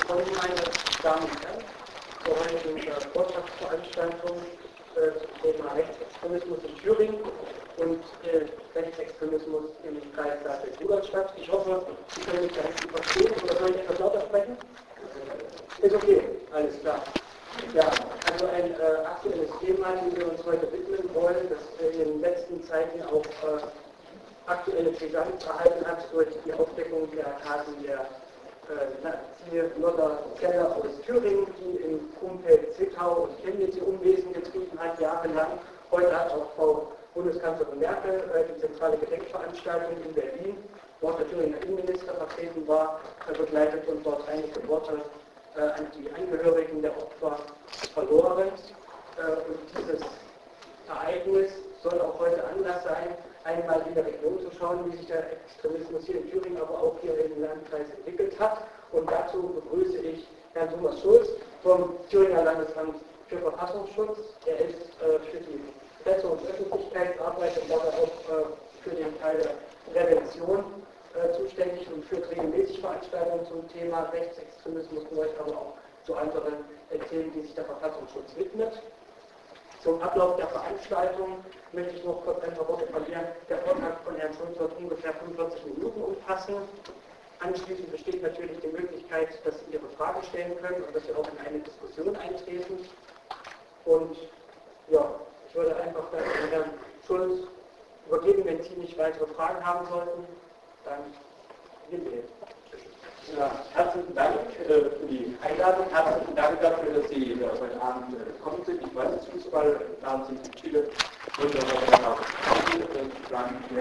willkommen, meine Damen und Herren, zur heutigen Vortragsveranstaltung zum Thema Rechtsextremismus in Thüringen und Rechtsextremismus im Kreisstaat Rudolstadt. Ich hoffe, Sie können mich da richtig verstehen, oder soll ich etwas lauter sprechen? Ist okay, alles klar. Ja, also ein aktuelles Thema, dem wir uns heute widmen wollen, das in den letzten Zeiten auch aktuelle Brisanz erhalten hat durch die Aufdeckung der Taten der Nazi-Lodder Keller aus Thüringen, die im Umfeld Zittau und Chemnitz ihr Unwesen getrieben hat, jahrelang. Heute hat auch Frau Bundeskanzlerin Merkel die zentrale Gedenkveranstaltung in Berlin, wo auch der Thüringer Innenminister vertreten war, begleitet und dort einige Worte an die Angehörigen der Opfer verloren. Und dieses Ereignis soll auch heute Anlass sein, einmal in der Region zu schauen, wie sich der Extremismus hier in Thüringen, aber auch hier im Landkreis entwickelt hat. Und dazu begrüße ich Herrn Thomas Schulz vom Thüringer Landesamt für Verfassungsschutz. Er ist für die Presse- und Öffentlichkeitsarbeit und dabei auch für den Teil der Prävention zuständig und führt regelmäßig Veranstaltungen zum Thema Rechtsextremismus, aber auch zu anderen Themen, die sich der Verfassungsschutz widmet. Zum Ablauf der Veranstaltung möchte ich noch kurz ein paar Worte verlieren. Der Vortrag von Herrn Schulz wird ungefähr 45 Minuten umfassen. Anschließend besteht natürlich die Möglichkeit, dass Sie Ihre Fragen stellen können und dass wir auch in eine Diskussion eintreten. Und ja, ich würde einfach dann Herrn Schulz übergeben, wenn Sie nicht weitere Fragen haben sollten, dann beginnen wir jetzt. Ja, herzlichen Dank für die Einladung, herzlichen Dank dafür, dass Sie heute Abend gekommen sind. Ich weiß es nicht, weil da sind viele wunderbare Fragen, die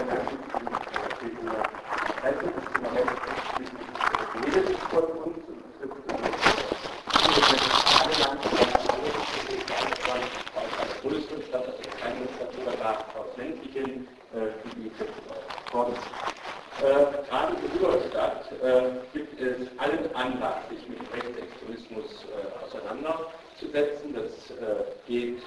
redet von uns und aus einer größeren Stadt, aus einer kleineren Stadt, sogar aus ländlichen Gebieten kommt. Gerade in Rudolstadt gibt es allen Anlass, sich mit Rechtsextremismus auseinanderzusetzen. Das geht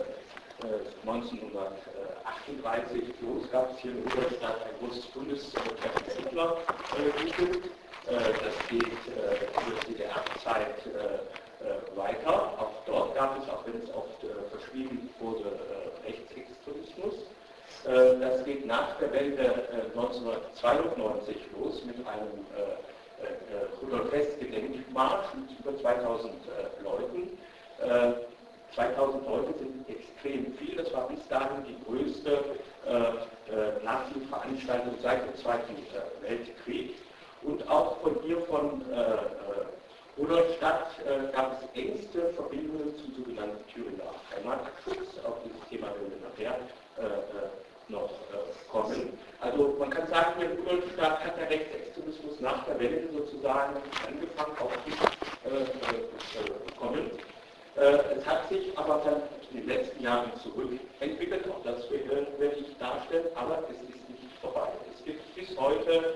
1938 los, gab es hier in Rudolstadt ein großes Bundesverkehrsmittel. Das geht durch die DDR-Zeit weiter. Auch dort gab es, auch wenn es oft verschwiegen wurde, Rechtsextremismus. Das geht nach der Wende 1992 los mit einem Rudolf-Hess-Gedenkmarsch mit über 2000 Leuten. 2000 Leute sind extrem viel. Das war bis dahin die größte Nazi-Veranstaltung seit dem Zweiten Weltkrieg. Und auch von hier von Rudolstadt gab es engste Verbindungen zum sogenannten Thüringer Heimatschutz. Auf dieses Thema werden wir nachher noch kommen. Also man kann sagen, hier in Rudolstadt hat der Rechtsextremismus nach der Wende sozusagen angefangen, auf sich kommen. Es hat sich aber dann in den letzten Jahren zurückentwickelt, auch das werde ich darstellen, aber es ist nicht vorbei. Es gibt bis heute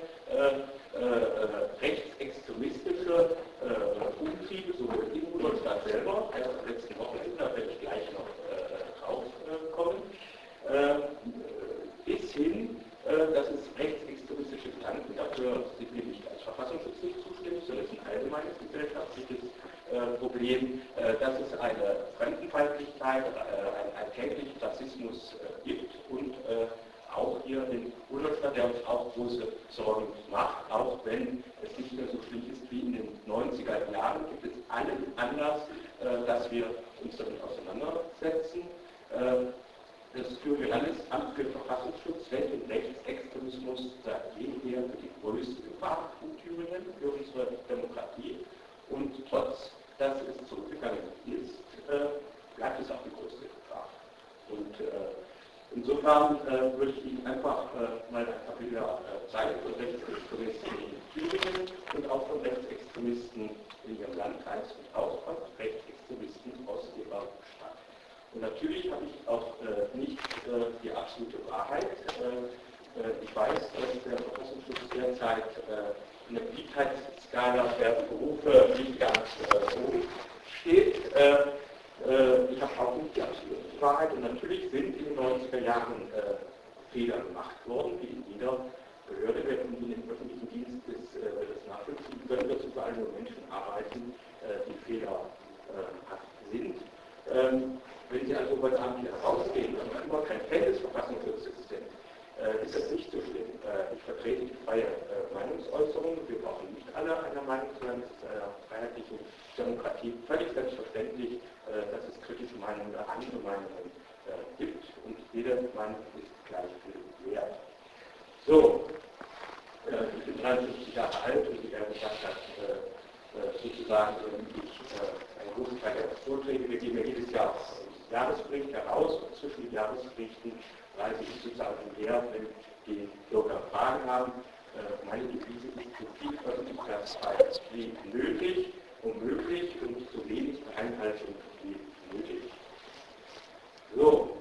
rechtsextremistische Umtriebe, sowohl in Rudolstadt selber, als auch letzten Wochenende, da werde ich gleich noch drauf kommen, bis hin, dass es rechtsextremistische Gedanken, dafür sind wir nicht als Verfassungsschutz nicht zuständig, sondern es ist ein allgemeines gesellschaftliches Problem, dass es eine Fremdenfeindlichkeit, einen täglichen Rassismus gibt und auch hier in Rudolstadt, der uns auch große Sorgen macht, auch wenn es nicht mehr so schlimm ist wie in den 90er Jahren, gibt es allen Anlass, dass wir uns damit auseinandersetzen. Das Thüringer Landesamt für Verfassungsschutz hält den Rechtsextremismus seit jeher für die größte Gefahr in Thüringen, für unsere Demokratie. Und trotz, dass es zurückgegangen ist, bleibt es auch die größte Gefahr. Und insofern würde ich Ihnen einfach mal ein paar Bilder zeigen von Rechtsextremisten in Thüringen und auch von Rechtsextremisten in Ihrem Landkreis und auch von Rechtsextremisten aus Ihrer Stadt. Und natürlich habe ich auch nicht die absolute Wahrheit. Ich weiß, dass der Verfassungsschutz derzeit in der Beliebtheitsskala der Berufe nicht ganz oben steht. Ich habe auch nicht die absolute Wahrheit. Und natürlich sind in den 90er Jahren Fehler gemacht worden, wie in jeder Behörde, wenn in den öffentlichen Dienst des nachvollziehen können, dass überall nur Menschen arbeiten, freie Meinungsäußerung. Wir brauchen nicht alle einer Meinung zu sein. Es ist einer freiheitlichen Demokratie völlig selbstverständlich, dass es kritische Meinungen oder andere Meinungen gibt und jede Meinung ist gleich viel wert. So, ich bin 53 Jahre alt und wie er gesagt hat, sozusagen ein großer Teil der Vorträge. Wir geben ja jedes Jahr auch Jahresbericht heraus und zwischen den Jahresberichten reise ich sozusagen umher, wenn die Bürger Fragen haben. Meine Devise ist so viel Öffentlichkeitsfreiheit wie nötig und möglich und so wenig Einhaltung wie nötig. So,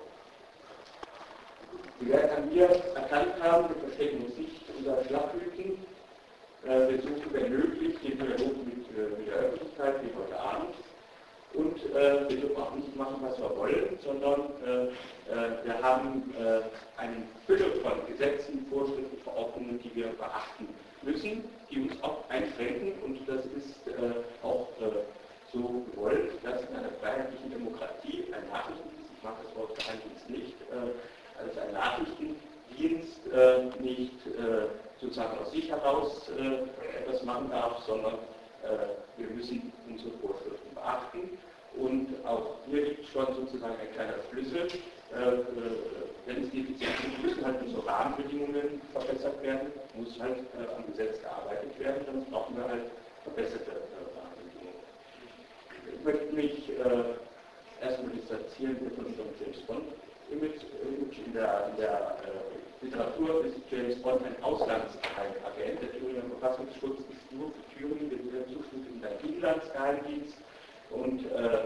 wie wir an mir erkannt haben, wir verstecken uns nicht unter Schlafhüten. Wir suchen, wenn möglich, den Dialog mit der Öffentlichkeit, wie heute Abend. Und wir dürfen auch nicht machen, was wir wollen, sondern wir haben eine Fülle von Gesetzen, Vorschriften, Verordnungen, die wir beachten müssen, die uns auch einschränken. Und das ist auch so gewollt, dass in einer freiheitlichen Demokratie ein Nachrichtendienst, ich mag das Wort Geheimdienst nicht, als ein Nachrichtendienst nicht sozusagen aus sich heraus etwas machen darf, sondern wir müssen unsere Vorschriften beachten. Und auch hier liegt schon sozusagen ein kleiner Schlüssel. Wenn es Defizite gibt, müssen halt unsere Rahmenbedingungen verbessert werden, muss halt am Gesetz gearbeitet werden, dann brauchen wir halt verbesserte Rahmenbedingungen. Ich möchte mich erstmal distanzieren von unserem James Bond-Image. In der Literatur ist James Bond ein Auslandsgeheimagent. Der Thüringer Verfassungsschutz ist nur für Thüringen, wir sind zuständig in der Inlandsgeheimdienst und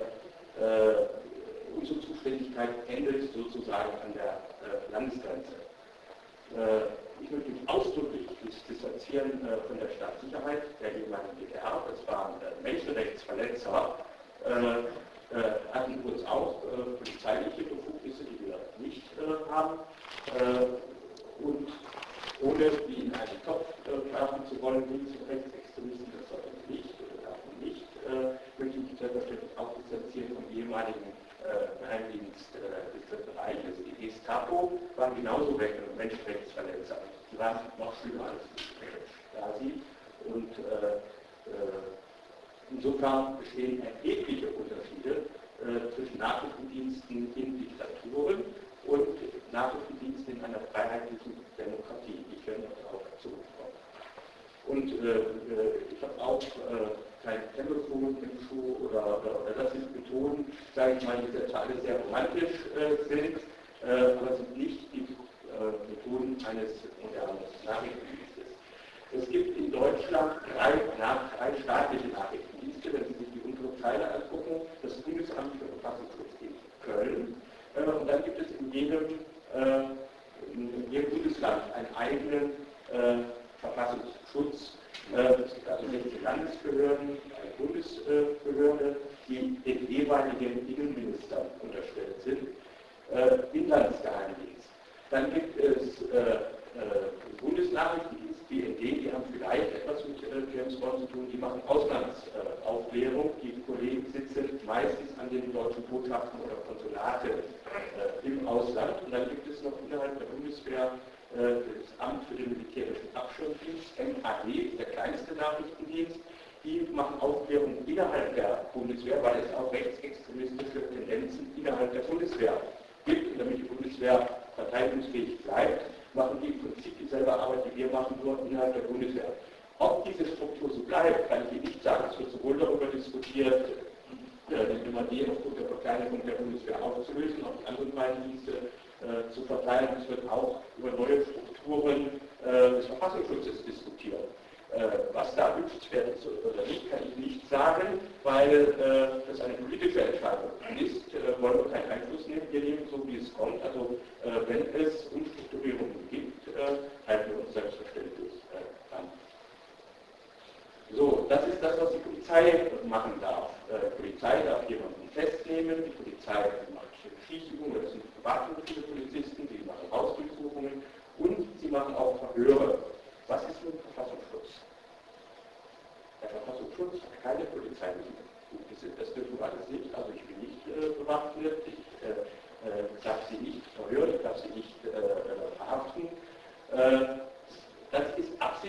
unsere Zuständigkeit endet sozusagen an der Landesgrenze. Ich möchte mich ausdrücklich distanzieren von der Staatssicherheit der ehemaligen DDR. Das waren Menschenrechtsverletzer, hatten uns auch polizeiliche Befugnisse, die wir nicht haben. Und ohne wie in einen Topf werfen zu wollen, Links- und Rechtsextremisten, das sollten wir nicht, darf man nicht, möchte ich mich selbstverständlich auch distanzieren vom ehemaligen Geheimdienst des Dritten Reiches. Die Gestapo waren genauso Menschenrechtsverletzer. Die waren noch schlimmer als die Stasi. Und insofern bestehen erhebliche Unterschiede zwischen Nachrichtendiensten in Diktaturen und Nachrichtendiensten in einer freiheitlichen Demokratie. Ich werde noch darauf zurückkommen. Und ich habe auch kein Telefon im Schuh oder das sind Methoden, sage ich mal, die alle sehr romantisch sind, aber sind nicht die Methoden eines modernen Nachrichtendienstes. Es gibt in Deutschland drei staatliche Nachrichtendienste, wenn Sie sich die untere Zeile angucken, das Bundesamt für Verfassungsschutz in Köln, und dann gibt es in jedem Bundesland einen eigenen Verfassungsschutz. Es gibt also 16 Landesbehörden, eine Bundesbehörde, die den jeweiligen Innenministern unterstellt sind, Inlandsgeheimdienst. Dann gibt es Bundesnachrichtendienst, BND, die haben vielleicht etwas mit James Bond zu tun, die machen Auslandsaufklärung, die Kollegen sitzen meistens an den deutschen Botschaften oder Konsulate im Ausland. Und dann gibt es noch innerhalb der Bundeswehr das Amt für den militärischen Abschirmdienst, MAD, der kleinste Nachrichtendienst, die machen Aufklärung innerhalb der Bundeswehr, weil es auch rechtsextremistische Tendenzen innerhalb der Bundeswehr gibt. Und damit die Bundeswehr verteidigungsfähig bleibt, machen die im Prinzip dieselbe Arbeit, die wir machen, nur innerhalb der Bundeswehr. Ob diese Struktur so bleibt, kann ich Ihnen nicht sagen. Es wird sowohl darüber diskutiert, den MAD aufgrund der Verkleinerung der Bundeswehr aufzulösen, auch die anderen beiden Dienste zu verteilen. Es wird auch über neue Strukturen des Verfassungsschutzes diskutiert. Was da wünschenswert ist oder nicht, kann ich nicht sagen, weil das eine politische Entscheidung ist. Wollen wir keinen Einfluss nehmen, wir nehmen so, wie es kommt. Also wenn es Umstrukturierungen gibt, halten wir uns selbstverständlich an. So, das ist das, was die Polizei machen darf. Die Polizei darf jemanden festnehmen, die Polizei macht Schießübungen, das sind bewaffnete Polizisten, die machen Hausdurchsuchungen und sie machen auch Verhöre. Was ist mit dem Verfassungsschutz? Der Verfassungsschutz hat keine Polizeimittel. Das dürfen wir alles nicht, also ich bin nicht bewaffnet, ich darf sie nicht verhören, ich darf sie nicht verhaften. Das ist absolut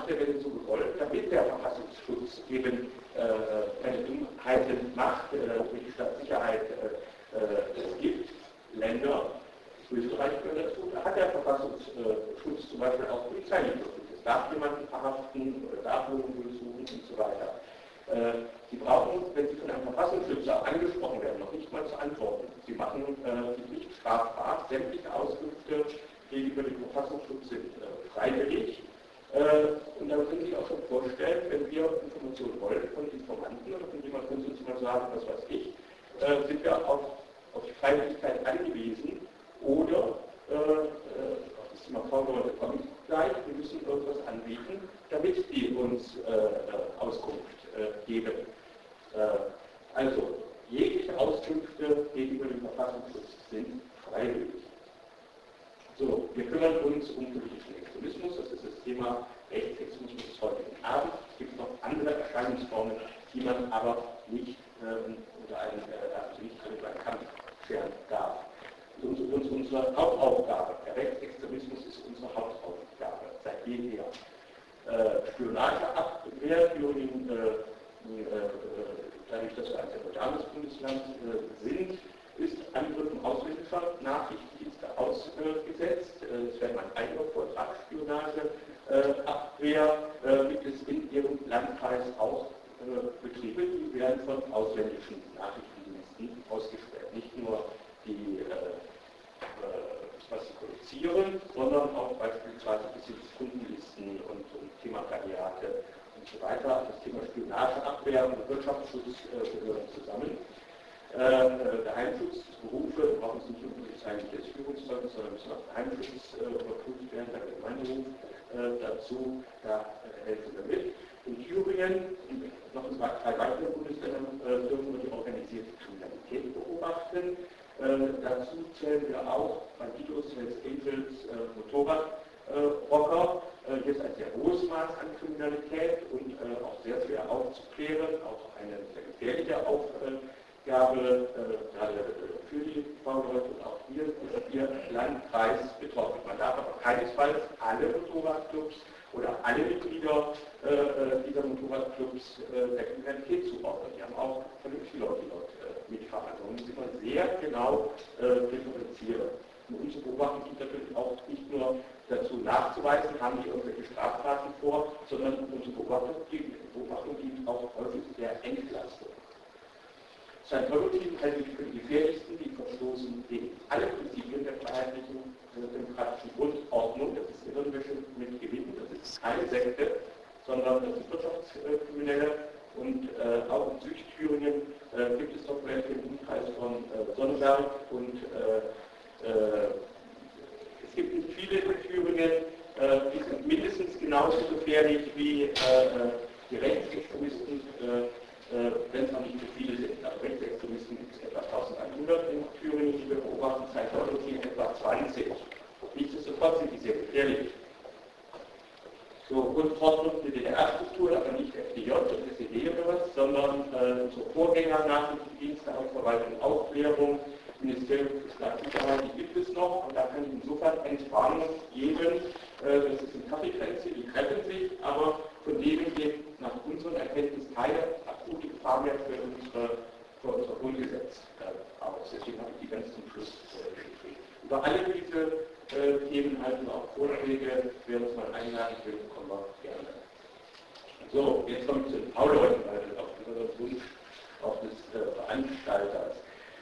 hat der Welle so gewollt, damit der Verfassungsschutz eben keine Dummheiten macht, für die Staatssicherheit es gibt. Länder, Österreich gehört dazu, da hat der Verfassungsschutz zum Beispiel auch polizeiliche Befugnisse. Es darf jemanden verhaften oder darf Wohnungen durchsuchen und so weiter. Sie brauchen, wenn Sie von einem Verfassungsschützer angesprochen werden, noch nicht mal zu antworten. Sie machen sich nicht strafbar. Sämtliche Auskünfte gegenüber dem Verfassungsschutz sind freiwillig. Und dann können Sie sich auch schon vorstellen, wenn wir Informationen wollen von Informanten oder von jemandem, können Sie uns mal sagen, was weiß ich, sind wir auf die Freiwilligkeit angewiesen oder das Thema V-Leute kommt gleich, wir müssen irgendwas anbieten, damit die uns Auskunft geben. Also jegliche Auskünfte gegenüber dem Verfassungsschutz sind freiwillig. So, wir kümmern uns um politischen Extremismus, das ist das Thema Rechtsextremismus des heutigen Abends. Es gibt noch andere Erscheinungsformen, die man aber nicht unter einen Kampf scheren darf. Unsere Hauptaufgabe, der Rechtsextremismus ist unsere Hauptaufgabe, seit jeher. Spionageabwehr dadurch, dass wir ein sehr modernes Bundesland sind, ist Angriffen ausländischer Nachrichtendienste ausgesetzt. Es wäre mein eigener Vortrag, Spionageabwehr, gibt es in Ihrem Landkreis auch Betriebe, die werden von ausländischen Nachrichtendiensten ausgesperrt. Nicht nur die, was sie produzieren, sondern auch beispielsweise Kundenlisten und Thema-Plagiate und so weiter. Das Thema Spionageabwehr und Wirtschaftsschutz gehören zusammen. Geheimschutzberufe brauchen Sie nicht nur polizeiliches Führungszeugnis, sondern müssen auch Geheimschutz überprüft werden, da gehört mein Beruf dazu, da helfen wir mit. In Thüringen und noch in 3 weiteren Bundesländern dürfen wir die organisierte Kriminalität beobachten. Dazu zählen wir auch Bandidos, Hells Angels, Motorradrocker. Hier ist ein sehr hohes Maß an Kriminalität und auch sehr schwer aufzuklären, auch eine sehr gefährliche Aufgabe, gerade für die V-Leute und auch hier ist Ihr Landkreis betroffen. Man darf aber keinesfalls alle Motorradclubs oder alle Mitglieder dieser Motorradclubs der Kriminalität zuordnen. Die haben auch vernünftige Leute, die dort mitfahren. Also muss man sehr genau differenzieren. Und unsere Beobachtung dient natürlich auch nicht nur dazu nachzuweisen, haben die irgendwelche Straftaten vor, sondern unsere Beobachtung dient auch häufig der Entlastung. Scientology hält sich für die gefährlichsten, die verstoßen gegen alle Prinzipien der freiheitlichen demokratischen Grundordnung. Das ist Hirnwäsche mit Gewinn, das ist keine Sekte, sondern das sind Wirtschaftskriminelle. Und auch in Südthüringen gibt es doch welche im Umkreis von Sonnenberg und es gibt viele in Thüringen, die sind mindestens genauso gefährlich wie die Rechtsextremisten, wenn es noch nicht so viele sind. Also Rechtsextremisten gibt es etwa 1100 in Thüringen, die wir beobachten, Scientology etwa 20. Nichtsdestotrotz sind die sehr gefährlich. So, und Fortschritt der DDR-Struktur, aber nicht FDJ und SED oder was, sondern unsere Vorgänger, Nachrichtendienste, Verwaltung, Aufklärung, Ministerium für Staatssicherheit, die gibt es noch und da kann ich insofern Entwarnung geben. Das ist ein Kaffeekränzchen, die treffen sich, aber von denen geht nach unseren Erkenntnissen keine akute Gefahr mehr für unser Grundgesetz aus. Deswegen habe ich die ganz zum Schluss geschrieben. Über alle diese Themen halten wir auch Vorträge, wer uns mal einladen will, kommen wir gerne. So, jetzt kommt zu den V-Leuten, auf besonderen Wunsch auch des Veranstalters.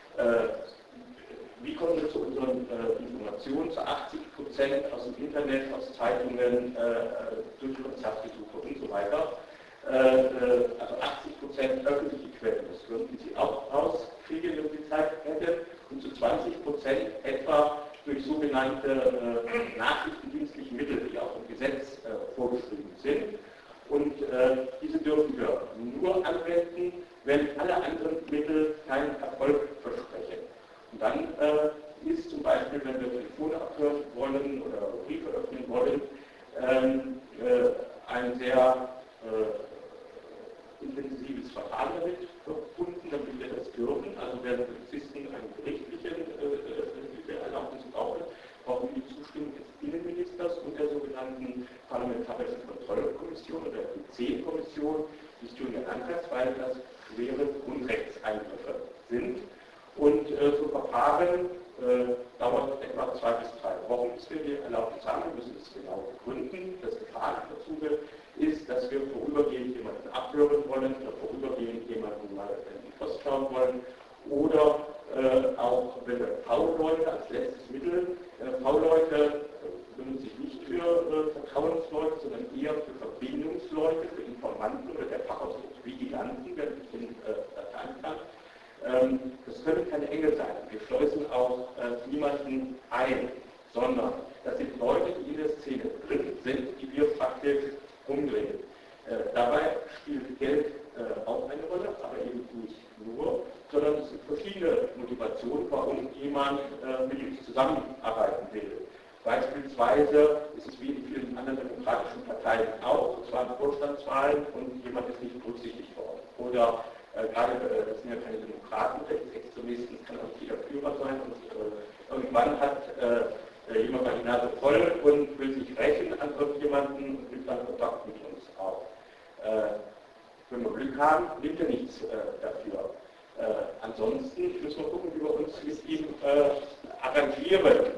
Wie kommen wir zu unseren Informationen? Zu 80% aus dem Internet, aus Zeitungen, durch Konzertbesuche und so weiter. Also 80% öffentliche Quellen, das würden Sie auch rauskriegen, wenn Sie Zeit hätten. Und zu 20% etwa durch sogenannte nachrichtendienstliche Mittel, die auch im Gesetz vorgeschrieben sind. Und diese dürfen wir nur anwenden, wenn alle anderen Mittel keinen Erfolg versprechen. Und dann ist zum Beispiel, wenn wir Telefone abhören wollen oder Briefe öffnen wollen, ein sehr intensives Verfahren damit verbunden, damit wir das dürfen. Also werden Polizisten einen gerichtlichen Erlaubnis brauchen wir die Zustimmung des Innenministers und der sogenannten parlamentarischen Kontrollkommission. Kommission oder die C-Kommission des Thüringer Landtags, weil das schwere Grundrechtseingriffe sind. Und so Verfahren dauert etwa 2 bis 3 Wochen, bis wir die Erlaubnis haben. Wir müssen es genau begründen. Das Gefahrenverzuge ist, dass wir vorübergehend jemanden abhören wollen oder vorübergehend jemanden mal in die Post schauen wollen. Oder auch wenn wir V-Leute als letztes Mittel, V-Leute benutze ich nicht für Vertrauensleute, sondern eher für Verbindungsleute, für Informanten oder der Fachausdruck Vigilanten, wenn ich den erteilen kann. Das können keine Engel sein. Wir schleusen auch niemanden ein, sondern das sind Leute, die in der Szene drin sind, die wir praktisch umdrehen. Dabei spielt Geld auch eine Rolle, aber eben nicht nur, sondern es sind verschiedene Motivationen, warum jemand mit uns zusammenarbeiten will. Beispielsweise ist es wie in vielen anderen demokratischen Parteien auch, es waren Vorstandswahlen und jemand ist nicht berücksichtigt worden. Oder gerade, das sind ja keine Demokraten, Rechtsextremisten, es kann auch jeder Führer sein und irgendwann hat jemand mal die Nase voll und will sich rächen an irgendjemanden und nimmt dann Kontakt mit uns auf. Wenn wir Glück haben, nimmt er nichts dafür. Ansonsten müssen wir gucken, wie wir uns mit ihm arrangieren.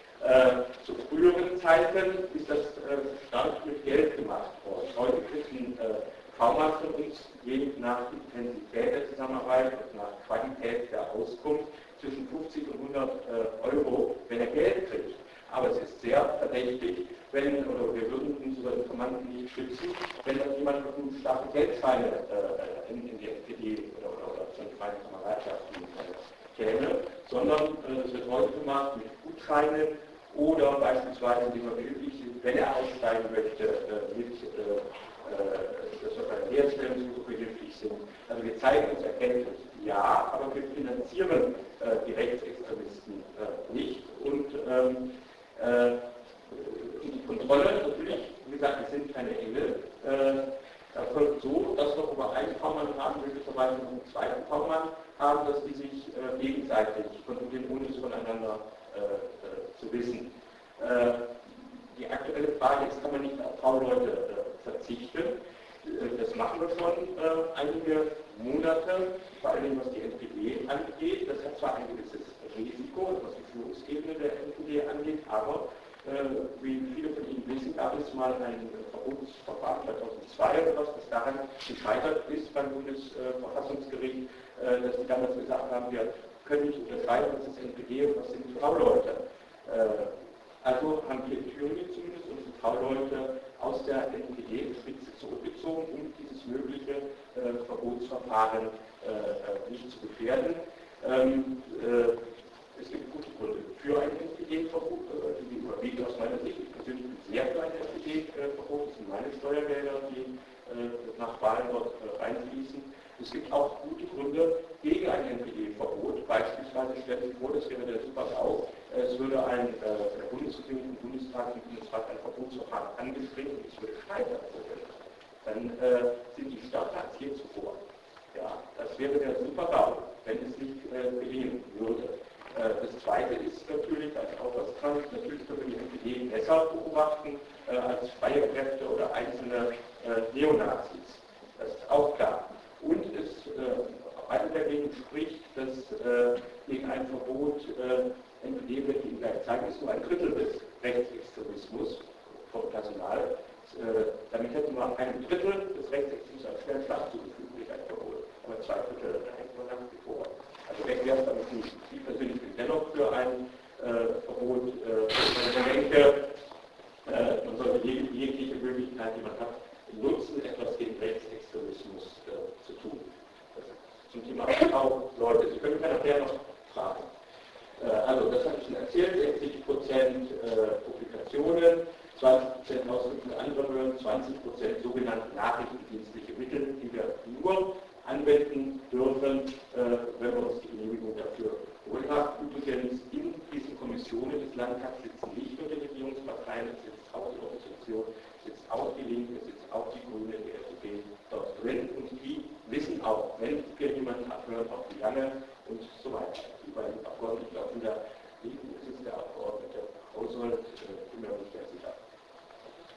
Zu früheren Zeiten ist das stark mit Geld gemacht worden. Heute kriegen kaum was von uns, je nach Intensität der Zusammenarbeit und nach Qualität der Auskunft, zwischen 50 und 100 Euro, wenn er Geld kriegt. Aber es ist sehr verdächtig, wenn, oder wir würden unsere Informanten nicht schützen, wenn dann jemand mit einem starken Geldscheine in die SPD oder zu den freien Kameradschaften käme, sondern das wird heute gemacht mit Gutscheinen oder beispielsweise, indem er behilflich sind, wenn er aussteigen möchte, mit dass wir bei Lehrstellen behilflich sind. Also wir zeigen uns Erkenntnis, ja, aber wir finanzieren die Rechtsextremisten nicht. Und die Kontrolle, natürlich, wie gesagt, wir sind keine Engel, erfolgt so, dass wir über einen V-Mann haben, möglicherweise noch einen zweiten V-Mann haben, dass die sich gegenseitig kontrollieren, ohne es voneinander zu wissen. Die aktuelle Frage ist, kann man nicht auf V-Leute verzichten? Das machen wir schon einige Monate, vor allem was die NPD angeht. Das hat zwar ein gewisses Risiko, was die Führungsebene der NPD angeht, aber wie viele von Ihnen wissen, gab es mal ein Verbotsverfahren 2002 oder was, das daran gescheitert ist beim Bundesverfassungsgericht, dass die damals gesagt haben, wir können nicht unterscheiden, was ist NPD und was sind V-Leute. Also haben wir in Thüringen zumindest unsere V-Leute aus der NPD-Spitze zurückgezogen, um dieses mögliche Verbotsverfahren nicht zu gefährden. Es gibt gute Gründe für ein NPD-Verbot, die überwiegen aus meiner Sicht. Ich persönlich bin sehr für ein NPD-Verbot, das sind meine Steuergelder, die nach Wahlen dort reinfließen. Es gibt auch gute Gründe gegen ein NPD-Verbot. Beispielsweise stellt sich vor, das wäre der Super-GAU, es würde der Bundesregierung im Bundestag ein Verbotsverfahren angestrebt und es würde scheitern. Dann sind die stärker als je zuvor. Ja, das wäre der Super-GAU, wenn es nicht gelingen würde. Das Zweite ist natürlich, als auch was kann, natürlich können wir die NPD besser beobachten als freie Kräfte oder einzelne Neonazis. Das ist auch klar. Und es weiter dagegen spricht, dass gegen ein Verbot NPD wird Ihnen gleich zeigen, ist nur ein Drittel des Rechtsextremismus vom Personal. Damit hätten wir einem Drittel des Rechtsextremismus einen schweren Schlag zugefügt durch ein Verbot. Aber 2 Drittel hängt man nach wie vor. Also weg wäre es damit nicht. Ich persönlich bin dennoch für ein Verbot. Ich denke, man sollte jegliche Möglichkeit, die man hat, nutzen, etwas gegen Rechtsextremismus zu tun. Zum Thema auch Leute, Sie können nachher noch fragen. Also, das habe ich schon erzählt, 60% Publikationen, 20% Auskunft für andere Behörden, 20% sogenannte nachrichtendienstliche Mittel, die wir nur anwenden dürfen, wenn wir uns die Genehmigung dafür holen haben. Übrigens, in diesen Kommissionen des Landtags sitzen nicht nur die Regierungsparteien, es sitzt auch die Opposition, es sitzt auch die Linke, es sitzt auch die Grüne, die FDP dort drin und die wissen auch, wenn wir jemanden abhören, auch wie lange und so weiter. Die beiden Abgeordneten, auch in der Linken sitzt der Abgeordnete Haushalt, bin mir nicht sehr sicher.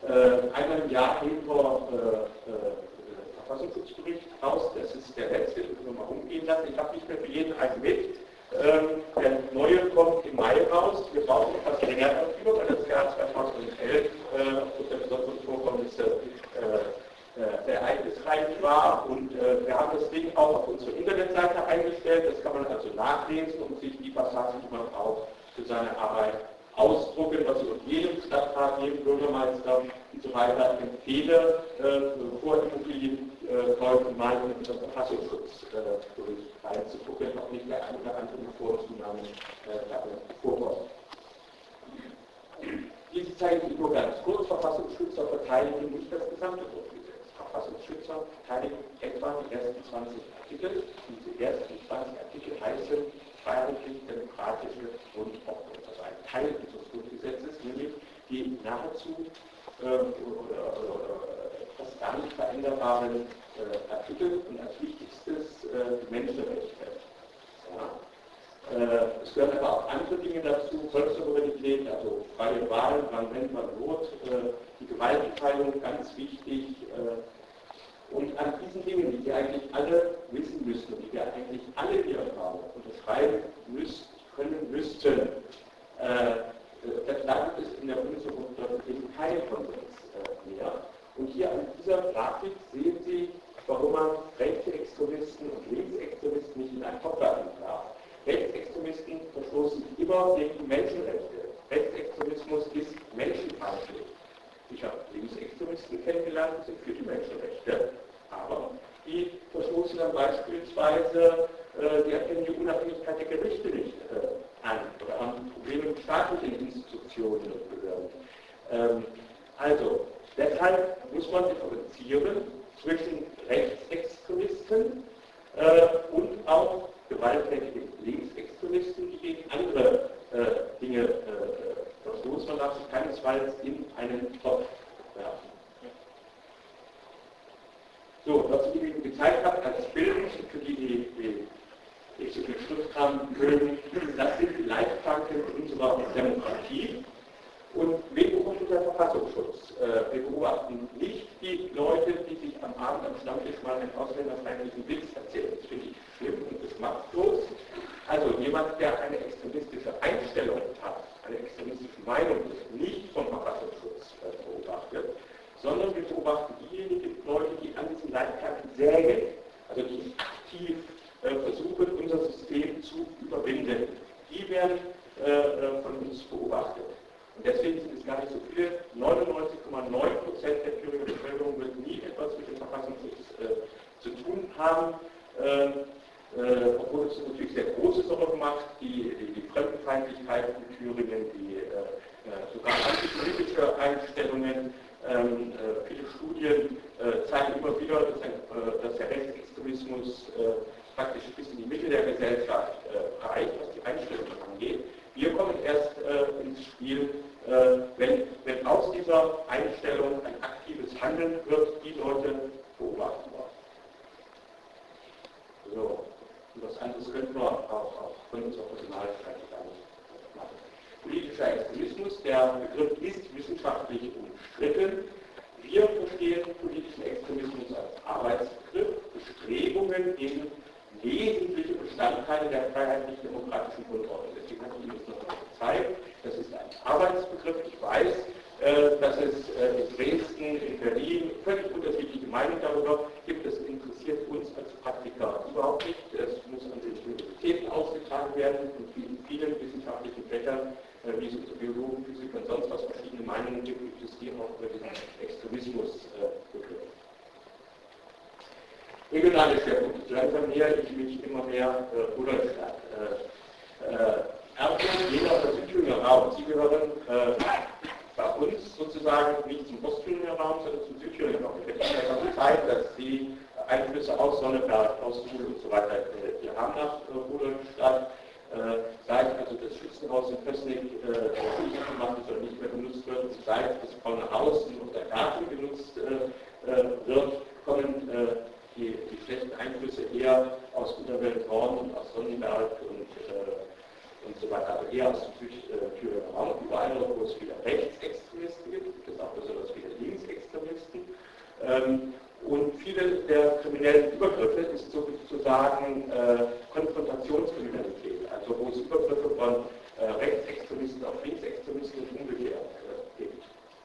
einmal im Jahr geben wir Verfassungsschutzbericht raus. Das ist der letzte, den wir mal umgehen lassen. Ich habe nicht mehr für jeden einen mit. Der neue kommt im Mai raus. Wir brauchen etwas länger dafür, weil das Jahr 2011 aufgrund der besonderen Vorkommnisse sehr ereignisreich war. Und wir haben das Ding auch auf unsere Internetseite eingestellt. Das kann man also nachlesen und sich die Passagen, die man auch für seine Arbeit ausdrucken, was ich jedem Stadtrat, jedem Bürgermeister und so weiter empfehle, vor Immobilienkäufen mal in unseren Verfassungsschutzbericht reinzugucken, ob nicht der eine oder andere Vorzunahme vorkommt. Diese zeige ich nur ganz kurz. Verfassungsschützer verteidigen nicht das gesamte Grundgesetz. Verfassungsschützer verteidigen etwa die ersten 20 Artikel. Diese ersten 20 Artikel heißen freiheitlich-demokratische Grundordnung. Also ein Teil unseres Grundgesetzes, nämlich die nahezu fast gar nicht veränderbaren Artikel und als wichtigstes die Menschenrechte. Ja. Es gehören aber auch andere Dinge dazu, Volkssouveränität, also freie Wahlen, wann nennt man Not, die Gewaltenteilung, ganz wichtig. Und an diesen Dingen, die wir eigentlich alle wissen müssen, die wir eigentlich alle hier unterschreiben müssten, da gibt es in der Bundesrepublik eben keine Konsens mehr. Und hier an dieser Grafik sehen Sie, warum man Rechtsextremisten und Linksextremisten nicht in einen Topf werfen darf. Rechtsextremisten verstoßen immer gegen Menschenrechte. Rechtsextremismus ist menschenfeindlich. Ich habe Linksextremisten kennengelernt, die sind für die Menschenrechte, aber die verstoßen dann beispielsweise, die erkennen die Unabhängigkeit der Gerichte nicht an oder haben Probleme mit staatlichen Institutionen und Behörden. Also, deshalb muss man differenzieren zwischen Rechtsextremisten und auch gewalttätige Linksextremisten, die gegen andere Dinge verstoßen. Man darf sich keinesfalls in einen Topf werfen. So, was ich Ihnen gezeigt habe als Bild, für die ich so viel Schrift haben mögen, das sind die Leitplanken unserer Demokratie. Und wir beobachten den Verfassungsschutz. Wir beobachten nicht die Leute, die sich am Abend am Stammtisch mal einen ausländerfeindlichen Witz erzählen. Das finde ich schlimm und geschmacklos. Also jemand, der eine extremistische Einstellung hat, eine extremistische Meinung ist, nicht vom Verfassungsschutz beobachtet, sondern wir beobachten diejenigen Leute, die an diesen Leitplanken sägen, also die aktiv versuchen, unser System zu überwinden. Die werden von uns beobachtet. Und deswegen sind es gar nicht so viele. 99,9% der Thüringer Bevölkerung wird nie etwas mit dem Verfassungsschutz zu tun haben, obwohl es natürlich sehr große Sorgen macht, die Fremdenfeindlichkeit in Thüringen, die sogar antipolitische Einstellungen. Viele Studien zeigen immer wieder, dass der Rechtsextremismus praktisch bis in die Mitte der Gesellschaft reicht, was die Einstellungen angeht. Wir kommen erst ins Spiel, wenn aus dieser Einstellung ein aktives Handeln wird, die Leute beobachten wollen. So, und was anderes könnten wir auch von unserer Personalseite gar nicht machen. Politischer Extremismus, der Begriff ist wissenschaftlich umstritten. Wir verstehen politischen Extremismus als Arbeitsbegriff, Bestrebungen in wesentliche Bestandteile der freiheitlich-demokratischen Grundordnung. Deswegen habe ich Ihnen das noch gezeigt. Das ist ein Arbeitsbegriff. Ich weiß, dass es in Dresden, in Berlin völlig unterschiedliche Meinungen darüber gibt. Das interessiert uns als Praktiker überhaupt nicht. Es muss an den Universitäten ausgetragen werden und in vielen wissenschaftlichen Fächern, wie es unter Biologen, Physik und sonst was verschiedene Meinungen gibt, gibt es hier auch über den Extremismusbegriff. Regionale Schwerpunkte. Langsam näher ich mich immer mehr Rudolstadt. Erfurt, Jena oder Südthüringer Raum. Sie gehören bei uns sozusagen nicht zum Ostthüringer Raum, sondern zum Südthüringer Raum. Ich hätte Ihnen Zeit, dass Sie Einflüsse aus Sonneberg, aus Suhl und so weiter hier haben nach Rudolstadt. Seit also das Schützenhaus in Pößnig nicht gemacht ist oder nicht mehr benutzt wird, seit das Braune Haus und der Garten genutzt wird, kommen die schlechten Einflüsse eher aus Unterwelt-Horn und aus Sonnenberg und so weiter, aber eher aus dem Südthüringer Raum. Überall, wo es wieder Rechtsextremisten gibt, gibt es auch besonders viele Und viele der kriminellen Übergriffe ist sozusagen Konfrontationskriminalität, also wo es Übergriffe von Rechtsextremisten auf Linksextremisten und umgekehrt gibt.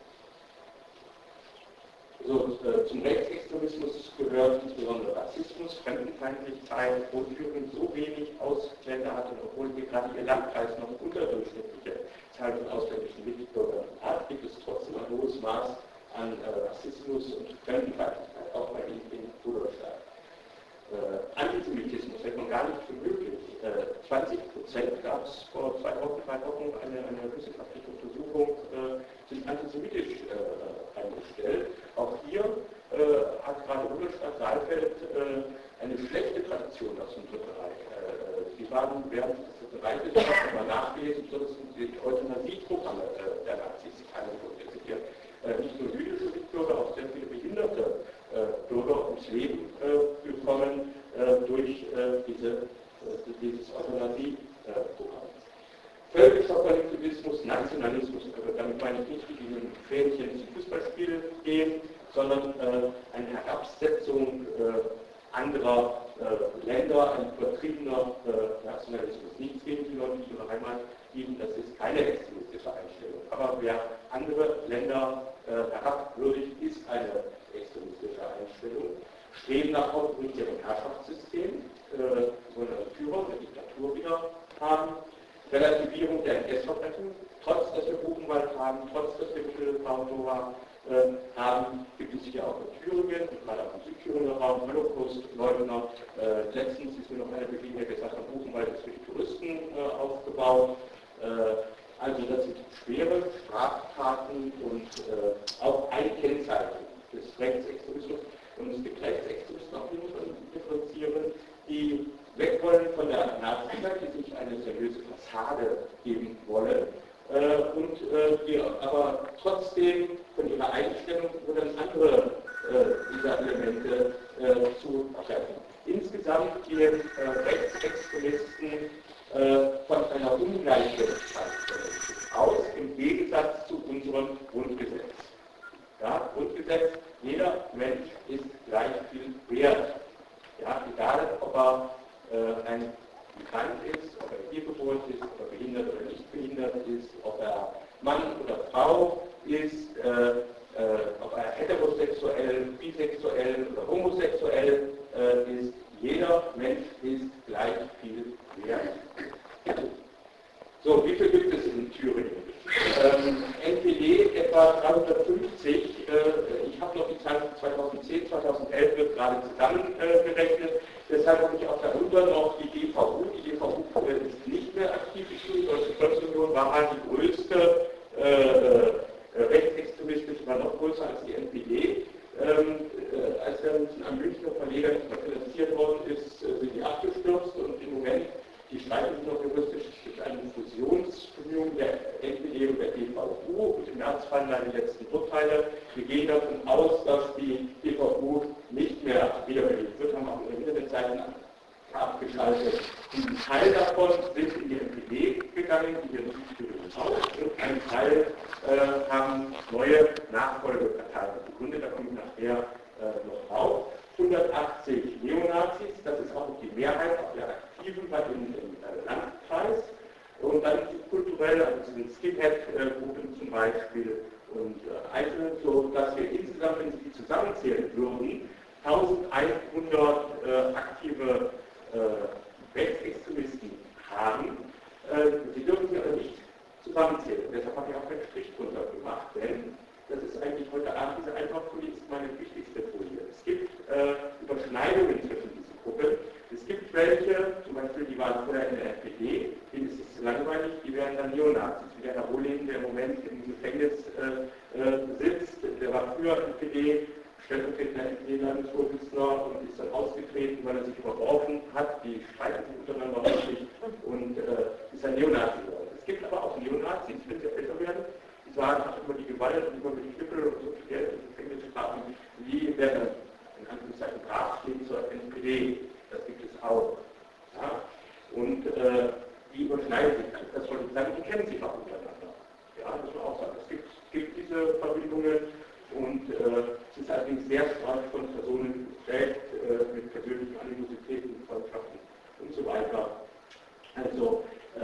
So, zum Rechtsextremismus gehört insbesondere Rassismus, Fremdenfeindlichkeit, wo Thüringen so wenig Ausländer hatte, obwohl hier gerade ihr Landkreis noch unterdurchschnittliche Zahl von ausländischen Mitbürgern hat, gibt es trotzdem ein hohes Maß an Rassismus und Fremdenfeindlichkeit, auch bei Ihnen in Rudolstadt. Antisemitismus hält man gar nicht für möglich. 20% gab es vor 3 Wochen eine wissenschaftliche Untersuchung, sind antisemitisch eingestellt. Auch hier hat gerade Rudolstadt Saalfeld eine schlechte Tradition aus dem Dritten Reich. Sie waren während des Dritten Reiches, kann man nachlesen, so dass die Euthanasieprogramme der Nazis angeguckt. Nicht nur jüdische Mitbürger, auch sehr viele behinderte Bürger ums Leben gekommen durch dieses Euthanasie-Programm. Völkischer Kollektivismus, Nationalismus, damit meine ich nicht, wie die in Fähnchen zum Fußballspiel gehen, sondern eine Herabsetzung anderer Länder, ein übertriebener Nationalismus. Nichts gegen die Leute, die ihre Heimat lieben, das ist keine extremistische Einstellung. Aber wer andere Länder herabwürdigt, ist eine extremistische Einstellung. Streben nach autoritärem Herrschaftssystem, wollen eine Führung, eine Diktatur wieder haben. Relativierung der NS-Verbrechen, trotz dass wir Buchenwald haben, trotz dass wir Mittelbau-Dora haben, gibt es hier auch in Thüringen, gerade auch im Südthüringer Raum, Holocaust-Leugner. Letztens ist mir noch eine Begegnung gesagt, Buchenwald ist für die Touristen aufgebaut. Also das sind schwere Straftaten und auch ein Kennzeichen des Rechtsextremismus. Und es gibt Rechtsextremisten, auch die muss man differenzieren, die weg wollen von der Nazizeit, die sich eine seriöse Fassade geben wollen und die aber trotzdem von ihrer Einstellung dann andere dieser Elemente zu treffen. Insgesamt gehen Rechtsextremisten von einer Ungleichgewichtigkeit aus, im Gegensatz zu unserem Grundgesetz. Ja, Grundgesetz, jeder Mensch ist gleich viel wert. Ja, egal, ob er ein Migrant ist, ob er hier geboren ist, ob er behindert oder nicht behindert ist, ob er Mann oder Frau ist, ob er heterosexuell, bisexuell oder homosexuell ist. Jeder Mensch ist gleich viel wert. So, wie viel gibt es in Thüringen? NPD etwa 350. Ich habe noch die Zahl 2010, 2011 wird gerade zusammengerechnet. Deshalb habe ich auch darunter noch die DVU. Die DVU ist nicht mehr aktiv. Die Deutsche Volksunion war mal die größte rechtsextremistische, war noch größer als die NPD. Als dann am Münchner Verleger nicht mehr finanziert worden ist, sind die abgestürzt und im Moment, die streiten sich noch juristisch, es gibt eine Fusionsbemühung der NPD und der DVU und im März fallen dann die letzten Urteile. Wir gehen davon aus, dass die DVU nicht mehr wiederbelebt wird, haben auch ihre Internetseiten abgeschaltet. Ein Teil davon sind in die NPD gegangen, die hier nicht aus, und ein Teil haben neue Nachfolgeparteien gegründet, da komme ich nachher noch drauf. 180 Neonazis, das ist auch die Mehrheit auf der Aktiven bei im Landkreis. Und dann die kulturelle, also sind Skinhead-Gruppen zum Beispiel und einzelne, so dass wir insgesamt, wenn Sie die zusammenzählen würden, 1100 aktive Rechtsextremisten haben. Sie dürfen sie aber nicht zusammenzählen. Deshalb habe ich auch einen Strich drunter gemacht, denn das ist eigentlich heute Abend, diese Einfachfolie ist meine wichtigste Folie. Es gibt Überschneidungen zwischen diesen Gruppen. Es gibt welche, zum Beispiel, die waren vorher in der NPD, denen ist es langweilig, die werden dann Neonazis, wie der Herr Rohlin, der im Moment im Gefängnis sitzt, der war früher NPD, stellvertretender NPD-Landesvorsitzender und ist dann ausgetreten, weil er sich überworfen hat. Die streiten sich untereinander häufig und ist ein Neonazi geworden. Es gibt aber auch Neonazis, wenn sie älter werden, die sagen, ach, über die Gewalt und über die Knüppel und so viel Geld und Gefängnisstrafen, die werden in Anführungszeichen brav stehen zur NPD. Das gibt es auch. Ja? Und die überschneiden sich. Das soll ich sagen, die kennen sich auch untereinander. Ja, das muss man auch sagen. Es gibt diese Verbindungen und es ist allerdings sind sehr stark von Personen geprägt, mit persönlichen Animositäten, Freundschaften und so weiter. Also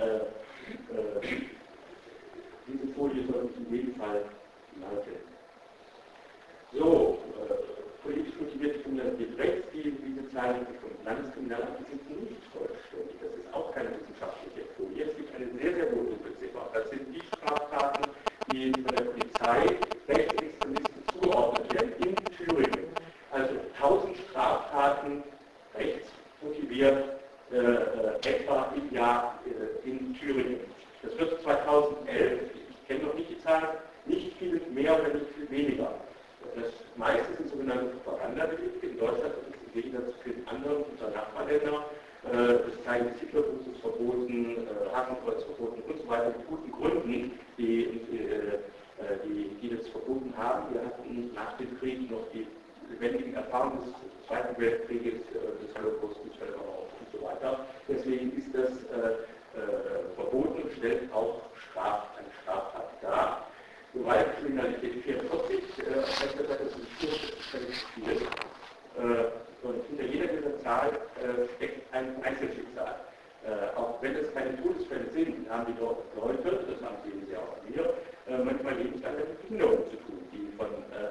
diese Folie sollte ich in jedem Fall leiten. So, politisch motivierte Kriminalität rechts, diese Zahlen von Landeskriminalamt sind nicht vollständig. Das ist auch keine wissenschaftliche Folie. Es gibt eine sehr, sehr hohe Dunkelziffer. Das sind die Straftaten, die von der Polizei Rechtsextremisten zugeordnet werden in Thüringen. Also 1000 Straftaten rechtsmotiviert etwa im Jahr in Thüringen. Das wird 2011, ich kenne noch nicht die Zahlen, nicht viel mehr oder nicht viel weniger. Das meiste sind sogenannte Propagandadelikte. In Deutschland ist es im Gegensatz zu vielen anderen unserer Nachbarländer. Das Zeigen des Hitlergrußes ist verboten, Hakenkreuz verboten und so weiter, mit guten Gründen, die das verboten haben. Wir hatten nach dem Krieg noch die lebendigen Erfahrungen des Zweiten Weltkrieges, des Holocaust, des Völkermords und so weiter. Deswegen ist das verboten und stellt auch eine Straftat dar. Gewaltkriminalität 44, das ist ein viel. Und hinter jeder dieser Zahl steckt ein Einzelschicksal. Auch wenn es keine Todesfälle sind, haben die dort Leute, das haben sie ja auch wir, manchmal lebenslang mit Behinderungen zu tun, die von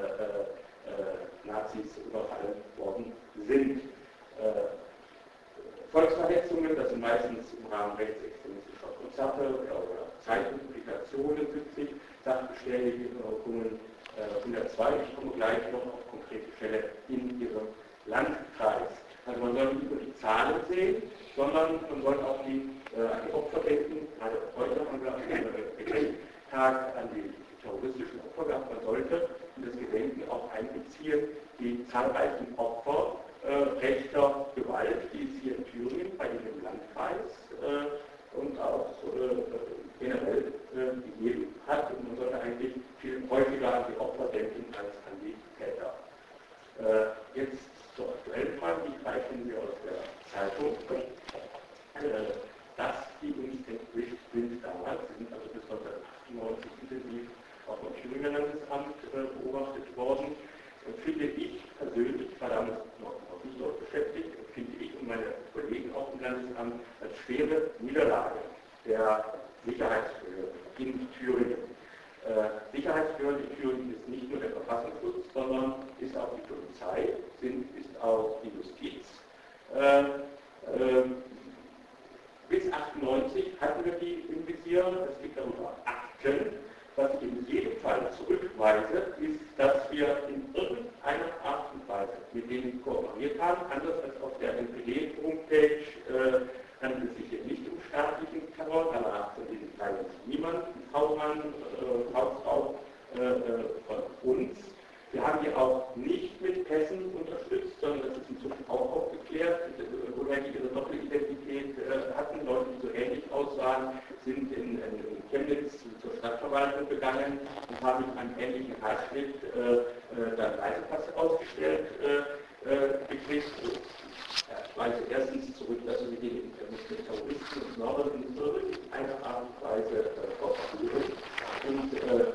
Nazis überfallen worden sind. Volksverhetzungen, das sind meistens im Rahmen rechtsextremistischer Konzerte oder Zeitpublikationen, 70 Sachbeschädigungen, 102. Ich komme gleich noch auf konkrete Fälle in Ihrem Landkreis. Also man soll nicht nur die Zahlen sehen, sondern man soll auch an die Opfer denken. Gerade heute haben wir am Gedenktag an die terroristischen Opfer gehabt. Man sollte in das Gedenken auch einbeziehen die zahlreichen Opfer rechter Gewalt, die es hier in Thüringen, bei Ihnen im Landkreis und auch generell gegeben hat. Und man sollte eigentlich viel häufiger an die Opfer denken als an die Täter. Jetzt zur aktuellen Frage, die drei finden Sie aus der Zeitung. Dass die uns entwischt sind damals, sind also bis 1998 intensiv auch im Thüringer Landesamt beobachtet worden. Finde ich persönlich, ich war damals noch nicht dort beschäftigt, finde ich und meine Kollegen auch im Landesamt als schwere Niederlage der Sicherheitsbehörden in Thüringen. Sicherheitsbehörden in Thüringen ist nicht nur der Verfassungsschutz, sondern ist auch die Polizei, ist auch die Justiz. Bis 1998 hatten wir die im Visier, es gibt darüber Akten. Was ich in jedem Fall zurückweise, ist, dass wir in irgendeiner Art und Weise mit denen kooperiert haben, anders als auf der NPD-Homepage handelt es sich hier nicht um staatlichen Terror, danach sind die Details niemand, ein V-Mann, Hausfrau von uns. Wir haben die auch nicht mit Pässen unterstützt, sondern das ist inzwischen auch aufgeklärt, woher die ihre Doppelidentität hatten. Leute, die so ähnlich aussahen, sind in Chemnitz zur Stadtverwaltung gegangen und haben mit einem ähnlichen Haarschnitt dann Reisepass ausgestellt gekriegt. Ich weise erstens zurück, dass wir mit den Terroristen und Mördern in irgendeiner Art und Weise kooperieren. Und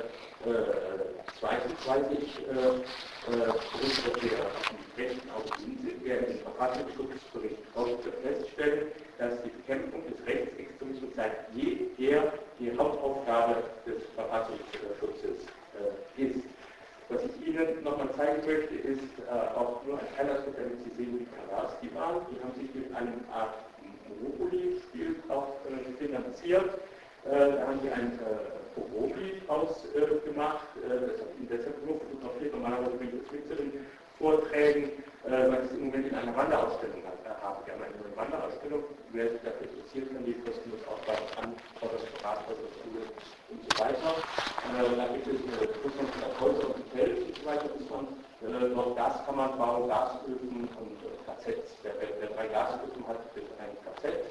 zweitens weise ich zurück, dass wir die Rechten auf Ihnen sind. Wir im Verfassungsschutzbericht feststellen, dass die Bekämpfung des Rechtsextremismus seit jeher die Hauptaufgabe des Verfassungsschutzes ist. Was ich Ihnen nochmal zeigen möchte, ist auch nur ein kleiner Aspekt, damit Sie sehen, wie pervers die waren. Die haben sich mit einem Art Monopoly-Spiel auch finanziert. Da haben sie ein Pogromlied ausgemacht. Das habe ich Ihnen deshalb nur fotografiert. Normalerweise bin ich jetzt mit in Vorträgen, weil ich es im Moment in einer Wanderausstellung habe. Wir haben eine Wanderausstellung, wer sich dafür interessiert, kann die kostenlos aufbauen an, vor das Schule und so weiter. Da gibt es Häuser und Hotels und so weiter. Noch Gas kann man bauen, Gasöfen und KZs. Wer 3 Gasöfen hat, ist ein KZ.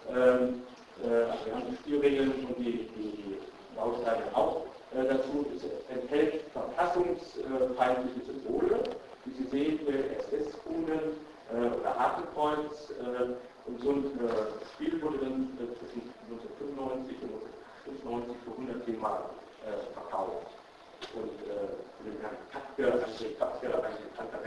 Wir haben die Spielregeln und die Bausteine auch dazu. Es enthält verfassungsfeindliche Symbole, wie Sie sehen, SS-Kugeln oder Hakenkreuz. Und so ein Spiel wurde dann zwischen 1995 und 1995 für 110 Mark verkauft. Und für den Herrn Katke, ein bekannter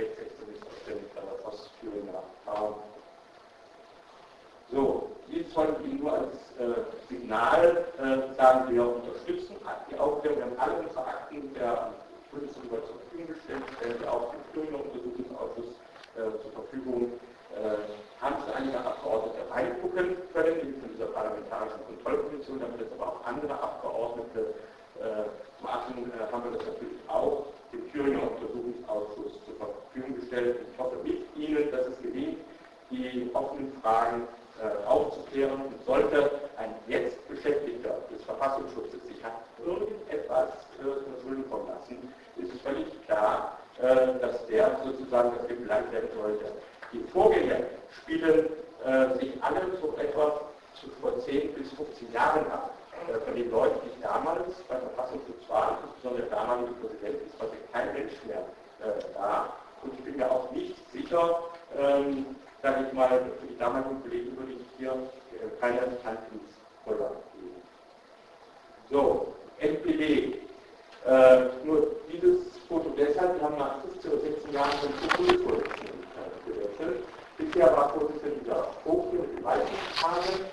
stellen Sie auch den Thüringer Untersuchungsausschuss zur Verfügung. Haben Sie einige Abgeordnete reingucken können, die von dieser parlamentarischen Kontrollkommission, damit es aber auch andere Abgeordnete machen, haben wir das natürlich auch dem Thüringer Untersuchungsausschuss zur Verfügung gestellt. Ich hoffe mit Ihnen, dass es gelingt, die offenen Fragen aufzuklären. Und sollte ein jetzt Beschäftigter des Verfassungsschutzes sich hat irgendetwas verschulden kommen lassen, ist es völlig klar, dass der sozusagen dafür belangt werden sollte. Die Vorgänge spielen sich alle so etwa vor 10 bis 15 Jahren ab. Von den Leuten, die damals beim Verfassungsschutz waren, insbesondere der damalige Präsident, ist heute kein Mensch mehr da. Und ich bin mir auch nicht sicher, sage ich mal, für die damaligen Kollegen würde ich hier keine Handlungsrolle geben. So, NPD. Nur dieses Foto deshalb, wir haben nach 15 oder 16 Jahren schon zu Bundesvorsitzenden gewechselt. Bisher war Vorsitzender Hochschulen und Verwaltungstage.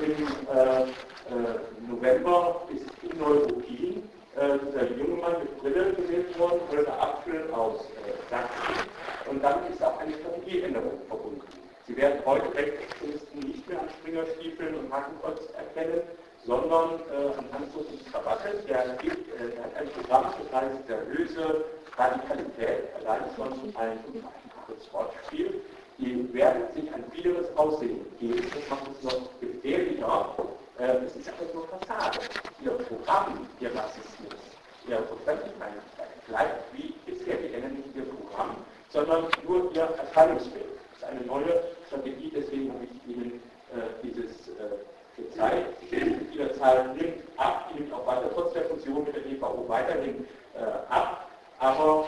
Im November ist in Neuruppin dieser junge Mann mit Brille gewählt worden, Holger Apfel aus Sachsen. Und damit ist auch eine Strategieänderung verbunden. Sie werden heute Rechtsextremisten nicht mehr an Springerstiefeln und Hakenkreuz erkennen, sondern anhand des Krawattes, der hat ein Programm, das heißt der Löse Radikalität, allein schon ein einfaches Wortspiel. Die werden sich ein biederes Aussehen geben, das macht es noch gefährlicher. Es ist einfach nur Fassade. Ihr Programm, Ihr Rassismus, Ihr Verständlichkeit bleibt wie bisher. Die ändern nicht Ihr Programm, sondern nur Ihr Erscheinungsbild. Das ist eine neue Strategie, deswegen habe ich Ihnen dieses gezeigt. Die Zahl nimmt ab, die nimmt auch weiter, trotz der Fusion mit der GVO weiterhin ab, aber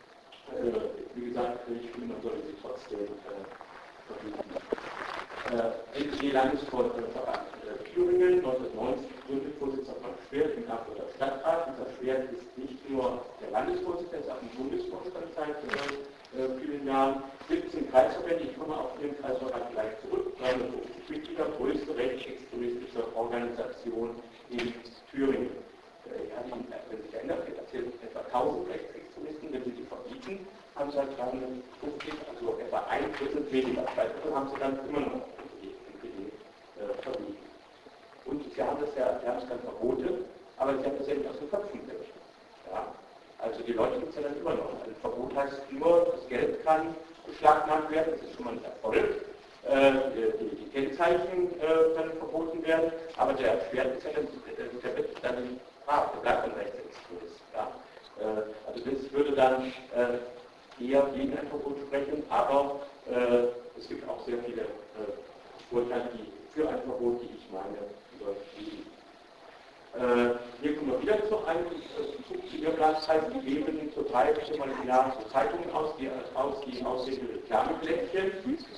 wie gesagt, ich finde, man sollte sie trotzdem verbieten. NPD-Landesverband Thüringen, 1990 gegründet, Vorsitzender von Schwert im Erfurter Stadtrat. Dieser Schwert ist nicht nur der Landesvorsitzende, ist auch im Bundesvorstand seit vielen Jahren. 17 Kreisverbände, ich komme auf Ihren Kreisverband gleich zurück, 350 Mitglieder, größte rechtsextremistische Organisation in Thüringen. Wenn sich ändert, es erzählen etwa 1000 Rechtsextremisten, wenn Sie die verbieten, haben Sie halt 350, also etwa ein Drittel weniger. 2 Drittel haben Sie dann immer noch NPD verbieten. Und Sie haben es ja, Sie haben es dann verboten, aber Sie haben das ja nicht aus den Köpfen gelöscht. Ja? Also die Leute gibt es ja dann immer noch. Ein Verbot heißt nur, das Geld kann beschlagnahmt werden, das ist schon mal ein Erfolg. Die Kennzeichen können verboten werden, aber der Schwert ist ja dann, der wird dann der bleibt dann Rechtsextremist. Ja? Also das würde dann eher gegen ein Verbot sprechen, aber es gibt auch sehr viele Urteile, die für ein Verbot, die ich meine, überlegen. Hier kommen wir wieder zu einem Zug zu Ihrem Landkreis. Die geben zurzeit mal im Jahr so Zeitungen aus, die aussehen wie Reklameblättchen.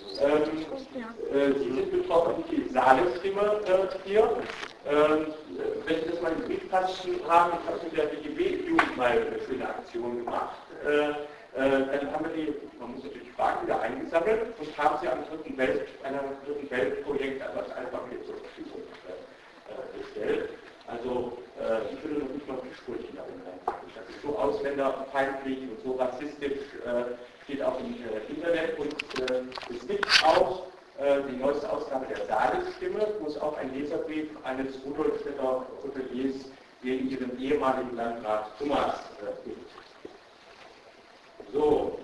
Sie sind betroffen, die Saale-Stimme hier. Wenn Sie das mal im Briefkasten haben, ich habe mit der BGB-Jugend mal eine schöne Aktion gemacht. Dann haben wir die, man muss natürlich fragen, wieder eingesammelt und haben sie am dritten Weltprojekt als einfach hier zur Verfügung gestellt. Also ich würde noch nicht mal Fischbrötchen darin reinpacken. Das ist so ausländerfeindlich und so rassistisch, steht auch im Internet. Und es gibt auch die neueste Ausgabe der Saale-Stimme, wo es auch einen Leserbrief eines Rudolstädter Hoteliers gegen ihren ehemaligen Landrat Thomas gibt. So,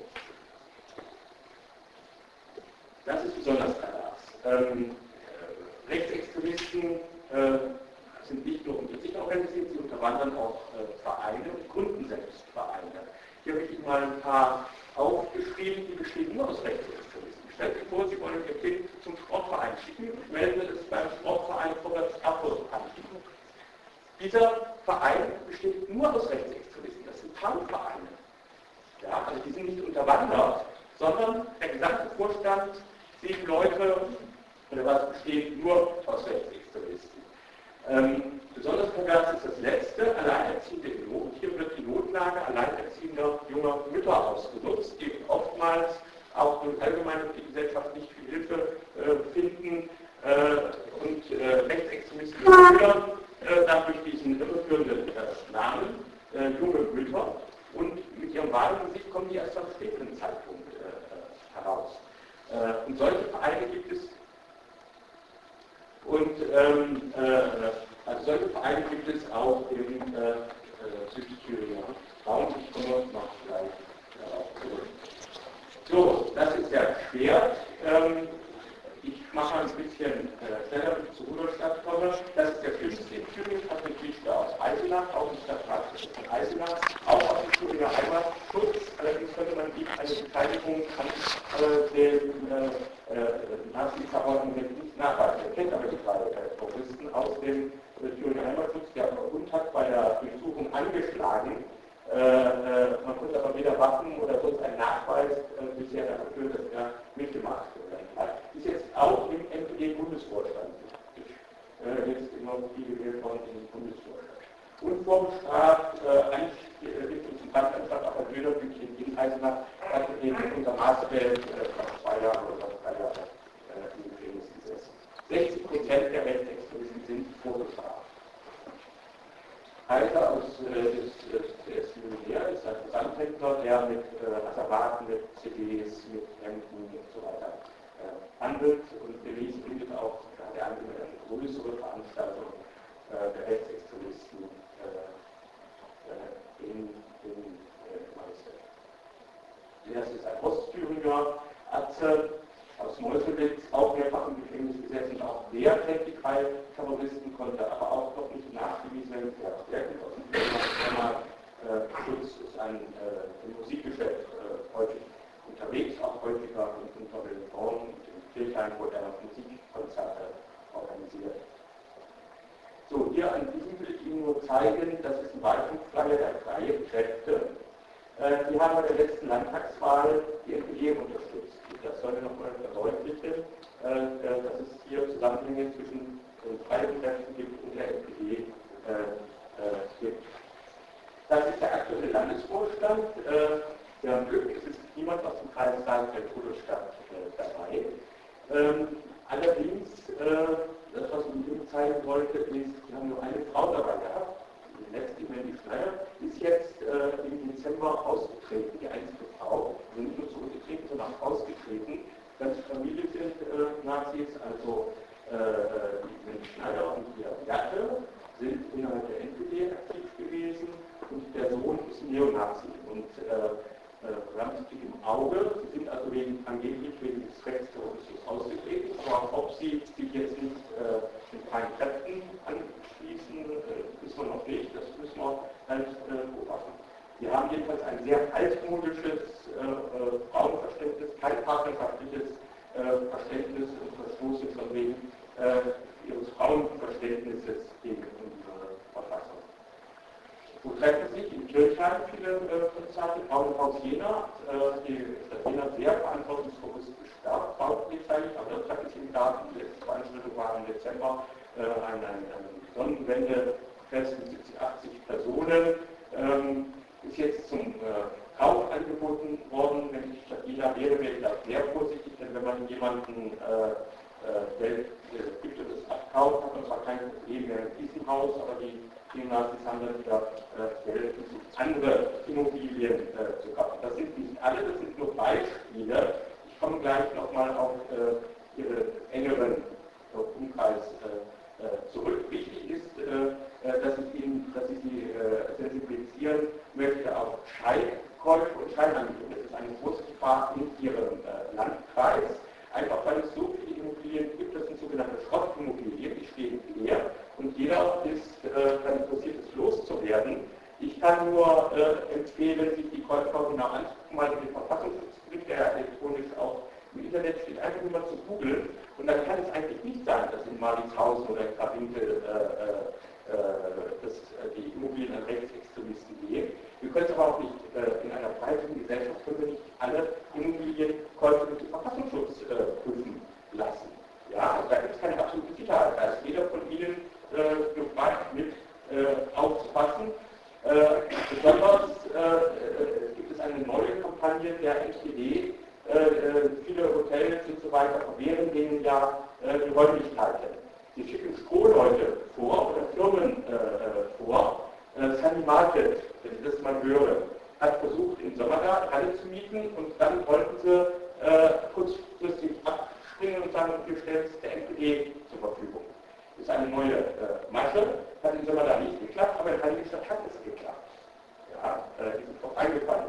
das ist besonders pervers. Rechtsextremisten sind nicht nur unter sich organisiert, sie unterwandern auch Vereine und gründen selbst Vereine. Hier habe ich Ihnen mal ein paar aufgeschrieben, die bestehen nur aus Rechtsextremisten. Stellen Sie sich vor, Sie wollen Ihr Kind zum Sportverein schicken und melden es beim Sportverein Vorwärts Erfurt an. Dieser Verein besteht nur aus Rechtsextremisten. Das sind Tarnvereine. Ja, also die sind nicht unterwandert, sondern der gesamte Vorstand, 7 Leute, oder was besteht nur aus Rechtsextremisten. Besonders pervers ist das letzte, alleinerziehende in Not. Hier wird die Notlage alleinerziehender junger Mütter ausgenutzt, die oftmals auch durch allgemeine Gesellschaft nicht viel Hilfe finden und Rechtsextremisten führen dadurch diesen irreführenden Namen junge Mütter. Und mit ihrem wahren Gesicht kommen die erst dann Vereine gibt es. Und also solche Vereine gibt es auch im Südthüringer Raum. Ich komme noch gleich darauf zurück. So, das ist der Schwert. Ich mache ein bisschen schneller, bis ich zur Rudolstadt komme. Das ist der schlimmste in Thüringen, hat eine Geschichte aus Eisenach, auch ein Stadtrat von Eisenach, auch aus dem Thüringer Heimatschutz. Allerdings könnte man ihm eine Beteiligung an den Nazi-Verordnungen nicht nachweisen. Er kennt aber die drei Terroristen aus dem Thüringer Heimatschutz, der Bund hat bei der Durchsuchung angeschlagen. Man konnte aber weder Waffen oder sonst einen Nachweis bisher dafür, dass er mitgemacht hat. Ist jetzt auch im NPD-Bundesvorstand. Jetzt immer viel gewählt worden im Bundesvorstand. Unvorbestraft, Einrichtung zum Brandantrag auf ein Dönerbüchchen in Eisenach, hat in unser Maßfeld fast 2 Jahre oder fast 3 Jahre im Gefängnis gesessen. 60% der Rechtsextremisten sind vorbestraft. Kaiser der ist Millionär, ist ein Versandhändler, der mit Asservaten, mit CDs, mit Hemden und so weiter handelt und Berlin bietet auch eine größere Veranstaltung der Rechtsextremisten in Maisfeld. Er ist ein Ostthüringer, Atze aus Meuselwitz, auch mehrfach im Gefängnis gesessen, auch der kennt die 3 Terroristen, konnte aber auch noch nicht nachgewiesen werden. Der kennt aus dem Thema Schutz, ist im Musikgeschäft häufig unterwegs, auch häufiger unter den Frauen und in Kirchheim, wo er Musikkonzerte organisiert. So, hier an diesem will ich Ihnen nur zeigen, das ist die Wahlkampfflagge der Freien Kräfte. Die haben bei der letzten Landtagswahl die NPD unterstützt. Das soll ich nochmal verdeutlichen, dass es hier Zusammenhänge zwischen den Freien Kräften gibt und der NPD gibt. Das ist der aktuelle Landesvorstand. Wir haben Glück, es ist niemand aus dem Kreis Rheinfeld-Rudolstadt dabei. Allerdings, das, was ich Ihnen zeigen wollte, ist, wir haben nur eine Frau dabei gehabt. Die letzte, die Schneider, ist jetzt im Dezember ausgetreten, die einzige Frau. Nicht nur zurückgetreten, sondern auch ausgetreten. Ganze Familie sind Nazis, also die Schneider und ihr Gatte sind innerhalb der NPD aktiv gewesen und der Sohn ist ein Neonazi. Und Ramstig im Auge, sie sind also angeblich wegen des Rechtsterrorismus ausgetreten, aber ob sie sich jetzt nicht mit freien Kräften anschließen, wissen wir noch nicht, das müssen wir halt beobachten. Wir haben jedenfalls ein sehr altmodisches Frauenverständnis, kein partnerschaftliches Verständnis und Verstoßen von wegen ihres Frauenverständnisses gegen unsere Verfassung. Wo treffen sich in Kirchheim viele Polizei, Frauenhaus Jena, die Stadt Jena sehr verantwortungsbewusst gesperrt, baupolizeilich, aber das hat es im Garten, die letzte Veranstaltung war im Dezember, ein Sonnenwendefest mit 70, 80 Personen, ist jetzt zum Kauf angeboten worden. Wenn die Stadt Jena wäre ich da sehr vorsichtig, denn wenn man jemanden Geld gibt und es abkauft, hat man zwar kein Problem mehr in diesem Haus, aber die Nazis haben dann wieder Geld, um andere Immobilien zu kaufen. Das sind nicht alle, das sind nur Beispiele. Ich komme gleich nochmal auf Ihre engeren Umkreis zurück. Wichtig ist, dass ich Sie sensibilisieren möchte auf Scheinkäufe und Scheinangebote. Das ist eine große Gefahr in Ihrem Landkreis. Einfach weil es so viele Immobilien gibt, das sind sogenannte Schrottimmobilien, die stehen leer und jeder ist dann interessiert, es loszuwerden. Ich kann nur empfehlen, sich die Käufer genau anzugucken, mal den Verfassungsschutz, der elektronisch auch im Internet steht, einfach nur mal zu googeln und dann kann es eigentlich nicht sein, dass in Marlingshausen oder in Krawinkel die Immobilien an Rechtsextremisten gehen. Wir können es aber auch nicht in einer breiten Gesellschaft können wir nicht alle Immobilienkäufe durch den Verfassungsschutz prüfen lassen. Ja, also da gibt es keine absolute Sicherheit. Da ist jeder von Ihnen gefragt, mit aufzupassen. Besonders gibt es eine neue Kampagne der NPD. Viele Hotels und so weiter verwehren denen ja die Räumlichkeiten. Sie schicken Strohleute vor oder Firmen vor. Sunny Market, wenn ich das mal höre, hat versucht, im Sommer da alle zu mieten und dann wollten sie kurzfristig abspringen sagen, wir stellen es der NPD zur Verfügung. Das ist eine neue Masche, hat im Sommer da nicht geklappt, aber in Heiligenstadt hat es geklappt. Ja, die sind drauf eingefallen.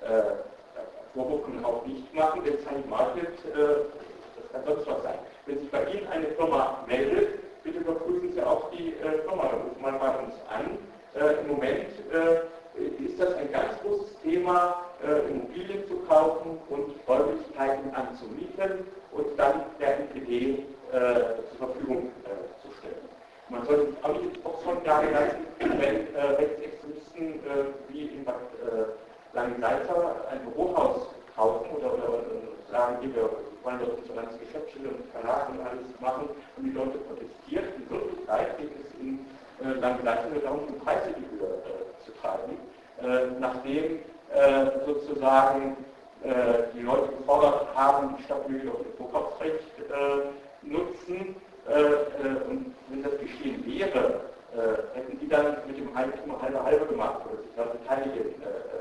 Vorwurf kann man auch nicht machen, wenn es St. Margret, das kann sonst was sein. Wenn sich bei Ihnen eine Firma meldet, bitte überprüfen Sie auch die Firma, da ruft man bei uns an. Im Moment ist das ein ganz großes Thema, Immobilien zu kaufen und Räumlichkeiten anzumieten und dann der NPD zur Verfügung zu stellen. Man sollte sich auch nicht auch schon sagen lassen, wenn Rechtsextremisten wie in Bad Langensalza ein Bürohaus kaufen oder sagen, wir wollen dort unsere ganze Geschäftsstelle und Verlag und alles machen und die Leute protestieren. In Wirklichkeit geht es in Langensalza nur darum, die Preise in die Höhe zu treiben, nachdem sozusagen die Leute gefordert haben, die Stadt möge doch das Vorkaufsrecht nutzen. Und wenn das geschehen wäre, hätten die dann mit dem Eigentum halbe gemacht oder sich daran beteiligen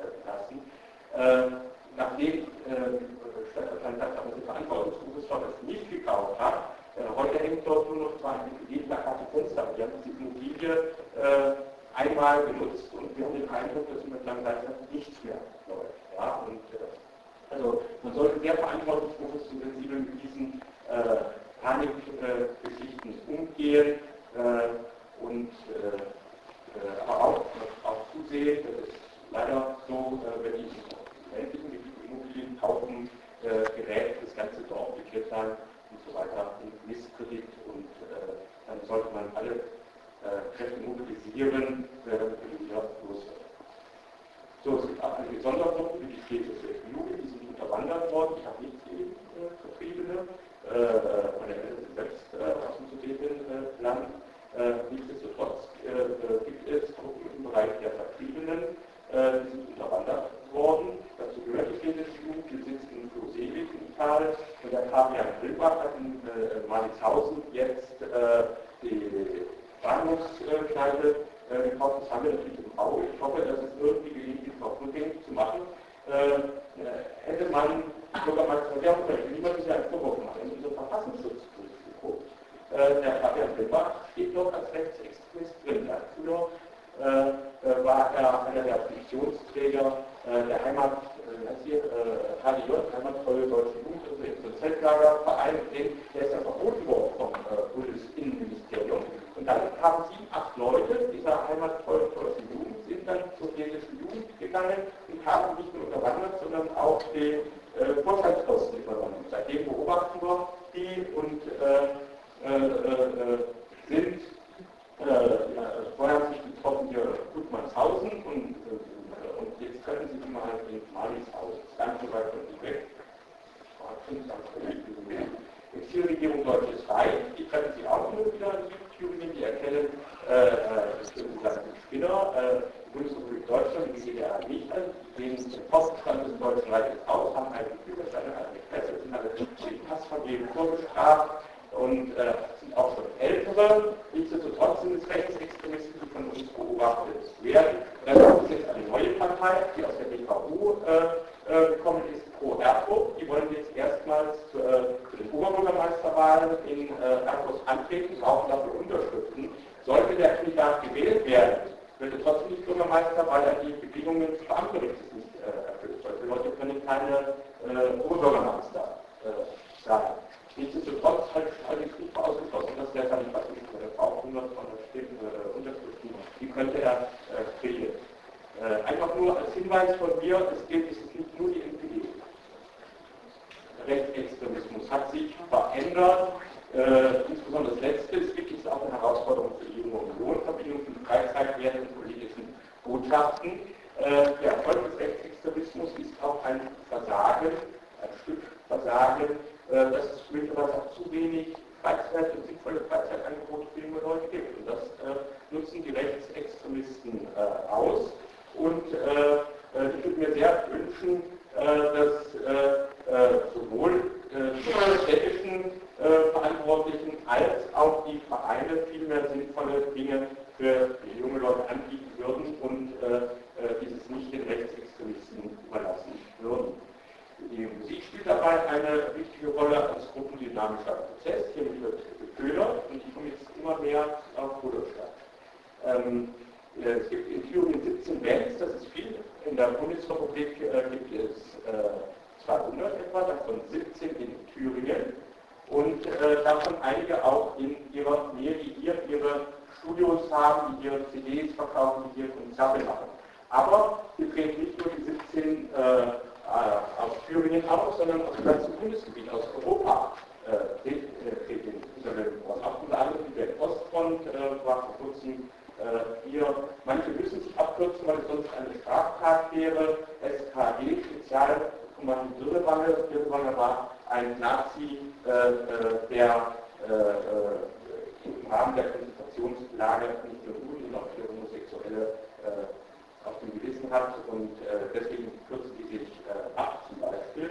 lassen. Nachdem Stadtverstand sagt, aber die Verantwortungsbewusstsein das nicht gekauft hat, heute hängt dort nur noch ein LED-Plakate Fenster. Wir haben diese Immobilie einmal genutzt und wir haben den Eindruck, dass mit Langensalza nichts mehr läuft. Ja? Und, also man sollte sehr verantwortungsbewusst und sensibel mit diesen Panikgeschichten umgehen und aber auch zusehen, das ist leider so, wenn die ländlichen Immobilien kaufen, gerät das ganze Dorf, die Kirchheim und so weiter in Misskredit und dann sollte man alle Kräfte mobilisieren, damit wir wieder loswerden. So, es gibt auch eine Sondergruppe, wie die städtische Jugend, die sind unterwandert worden, ich habe nicht die Vertriebene, meine Eltern sind selbst aus dem Sudetenland. Nichtsdestotrotz gibt es Gruppen im Bereich der Vertriebenen, die sind unterwandert worden. Dazu gehört die städtische Jugend, die sitzt in Klosewig im Tal und der Fabian Grillbach hat in Marlishausen jetzt die Bahnhofskneipe gekauft. Das haben wir natürlich im Bau. Ich hoffe, dass es irgendwie gelingt, die noch rückgängig zu machen. Hätte man Bürgermeister niemand ist ja ein Vorwurf machen, in unserem Verfassungsschutz durchgeguckt. Der Fabian Grillbach steht dort als Rechtsextremist drin. Früher war er einer der Funktionsträger der Heimat, HDJ, Heimatvolle Deutsche Jugend, also im Zeltlagerverein, der ist ja verboten worden vom Bundesinnenministerium. Und dann haben 7, 8 Leute dieser Heimatvolle Deutsche Jugend, sind dann zur städtischen Jugend gegangen und haben nicht nur unterwandert, sondern auch den Vorstandsposten übernommen. Seitdem beobachten wir die und sind vorher haben sich getroffen hier Gutmannshausen und jetzt treffen sie sich mal in Marlishausen. Das ist ganz so weit von sich weg. Exilregierung Deutsches Reich, die treffen sich auch nur wieder in Südthüringen, die erkennen Spinner, die Bundesrepublik Deutschland, die DDR nicht an, die sehen den Poststand des Deutschen Reiches aus, haben einen Führerschein, eine Presse, sind alle Passvergehen vorbestraft und sind auch schon ältere. Nichtsdestotrotz sind es Rechtsextremisten, die von uns beobachtet werden. Das ist jetzt eine neue Partei, die aus der BVU gekommen ist, Pro Erfurt. Die wollen jetzt erstmals zu den Oberbürgermeisterwahlen in Erfurt antreten, brauchen dafür Unterschriften. Sollte der Kandidat gewählt werden, wird er trotzdem nicht Bürgermeister, weil er die Bedingungen des Beamtenrechts nicht erfüllt. Also die Leute können keine Oberbürgermeister sein. Nichtsdestotrotz halte ich es nicht für ausgeschlossen, dass der Kandidat braucht 100 Unterschriften, die könnte er kriegen. Einfach nur als Hinweis von mir, es ist nicht nur die NPD. Rechtsextremismus hat sich verändert, insbesondere das Letzte, es gibt jetzt auch eine Herausforderung für die Junge Union, Verbindung von Freizeit während politischen Botschaften. Der Erfolg des Rechtsextremismus ist auch ein Versagen, ein Stück Versagen, dass es möglicherweise auch zu wenig Freizeit und sinnvolle Freizeitangebote für junge Leute gibt. Und das nutzen die Rechtsextremisten aus. Und ich würde mir sehr wünschen, dass sowohl die städtischen Verantwortlichen als auch die Vereine viel mehr sinnvolle Dinge für die junge Leute anbieten würden und dieses nicht den Rechtsextremisten überlassen würden. Die Musik spielt dabei eine wichtige Rolle als dynamischer Prozess, hier wird geködert und die kommen jetzt immer mehr auf Rudolstadt. Es gibt in Thüringen 17 Bands, das ist viel. In der Bundesrepublik gibt es 200 etwa, davon 17 in Thüringen und davon einige auch in ihrer Nähe, die hier ihre Studios haben, die ihre CDs verkaufen, die hier Konzerte machen. Aber wir treten nicht nur die 17 aus Thüringen auf, sondern aus dem ganzen Bundesgebiet, aus Europa treten Unternehmen aus. Auch unter anderem die Ostfront war vor kurzem hier. Manche müssen sich abkürzen, weil es sonst eine Straftat wäre. SKD, Spezialkommando Dirlewange war ein Nazi, der im Rahmen der Konzentrationslage nicht nur Juden, sondern auch für Homosexuelle auf dem Gewissen hat und deswegen kürzen die sich ab zum Beispiel.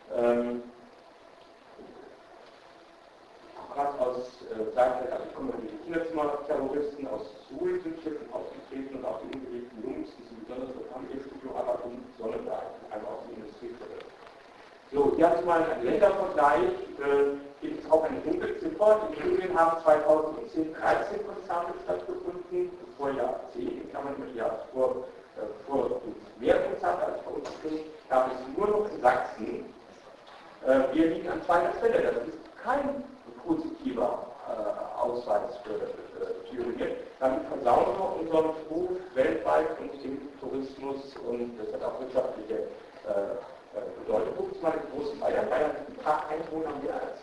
Gerade aus Seiten der Kinderzimmerterroristen aus Suhl sind hier schon aufgetreten und auch die unbewegten Jungs, die sind besonders bekannt, ihr Studioarbeit um Sonnenberg, einfach aus der Industrieviertel. So, hier habe ich mal einen Ländervergleich, gibt es auch eine Dunkelziffer. In Thüringen haben 2010 13 Konzerte stattgefunden, vor Jahr 10, kann man mit Jahr vor mehr Konzerte als bei uns sind, gab es nur noch in Sachsen. Wir liegen an zweiter Stelle, das ist kein positiver Ausweis für Thüringen. Damit versauen wir unseren Ruf weltweit und im Tourismus und das hat auch wirtschaftliche Bedeutung. Guckt mal die großen Bayern. Bayern hat ein paar Einwohner mehr als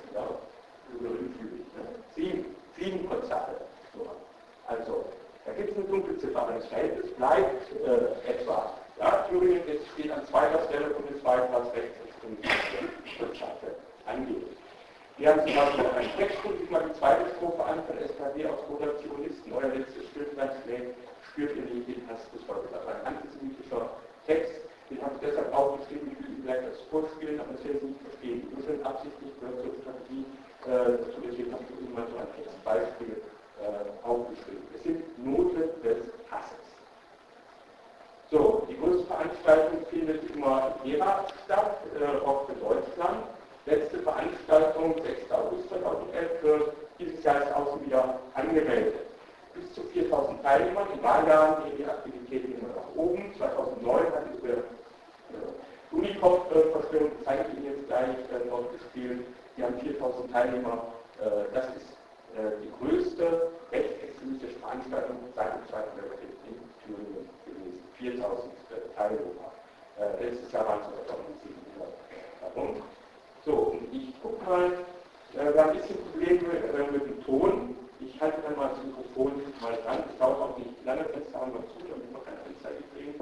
wir. 7 Konzerte. So. Also, da gibt es eine Dunkelziffer, aber das Verhältnis bleibt etwa. Ja, Thüringen steht an zweiter Stelle bundesweit, was Rechtsextremismus angeht. Wir haben zum Beispiel auch einen Text, guckt mal die zweite Strophe an von SKD aus Rotationisten. Euer letztes Stillstandsschläge spürt ihr nicht den Hass des Volkes. Also ein antisemitischer Text, den habe ich deshalb aufgeschrieben, ich will ihn vielleicht als vorspielen, aber das werden Sie nicht verstehen. Die Nuscheln absichtlich gehört zur Strategie, deswegen habe ich immer so ein Textbeispiel aufgeschrieben. Es sind Noten des Hasses. So, die größte Veranstaltung findet immer in Gera statt, auch für Deutschland. Letzte Veranstaltung, 6. August 2011, dieses Jahr ist auch wieder angemeldet. Bis zu 4.000 Teilnehmer, in Wahljahren gehen die Aktivitäten immer nach oben. 2009 hat diese Unicop-Verschwörung, zeige ich Ihnen jetzt gleich, dort gespielt. Wir haben 4.000 Teilnehmer. Das ist die größte rechtsextremistische Veranstaltung seit dem Zweiten Weltkrieg in Thüringen gewesen. 4.000 Teilnehmer. Letztes Jahr waren es 2.700. Warum? So, und ich gucke mal, wir haben ein bisschen Probleme mit dem Ton. Ich halte dann mal das Mikrofon mal dran. Es dauert auch nicht lange, Fenster haben wir zu, damit wir keine Anzeige kriegen.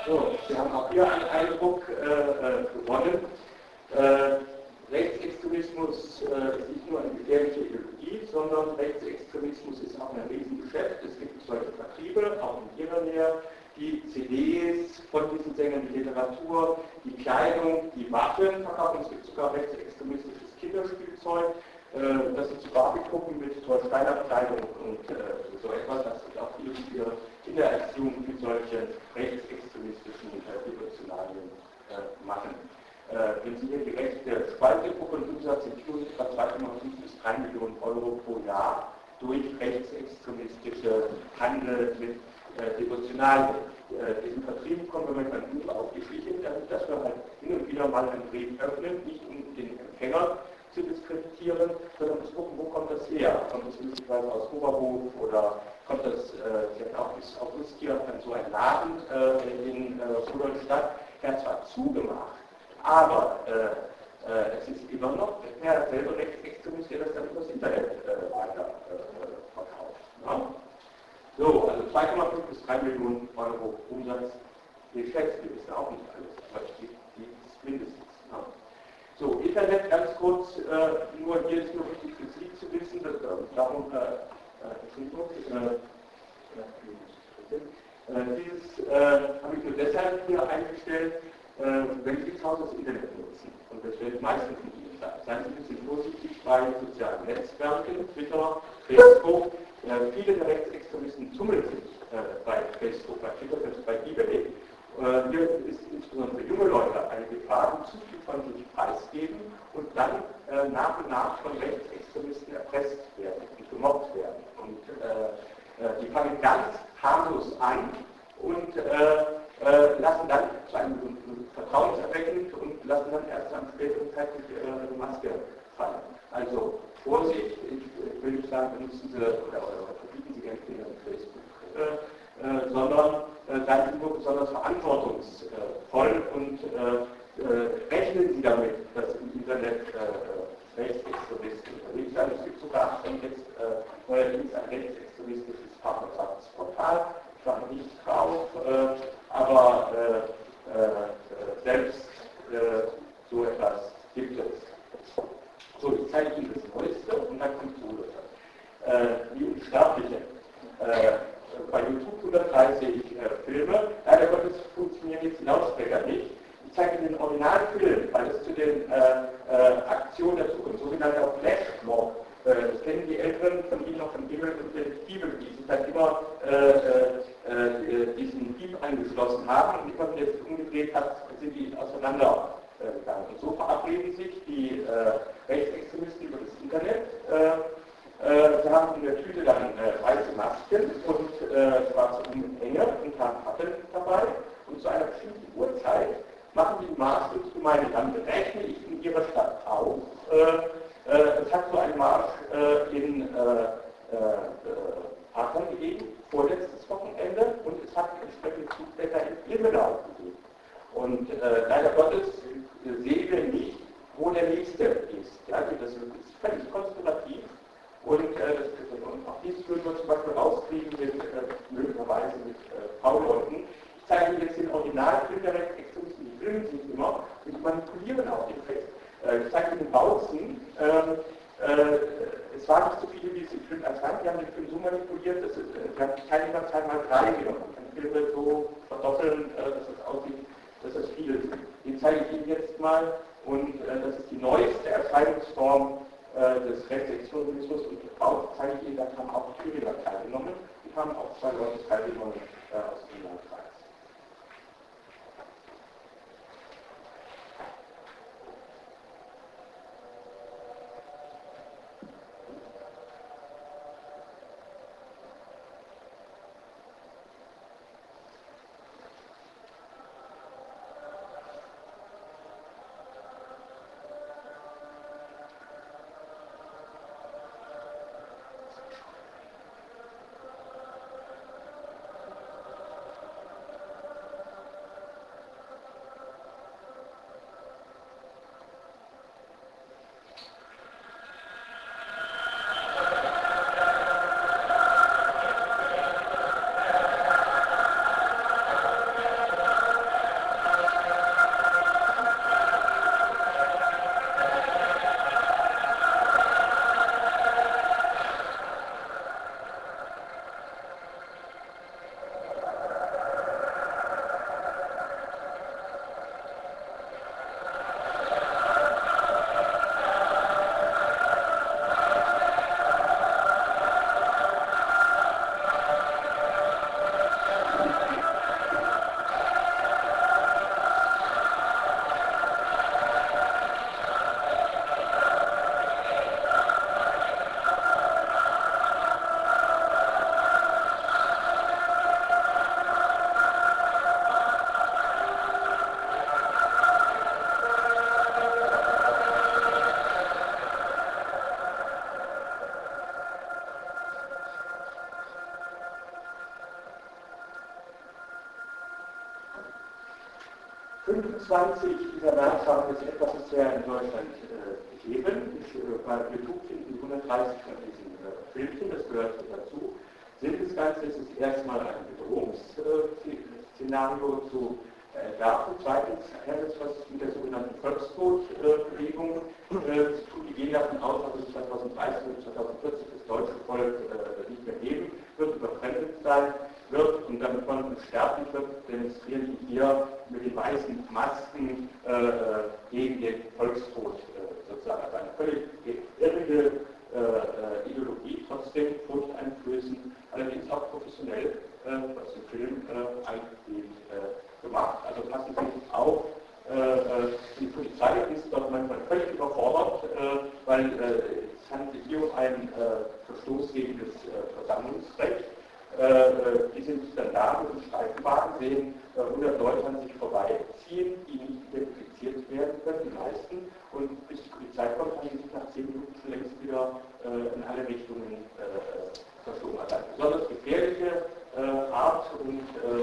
So, wir haben auch hier einen Eindruck gewonnen. Rechtsextremismus ist nicht nur eine gefährliche Ideologie, sondern Rechtsextremismus ist auch ein Riesengeschäft. Es gibt solche Vertriebe, auch in ihrer Nähe, die CDs von diesen Sängern, die Literatur, die Kleidung, die Waffen verkaufen. Es gibt sogar rechtsextremistisches Kinderspielzeug. Das sind so Barbie-Puppen mit Steiner-Kleidung und so etwas. Das sind auch viele Kindererziehung mit solchen rechtsextremistischen Devotionalien machen. Wenn Sie hier die rechte Spalte gucken, Umsatz in Tübingen etwa 2,5 bis 3 Millionen Euro pro Jahr durch rechtsextremistische Handel mit Devotionalien. Diesen Vertrieb kommen wir mit einem Buch auf die Schliche, dass wir halt hin und wieder mal einen Brief öffnen, nicht um den Empfänger zu diskreditieren, sondern zu gucken, wo kommt das her? Kommt das möglicherweise aus Oberhof oder kommt das vielleicht auch bis August hier an so einen Laden in Rudolstadt? Der hat zwar zugemacht, aber es ist immer noch derselbe Rechtsextremist, der das dann über das Internet weiter verkauft. Ja? So, also 2,5 bis 3 Millionen Euro Umsatz. Geschätzt, wir wissen auch nicht alles, aber die ist mindestens. Ja? So, Internet ganz kurz, nur hier ist nur wichtig für Sie zu wissen, darum, dieses habe ich nur deshalb hier eingestellt, wenn Sie zu Hause das Internet nutzen, und das wird meistens von Ihnen sein. Seien Sie ein bisschen vorsichtig bei sozialen Netzwerken, Twitter, Facebook. Viele der Rechtsextremisten tummeln sich bei Facebook, bei Twitter, bei eBay. Hier ist insbesondere für junge Leute eine Gefahr, die zu viel von sich preisgeben und dann nach und nach von Rechtsextremisten erpresst werden und gemobbt werden. Und die fangen ganz harmlos an und lassen dann zu einem vertrauenserweckend und lassen dann erst am späteren Zeitpunkt ihre Maske fallen. Also Vorsicht, ich will nicht sagen, benutzen Sie oder verbieten Sie gerne Facebook, sondern seien Sie nur besonders verantwortungsvoll und rechnen Sie damit, dass im Internet Rechtsextremisten unterwegs sind. Es gibt sogar schon jetzt neuerdings ein rechtsextremistisches Partnerschaftsportal. Ich war noch nicht drauf, aber selbst so etwas gibt es. So, ich zeige Ihnen das Neueste und dann kommt die Unsterblichen. Bei YouTube 130 Filme. Leider Gottes funktionieren jetzt die Lautsprecher nicht. Ich zeige Ihnen den Originalfilm, weil es zu den Aktionen der Zukunft, sogenannter Flashmob. Das kennen die Älteren von Ihnen noch von Himmel und der Bibel, die sich dann immer diesen Dieb angeschlossen haben und immer wieder umgedreht hat, sind die auseinandergegangen. Und so verabreden sich die Rechtsextremisten über das Internet. Sie haben in der Tüte dann weiße Masken und schwarze Umhänge und haben Pappen dabei. Und zu einer bestimmten Uhrzeit machen die Marsch ins Gemeindeland. Berechne ich in ihrer Stadt auf. Es hat so einen Marsch in Aachen gegeben, vorletztes Wochenende, und es hat entsprechende Zugwetter in Ilmenau gegeben. Und leider Gottes sehen wir nicht, wo der nächste ist. Ja, das ist völlig konspirativ. Und auch dies würden wir zum Beispiel rauskriegen mit möglicherweise mit V-Leuten. Ich zeige Ihnen jetzt den Originalfilm der Rechtsextremisten, die filmen sich immer und die manipulieren auch den Text. Ich zeige Ihnen Bautzen. Es waren nicht so viele, wie es im Film erscheint. Die haben den Film so manipuliert, dass wir haben die Teilnehmerzahl mal 3 genommen. Man kann Filme so verdoppeln, dass es aussieht, dass das viele sind. Den zeige ich Ihnen jetzt mal. Und das ist die neueste Erscheinungsform des Rechtsextremismus. Und auch zeige ich Ihnen, da haben auch Thüringer teilgenommen. Die haben auch 2 Leute teilgenommen aus dem Landkreis. 25 dieser Nachfahren des etwas bisher in Deutschland geben. Bei Betrug finden 130 von diesen Filmchen, das gehört dazu. Sinn des Ganzen ist es erstmal ein Bedrohungsszenario zu entwerfen. Zweitens hat es was mit der sogenannten Volkstodbewegung zu tun. Die gehen davon aus, dass es 2030 oder 2040 das deutsche Volk nicht mehr geben wird, überfremdet sein wird und damit man unsterblich wird, demonstrieren die hier mit den weißen Masken gegen den Volkstod sozusagen. Also eine völlig irrige Ideologie, trotzdem furchteinflößend, allerdings auch professionell, was im Film eigentlich gemacht. Also passen Sie auf, die Polizei ist dort manchmal völlig überfordert, weil es handelt sich hier um einen Verstoß gegen das Versammlungsrecht. Die sind dann da mit dem Streifenwagen, sehen 100 Leute an sich vorbeiziehen, die nicht identifiziert werden können, die meisten. Und bis die Polizei kommt, haben die sich nach 10 Minuten schon längst wieder in alle Richtungen verschoben. Also eine besonders gefährliche Art und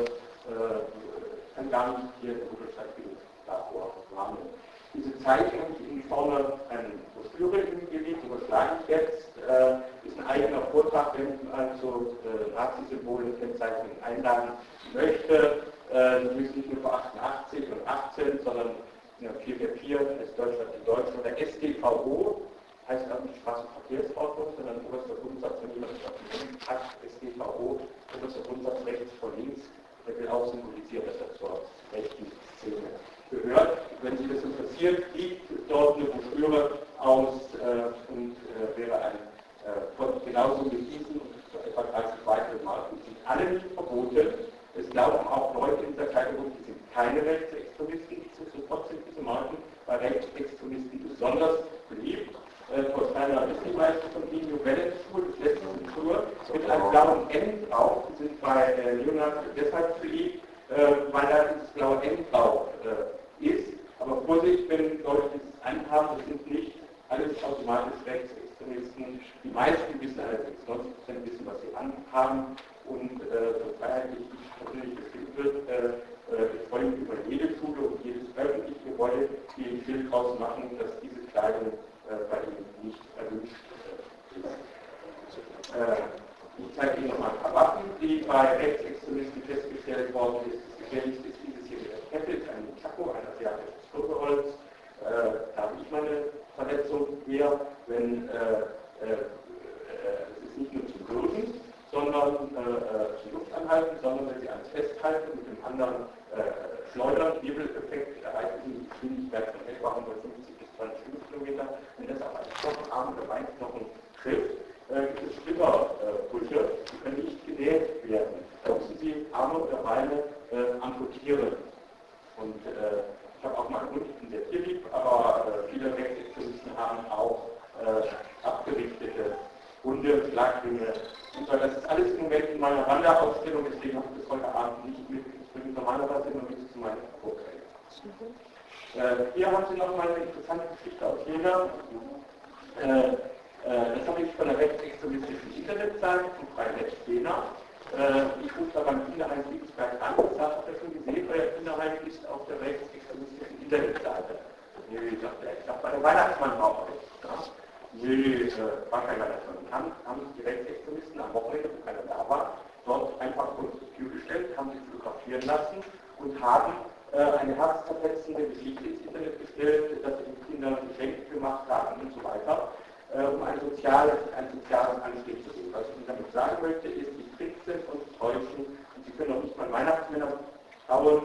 kann gar nicht hier in Rudolstadt genug davor warnen. Diese Zeichnung in vorne eine Broschüre hingelegt, überschlage ich jetzt, ist ein eigener Vortrag, wenn man zu Nazi-Symbolen und Kennzeichnungen einladen möchte. Die müssen nicht nur für 88 und 18, sondern 444 ist Deutschland in Deutschland oder StVO, heißt auch nicht Straßenverkehrsordnung, sondern oberster Grundsatz, wenn jemand das auf dem Mund hat, StVO, oberster Grundsatz rechts vor links, der will auch symbolisieren, dass er zur rechten Szene gehört. Wenn Sie das interessiert, liegt dort eine Broschüre aus und wäre ein genauso mit diesen und etwa 30 weiteren Marken. Die sind alle nicht verboten. Es glauben auch Leute in der Kategorie, die sind keine Rechtsextremisten, nichtsdestotrotz sind diese Marken bei Rechtsextremisten besonders beliebt. Frau Steiner ist die meisten von Ihnen New Balance Schuhe, das letzte Schuhe, mit einem blauen N drauf. Die sind bei Leonard deshalb beliebt, weil da dieses blaue N drauf ist. Aber Vorsicht, wenn Leute dieses anhaben, das sind nicht alles automatisch Rechtsextremisten. Die meisten wissen allerdings, 90% wissen, was sie anhaben. Und so freiheitlich ich persönlich bestimmt wird, wir freuen über jede Schule und jedes öffentliche Gebäude, die ein Schild draus machen, dass diese Kleidung bei ihnen nicht erwünscht ist. Ich zeige Ihnen nochmal ein paar Waffen, die bei Rechtsextremisten festgestellt worden ist. Das gefährlichste ist dieses hier mit der Kette, ist ein Chaco, ein asiatisches Kloppeholz. Da habe ich meine Verletzung her, wenn es ist nicht nur zum Würgen, sondern zum Luftanhalten, sondern wenn Sie eines festhalten und mit dem anderen schleudern, Wirbeleffekt erreichen Sie die Geschwindigkeit von etwa 150 bis 20 Kilometer. Wenn das auf einen Knochenarm oder Beinknochen trifft, gibt es Splitterbrüche, die können nicht genäht werden. Da müssen Sie Arme oder Beine amputieren. Und ich habe auch mal einen Hund, ich bin sehr tierlieb, aber viele Rechtsextremisten haben auch abgerichtete Hunde, Schlaglinge. Und das ist alles im Moment in meiner Wanderausstellung, deswegen habe ich das heute Abend nicht mit. Ich bringe normalerweise immer mit zu meinen Vorträgen. Hier haben Sie noch mal eine interessante Geschichte aus Jena. Das habe ich von der rechtsextremistischen Internetseite von Freie Jena. Ich rufe da beim Kinderheim Friedensberg an und sage, habt ihr schon gesehen, euer Kinderheim ist auf der rechtsextremistischen Internetseite. Nee, sagt er, ich sage, bei der Weihnachtsmann auch nicht. Nee, war kein Weihnachtsmann. Haben sich die Rechtsextremisten am Wochenende, wo keiner da war, dort einfach vor die Tür gestellt, haben sich fotografieren lassen und haben eine herzzerfetzende Geschichte ins Internet gestellt, dass sie den Kindern Geschenke gemacht haben und so weiter, um ein soziales Anstieg zu geben. Was ich Ihnen damit sagen möchte, ist, die Tricks sind und täuschen und Sie können auch nicht mal Weihnachtsmänner bauen.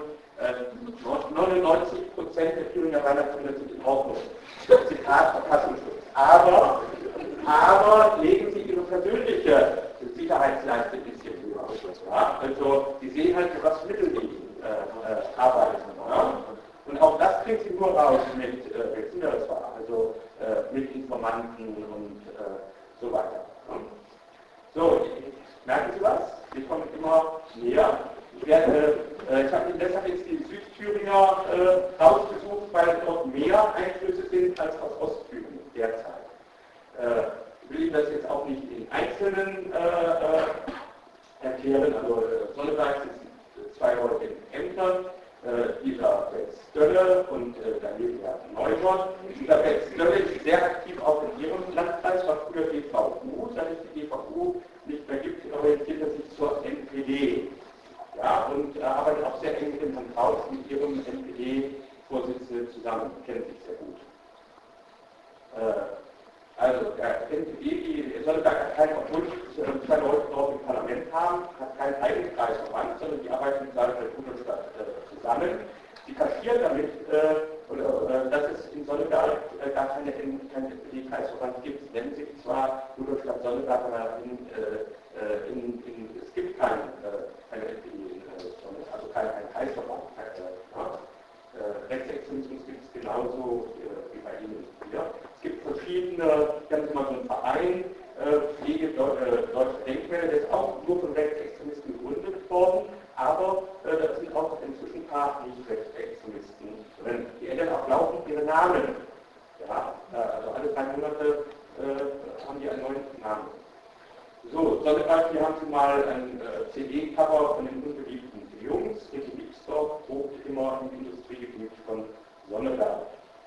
99% der Thüringer Weihnachtsmänner sind in Ordnung. Zitat Verfassungsschutz. Aber legen Sie Ihre persönliche Sicherheitsleiste ein bisschen höher. Ja? Also Sie sehen halt, für was Mittel die arbeiten. Ja? Und auch das kriegen Sie nur raus mit, das war, also mit Informanten und so weiter. So, merken Sie was? Wir kommen immer näher. Ich habe Ihnen deshalb jetzt die Südthüringer rausgesucht, weil dort mehr Einflüsse sind als aus Ostthüringen derzeit. Ich will Ihnen das jetzt auch nicht in Einzelnen erklären. Also Sonneberg sitzen 2 Leute in Ämtern, dieser Betz-Dölle und daneben ja Neumann. Dieser Betz-Dölle ist sehr aktiv auch in ihrem Landkreis, war früher DVU, seit es die DVU nicht mehr gibt, orientiert er sich zur NPD. Ja, und arbeitet auch sehr eng mit dem Herrn Kraus, mit ihrem NPD-Vorsitzenden zusammen, kennen sich sehr gut. Also, der NPD, die Sonneberg hat keinen, obwohl zwei Leute dort im Parlament haben, hat keinen eigenen Kreisverband, sondern die arbeiten mit Salzburg Bundesstadt zusammen. Die kaschiert damit, dass es in Sonneberg gar keine NPD-Kreisverband gibt, nennen sich zwar Bundesstadt Sonneberg, aber es gibt keine NPD, also keinen Kreisverband. Rechtsextremismus gibt es genauso wie bei Ihnen hier. Es gibt verschiedene, ganz mal so einen Verein, Pflege Deutsche Denkmäler, der ist auch nur von Rechtsextremisten gegründet worden, aber da sind auch inzwischen ein paar Nicht-Rechtsextremisten drin. Die ändern auch laufend ihre Namen. Ja, also alle 3 Monate haben die einen neuen Namen. So, Sonneberg, hier haben Sie mal ein CD-Cover von den unbeliebten Jungs. Ricky Liebsdorf wohnt immer im Industriegebiet von Sonneberg.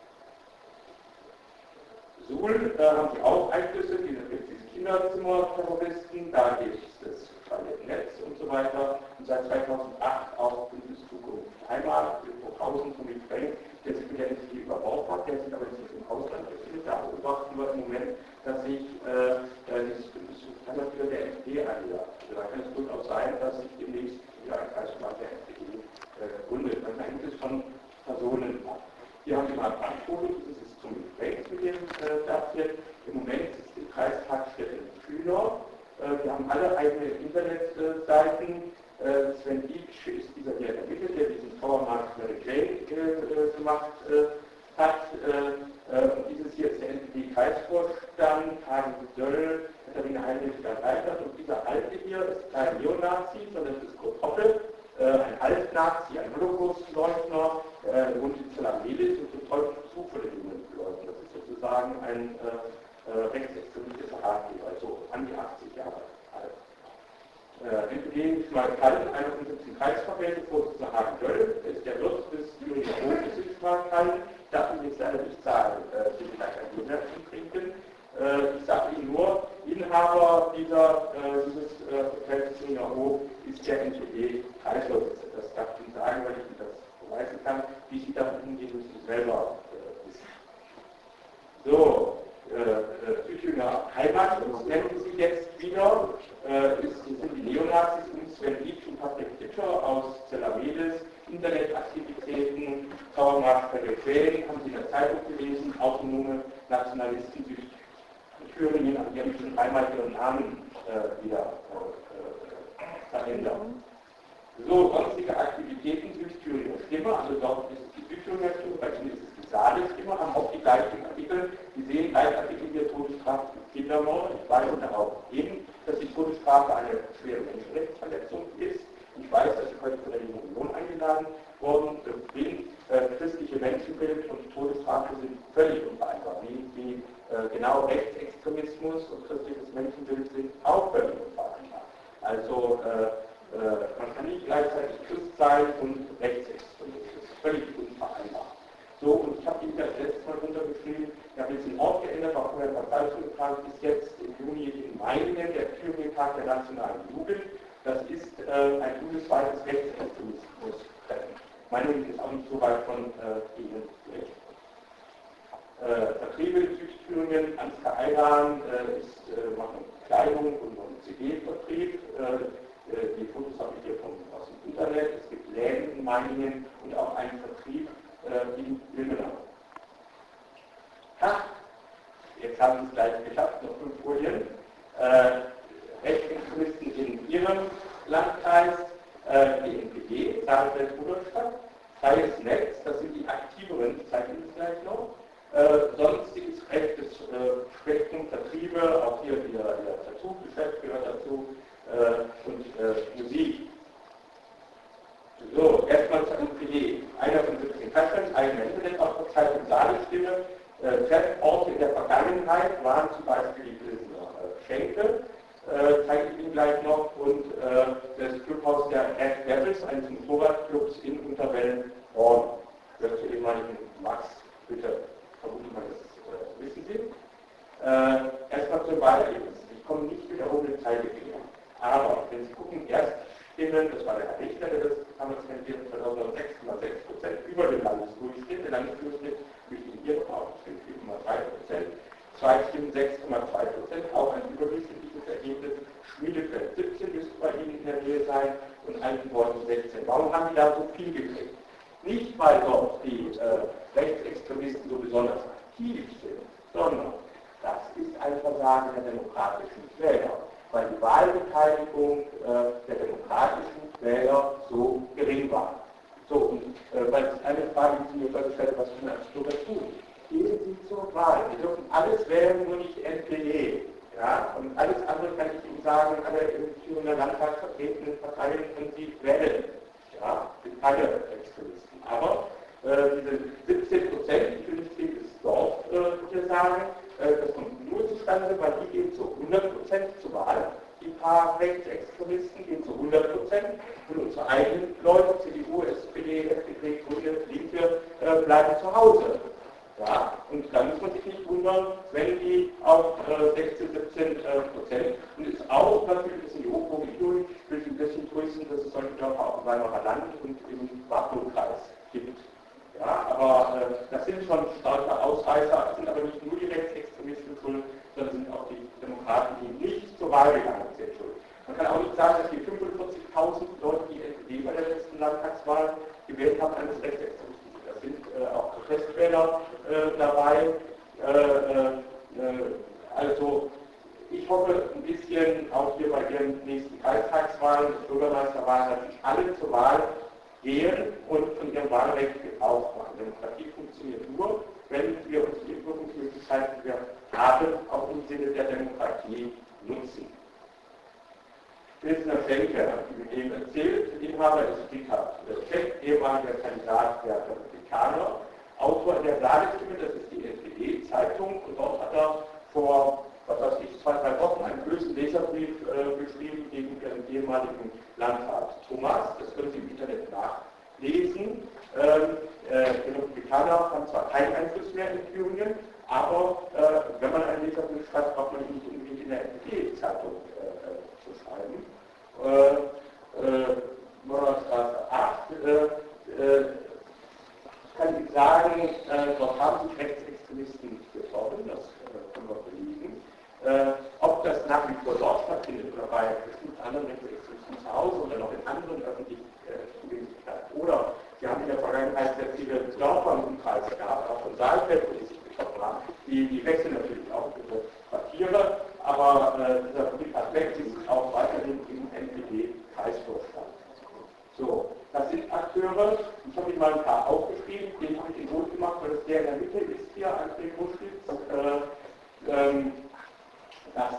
Suhl haben Sie auch Einflüsse, diese Kinderzimmer-Terroristen, da gibt es das freie Netz und so weiter. Und seit 2008 auch Bundeszukunft Heimat, Burghausen von Frank, der sich mit der NPD überbaut hat, der sich aber nicht im Ausland befindet. Da beobachten wir im Moment, dass sich das Bundeszukunft Heimat wieder der NPD einjagt. Also da kann es durchaus sein, dass sich demnächst wieder ein Kreisverband der NPD gründet. Man kann es von Personen machen. Hier haben Sie mal ein Brandfoto, das ist zum Gespräch mit dem datiert. Im Moment ist die Kreistagstätte Schüler. Wir haben alle eigene Internetseiten. Sven Dietsch ist dieser hier in der Mitte, der diesen Trauermarkt Mary Jane gemacht hat. Dieses hier ist der NPD-Kreisvorstand, Hagen Döll, Katharina Heinrich, der Leiter. Und dieser Alte hier ist kein Neonazi, sondern das ist Kurt Hoppe, ein Altnazi, ein Holocaustleugner, wohnt in Tel Aviv und betreut Zufälle jungen Leuten. Das ist sozusagen ein rechtsextremistischer Ratgeber, also an die 80 Jahre alt. NPD ist mal bekannt, einer von 17 Kreisverbänden, Vorsitzender Hagen Döll, der ist der Wirt des Thüringer Hofes, ist mal bekannt. Darf ich jetzt leider nicht sagen, wie Sie gleich ein Bier trinken. Ich sage Ihnen nur, Inhaber dieses Hotels Thüringer Hof ist der NPD-Kreisvorsitzende. Das darf ich Ihnen sagen, weil ich Ihnen das beweisen kann. Wie Sie damit umgehen, müssen Sie selber wissen. So, Thüringer Heimat, das nennen Sie jetzt wieder, sind die Neonazis und Sven Dietsch und Patrick Ditscher aus Zelamedes, Internetaktivitäten, Trauermarsch bei der Quellen, haben Sie in der Zeitung gelesen, autonome Nationalisten Thüringen an ihrem schon einmal ihren Namen wieder verändern. So, sonstige Aktivitäten Südthüringer Stimme, also dort ist es die Südthüringer Stimme, bei Ihnen ist es die Saale Stimme, haben auch die gleichen Artikel. Sie sehen Leitartikel hier, Todesstrafe und Kindermord. Ich weise darauf hin, dass die Todesstrafe eine schwere Menschenrechtsverletzung ist. Ich weiß, dass ich heute von der Union eingeladen worden bin. Christliche Menschenbild und Todesstrafe sind völlig unvereinbar. Wie genau Rechtsextremismus und christliches Menschenbild sind auch völlig unvereinbar. Also man kann nicht gleichzeitig Christ sein und Rechtsextremist. Das ist völlig unvereinbar. So, und ich habe Ihnen das letzte Mal runtergeschrieben, ich habe jetzt den Ort geändert, war vorher Verwaltung geplant, bis jetzt im Juni in Meiningen, der Thüringen-Tag der nationalen Jugend. Das ist ein bundesweites Rechtsextremismus-Treffen. Meiningen ist auch nicht so weit von Ihnen weg. Vertriebe in Südthüringen, Ansgar Eiran machen Kleidung und CD-Vertrieb. Die Fotos habe ich hier aus dem Internet. Es gibt Läden in Meiningen und auch einen Vertrieb in Ilmenau. Jetzt haben Sie es gleich geschafft, noch 5 Folien. Rechtsextremisten in Ihrem Landkreis, die NPD, Saalfeld-Rudolstadt, Freies Netz, das sind die aktiveren, ich zeige Ihnen das gleich noch. Sonstiges rechtes Spektrum, Vertriebe, auch hier Ihr Tattoo-Geschäft gehört dazu, und Musik. So, erstmal zur NPD. Einer von 17 Feststellungen, eigene Internetaufzeichnung, Saalestimme. Trefforte in der Vergangenheit waren zum Beispiel die Pilsener Schenke, zeige ich Ihnen gleich noch, und das Clubhaus der Red Devils, eines Motorradclubs in Unterwellenborn. Gehört zur ehemaligen Max-Hütte, vermutlich mal, das wissen Sie. Erstmal zum Wahlergebnis. Ich komme nicht mit der ohne Zeile her. Aber wenn Sie gucken, Erststimmen, das war der Herr Richter, der das damals rentiert, 2006,6% über dem Landesdurchschnitt. Der Landesdurchschnitt durch den Irrfahrungsschnitt 4,3%. Zweitstimmen 6,2%, auch ein überdurchschnittliches Ergebnis. Schmiedefeld 17 müsste bei Ihnen in der Nähe sein und Altenborn 16. Warum haben die da so viel gekriegt? Nicht, weil dort die Rechtsextremisten so besonders aktiv sind, sondern das ist ein Versagen der demokratischen Wähler, weil die Wahlbeteiligung der demokratischen Wähler so gering war. So, und weil es eine Frage, die mir gestellt was können als Bürger tun? Gehen Sie zur Wahl. Wir dürfen alles wählen, nur nicht NPD. Ja? Und alles andere kann ich Ihnen sagen, alle in Thüringer Landtag vertretenen Parteien können Sie wählen. Ja? Sind keine Extremisten. Aber diese 17%, ich will nicht jedes Dorf hier sagen, das kommt nur zustande, weil die gehen zu 100% zur Wahl. Die paar Rechtsextremisten gehen zu 100% und unsere eigenen Leute, CDU, SPD, FDP, Grüne, Linke, bleiben zu Hause. Ja, und dann muss man sich nicht wundern, wenn die auf 16, 17% und ist auch natürlich ein bisschen die Hochburg-Idol, will ich ein bisschen trösten, dass es solche Dörfer auch im Weimarer Land und im Wartburg-Kreis gibt. Ja, aber das sind schon starke Ausreißer, sind aber nicht nur die Rechtsextremisten schuld, sondern sind auch die Demokraten, die nicht zur Wahl gegangen sind, schuld. Man kann auch nicht sagen, dass die 45.000 Leute, die SPD bei der letzten Landtagswahl gewählt haben, eines Rechtsextremisten. Da sind auch Protestwähler dabei. Also ich hoffe ein bisschen auch hier bei Ihren nächsten Kreistagswahlen, Bürgermeisterwahlen, dass sich alle zur Wahl gehen und von ihrem Wahlrecht Gebrauch machen. Demokratie funktioniert nur, wenn wir uns die Wirkungsmöglichkeiten, die wir haben, auch im Sinne der Demokratie nutzen. Pilsner Schenker, mit dem erzählt, Inhaber ist Dieter Scheck, ehemaliger Kandidat der Republikaner, Autor der Saalestimme, das ist die SPD-Zeitung, und dort hat er vor, was weiß ich, 2, 3 Wochen einen bösen Leserbrief geschrieben gegen ihren ehemaligen Landrat Thomas, das können Sie im Internet nachlesen. Die Republikaner haben zwar keinen Einfluss mehr in Thüringen, aber wenn man einen Leserbrief schreibt, braucht man ihn nicht unbedingt in der SPD-Zeitung zu schreiben. Mörderstraße 8, ich kann Ihnen sagen, dort haben sich Rechtsextremisten getroffen, das können wir belegen. Ob das nach wie vor dort stattfindet oder bei bestimmten anderen Rechtsextremisten zu Hause oder noch in anderen öffentlichen Zugänglichkeiten. Oder Sie haben in der Vergangenheit sehr viele Dörfer im Umkreis gehabt, auch von Saalfeld, wo die sich getroffen haben. Die wechseln natürlich auch ihre Quartiere, aber dieser Aspekt ist auch weiterhin im NPD-Kreisvorstand. So, das sind Akteure, ich habe Ihnen mal ein paar aufgeschrieben, den habe ich in Rot gemacht, weil das der in der Mitte ist hier, André Buschwitz. Das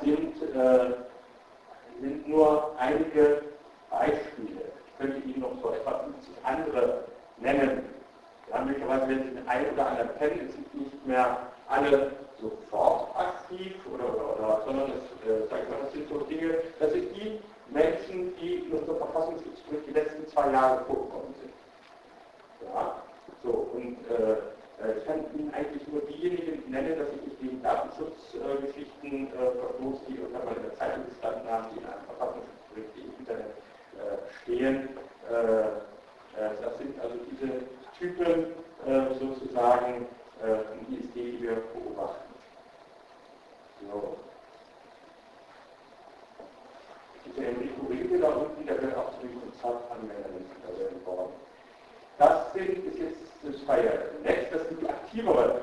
sind nur einige Beispiele. Ich könnte Ihnen noch so etwa 50 andere nennen. Ja, möglicherweise, wenn Sie den einen oder anderen kennen, sind nicht mehr alle sofort aktiv, sondern das sind so Dinge, das sind die Menschen, die in unserer Verfassungsschutz durch die letzten 2 Jahre vorgekommen sind. Ja, so, und ich kann Ihnen eigentlich nur diejenigen nennen, dass ich nicht gegen Datenschutzgeschichten verstoße, die irgendwann mal in der Zeitung gestanden haben, die in einem Verfassungsschutzbericht im Internet stehen. Das sind also diese Typen sozusagen, die wir beobachten. So. Der Enrico Rieke da unten, der wird auch zu den Konzertanmeldern worden. Das ist jetzt das freie Netz, das sind die aktiveren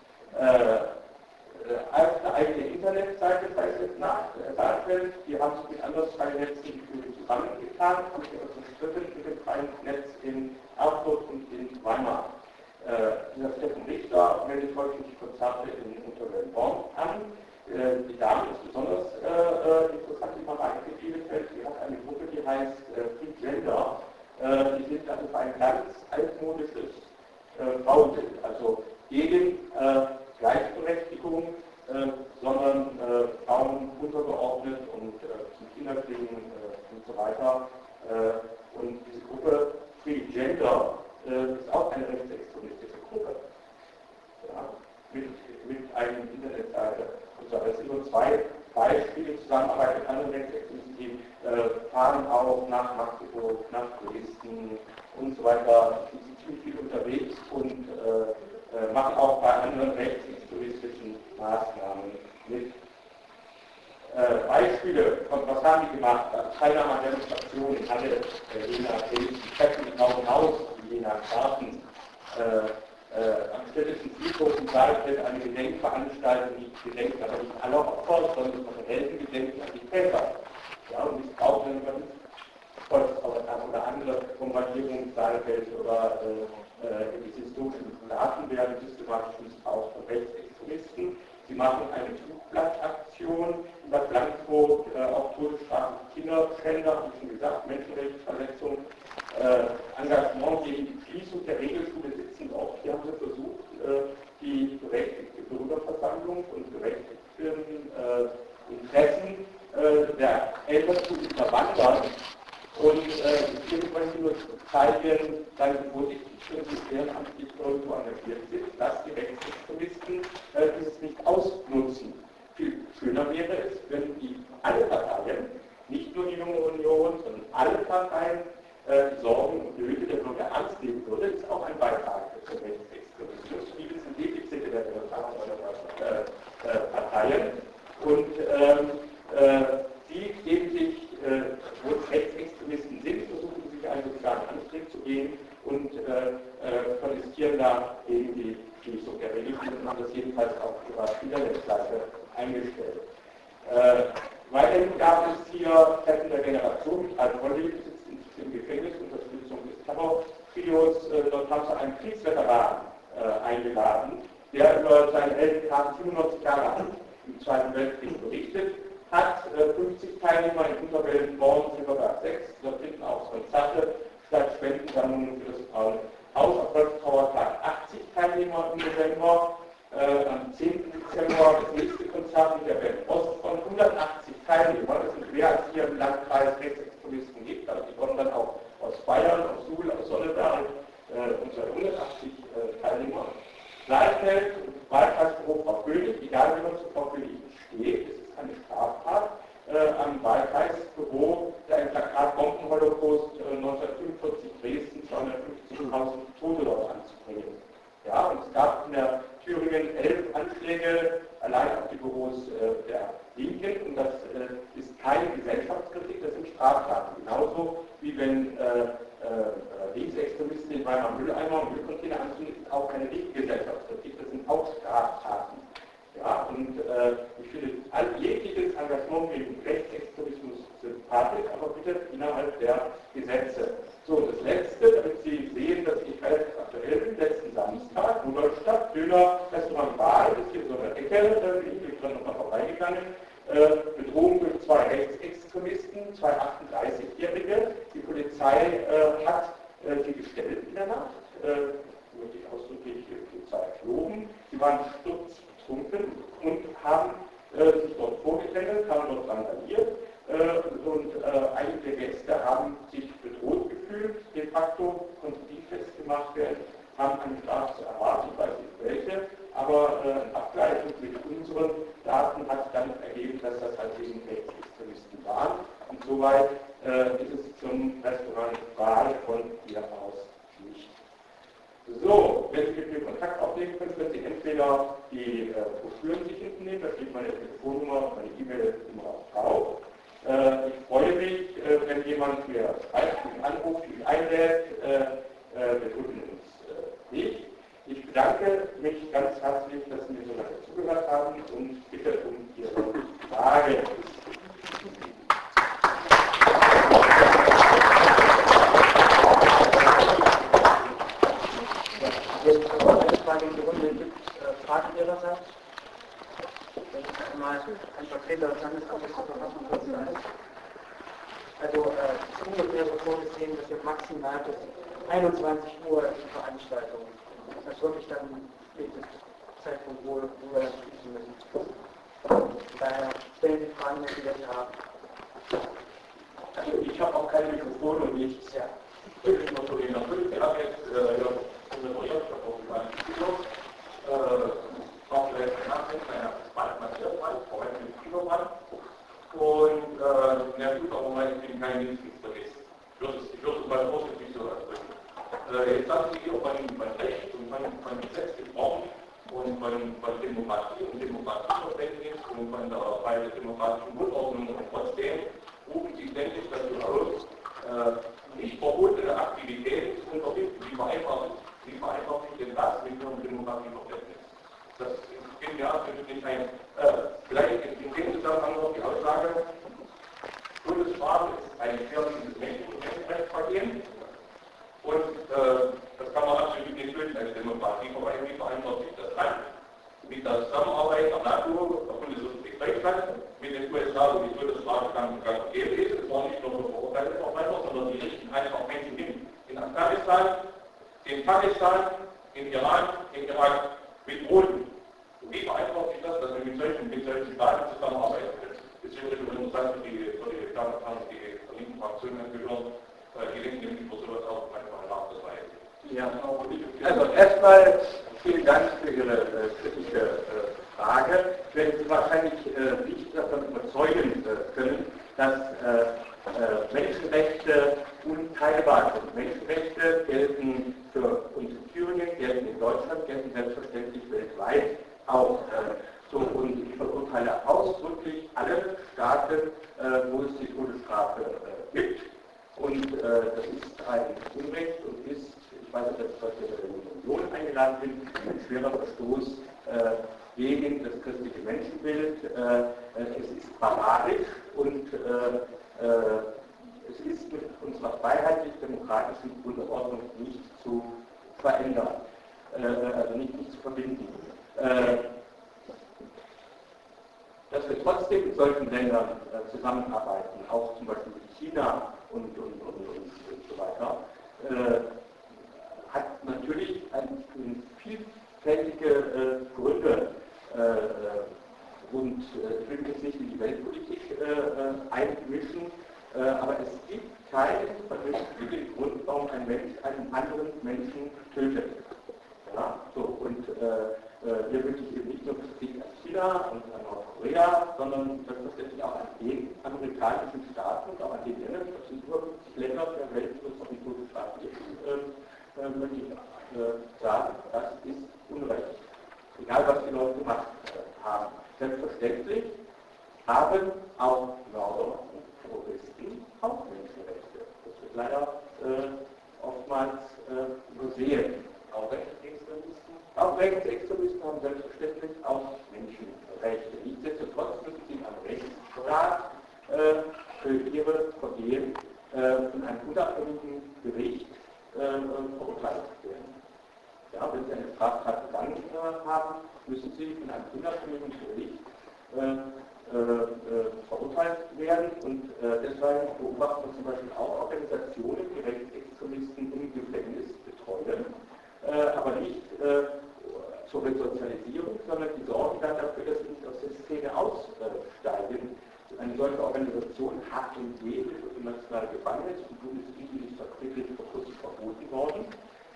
eine eigene Internetseite, das heißt jetzt nach Saalfeld, die haben sich mit anderen freien Netzen zusammengetan, haben sich aber zerstritten mit dem freien Netz in Erfurt und in Weimar. Dieser Steffen Richter meldet häufig die Konzerte in Unterwellenborn an. Die Dame ist besonders interessant, die Mareike Bielefeld, die hat eine Gruppe, die heißt Free Gender. Die sind also für ein ganz altmodisches Frauenbild, also gegen Gleichberechtigung, sondern Frauen untergeordnet und zum Kinderkriegen und so weiter. Und diese Gruppe Free Gender ist auch eine rechtsextremistische Gruppe. Ja, mit einem Internetseite. Das sind nur zwei Beispiele. Zusammenarbeit mit anderen Rechtsextremisten, die fahren auch nach Magdeburg, nach Dresden und so weiter. Die sind ziemlich viel unterwegs und machen auch bei anderen rechtsextremistischen Maßnahmen mit. Beispiele von was haben die gemacht? Teilnahme an Demonstrationen, Halle, Jena, Dresden, Treffen in Haus, Jena, Garten, am städtischen Friedhof in Saalfeld eine Gedenkveranstaltung, die gedenkt aber nicht aller Opfer, sondern von Heldengedenken an die Täter. Ja, und dies braucht man oder andere Bombardierungen in Saalfeld oder die historischen Daten werden systematisch missbraucht von Rechtsextremisten. Sie machen eine Flugblattaktion in Bad Blankenburg, auch Todesstrafen für Kinderschänder, habe ich schon gesagt, Menschenrechtsverletzungen, Engagement gegen die Schließung der Regelschule sitzen auch. Hier haben sie versucht, die berechtigte Bürgerversammlung und berechtigten Interessen der Eltern zu unterwandern. Und hier möchte ich nur zeigen, seien Sie vorsichtig, wenn Sie ehrenamtlich irgendwo engagiert sind, dass die Rechtsextremisten dieses nicht ausnutzen. Viel schöner wäre es, wenn alle Parteien, nicht nur die Junge Union, sondern alle Parteien, die Sorgen und Nöte der Bürger ernst nehmen würde. Das ist auch ein Beitrag zum Rechtsextremismus. Viele sind Defizite der Parteien. Und die geben sich, wo Rechtsextremisten sind, versuchen sich einen sozialen Antrieb zu gehen und protestieren da gegen die Schließung der Regelschule und haben das jedenfalls auf ihrer Internetseite eingestellt. Weiterhin gab es hier Treffen der Generation mit Alf Holly, sitzt im Gefängnis, Unterstützung des Terror-Trios. Dort haben sie einen Kriegsveteran eingeladen, der über seine Heldentat 95 Jahre alt im Zweiten Weltkrieg berichtet hat. 50 Teilnehmer in Unterwellenborn, Silberberg 6, da finden auch Konzerte statt, Spendensammlungen für das Frauen Haus. Am Volkstrauertag 80 Teilnehmer im November. Am 10. Dezember das nächste Konzert mit der Band Ost von 180 Teilnehmern. Das sind mehr als hier im Landkreis Rechtsextremisten gibt. Also die kommen dann auch aus Bayern, aus Suhl, aus Sonneberg und 180 Teilnehmer. Saalfeld, Wahlkreisbüro Frau König, egal wie man zu Frau König steht, es ist eine Straftat, am Wahlkreisbüro der Plakat Bombenholocaust 1945 Dresden 250.000 Tote dort anzubringen. Ja, und es gab in der Thüringen 11 Anschläge allein auf die Büros der Linken und das ist keine Gesellschaftskritik, das sind Straftaten. Genauso wie wenn Linksextremisten in Weimar Mülleimer und Müllcontainer anzünden, ist auch keine Gesellschaftskritik, das sind auch Straftaten. Ja, und ich finde jegliches Engagement gegen Rechtsextremismus sympathisch, aber bitte innerhalb der Gesetze. So, das Letzte, damit Sie sehen, dass ich relativ aktuell bin, letzten Samstag, Rudolstadt, Döner, Restaurant Wahl, ist hier so eine Ecke, bin ich dann nochmal vorbeigegangen, Bedrohung durch zwei Rechtsextremisten, zwei 38-Jährige. Die Polizei hat sie gestellt in der Nacht, möchte ich ausdrücklich die Polizei loben. Sie waren sturzbetrunken und haben sich dort vorgedrängelt, haben dort randaliert und einige der Gäste haben sich bedroht gefühlt, de facto konnte die festgemacht werden, haben eine Strafe zu erwarten, ich weiß nicht welche, aber ein Abgleich mit unseren Daten hat dann ergeben, dass das halt eben Rechtsextremisten waren und soweit ist es zum Restaurant Wahl von hier aus nicht. So, wenn Sie mit mir Kontakt aufnehmen können, können Sie entweder die Broschüren sich hinten nehmen, da steht meine Telefonnummer, meine E-Mail immer auch drauf. Ich freue mich, wenn jemand mir schreibt, mich anruft, mich einlädt, wir drücken uns nicht. Ich bedanke mich ganz herzlich, dass Sie mir so lange zugehört haben und bitte um Ihre Frage. Eine Frage in die Runde gibt, Fragen Ihrerseits? Wenn ich mal ein Vertreter des Landesamtes zur Verfassung kurz da ist. Also es ist ungefähr so vorgesehen, dass wir maximal bis 21 Uhr die Veranstaltung, das wirklich dann mit dem Zeitpunkt, wo wir das schließen müssen. Daher stellen Sie Fragen, wenn Sie welche haben. Also ich habe auch kein Mikrofon und nichts. Ja. Ich muss so gehen. Wir haben jetzt Jetzt haben Sie hier von Recht und von Gesetz gesprochen und von Demokratie und Demokratieverständnis und von der Freiheit der demokratischen Grundordnung und trotzdem rufen Sie ständig dazu aus, nicht verbotene Aktivität zu unterbinden. Wie vereinfacht sich denn das mit Ihrem Demokratieverständnis? Das ist ja absolut nicht ein. Vielleicht in dem Zusammenhang noch die Aussage, Bundesstrafe ist ein gefährliches Menschenrechtsvergehen und das kann man absolut nicht lösen als Demokratie. Wie vereinfacht sich das an? Mit der Zusammenarbeit der NATO, der Bundesrepublik Deutschland, mit den USA, wo die Todesstrafe gang und gäbe ist. Es war nicht nur für verurteilte Verbrecher, sondern die richten einfach Menschen hin. In Afghanistan, in Pakistan, in Iran, in Irak, mit Drohnen. Wie vereinfacht sich das, dass wir mit solchen Staaten zusammenarbeiten können? Das ist übrigens interessant für die Damen und Herren, die zur linken Fraktion gehören, die denken nämlich über sowas auch manchmal nach, das weiß ich. Ja, also erstmal vielen Dank für Ihre kritische Frage. Ich werde Sie wahrscheinlich nicht davon überzeugen können, dass Menschenrechte unteilbar sind. Menschenrechte gelten für uns in Thüringen, gelten in Deutschland, gelten selbstverständlich weltweit auch. Und ich verurteile ausdrücklich alle Staaten, wo es die Todesstrafe gibt. Und das ist ein Unrecht und ist, ich weiß nicht, dass ich heute in der Union eingeladen bin, ein schwerer Verstoß gegen das christliche Menschenbild. Es ist barbarisch und es ist mit unserer freiheitlich-demokratischen Grundordnung nicht zu verändern, also nicht zu verbinden. Dass wir trotzdem mit solchen Ländern zusammenarbeiten, auch zum Beispiel mit China und so weiter, hat natürlich vielfältige Gründe. Und ich will jetzt nicht in die Weltpolitik einmischen, aber es gibt keinen vernünftigen Grund, warum ein Mensch einen anderen Menschen tötet. Ja, so, und hier wünsche ich eben nicht nur Kritik an China und an Nordkorea, sondern selbstverständlich auch an den amerikanischen Staaten und auch an den Ländern, das sind über 50 Länder der Welt, wo es noch die Todesstrafe gibt, möchte ich sagen, das ist Unrecht. Egal, was die Leute gemacht haben. Selbstverständlich haben auch Mörder und Terroristen auch Menschenrechte. Das wird leider oftmals übersehen. Auch Rechtsextremisten haben selbstverständlich auch Menschenrechte. Nichtsdestotrotz müssen sie am Rechtsstaat für ihre Vergehen von einem unabhängigen Gericht verurteilt werden. Ja, wenn sie eine Straftat begangen haben, müssen sie von einem unabhängigen Gericht verurteilt werden und deshalb beobachten wir zum Beispiel auch Organisationen, die Rechtsextremisten im Gefängnis betreuen, aber nicht zur Resozialisierung, sondern die sorgen dann dafür, dass sie nicht aus der Szene aussteigen. Eine solche Organisation, HNG, das internationale Gefängnis, die Bundesliga ist vertreten vor kurzem verboten worden.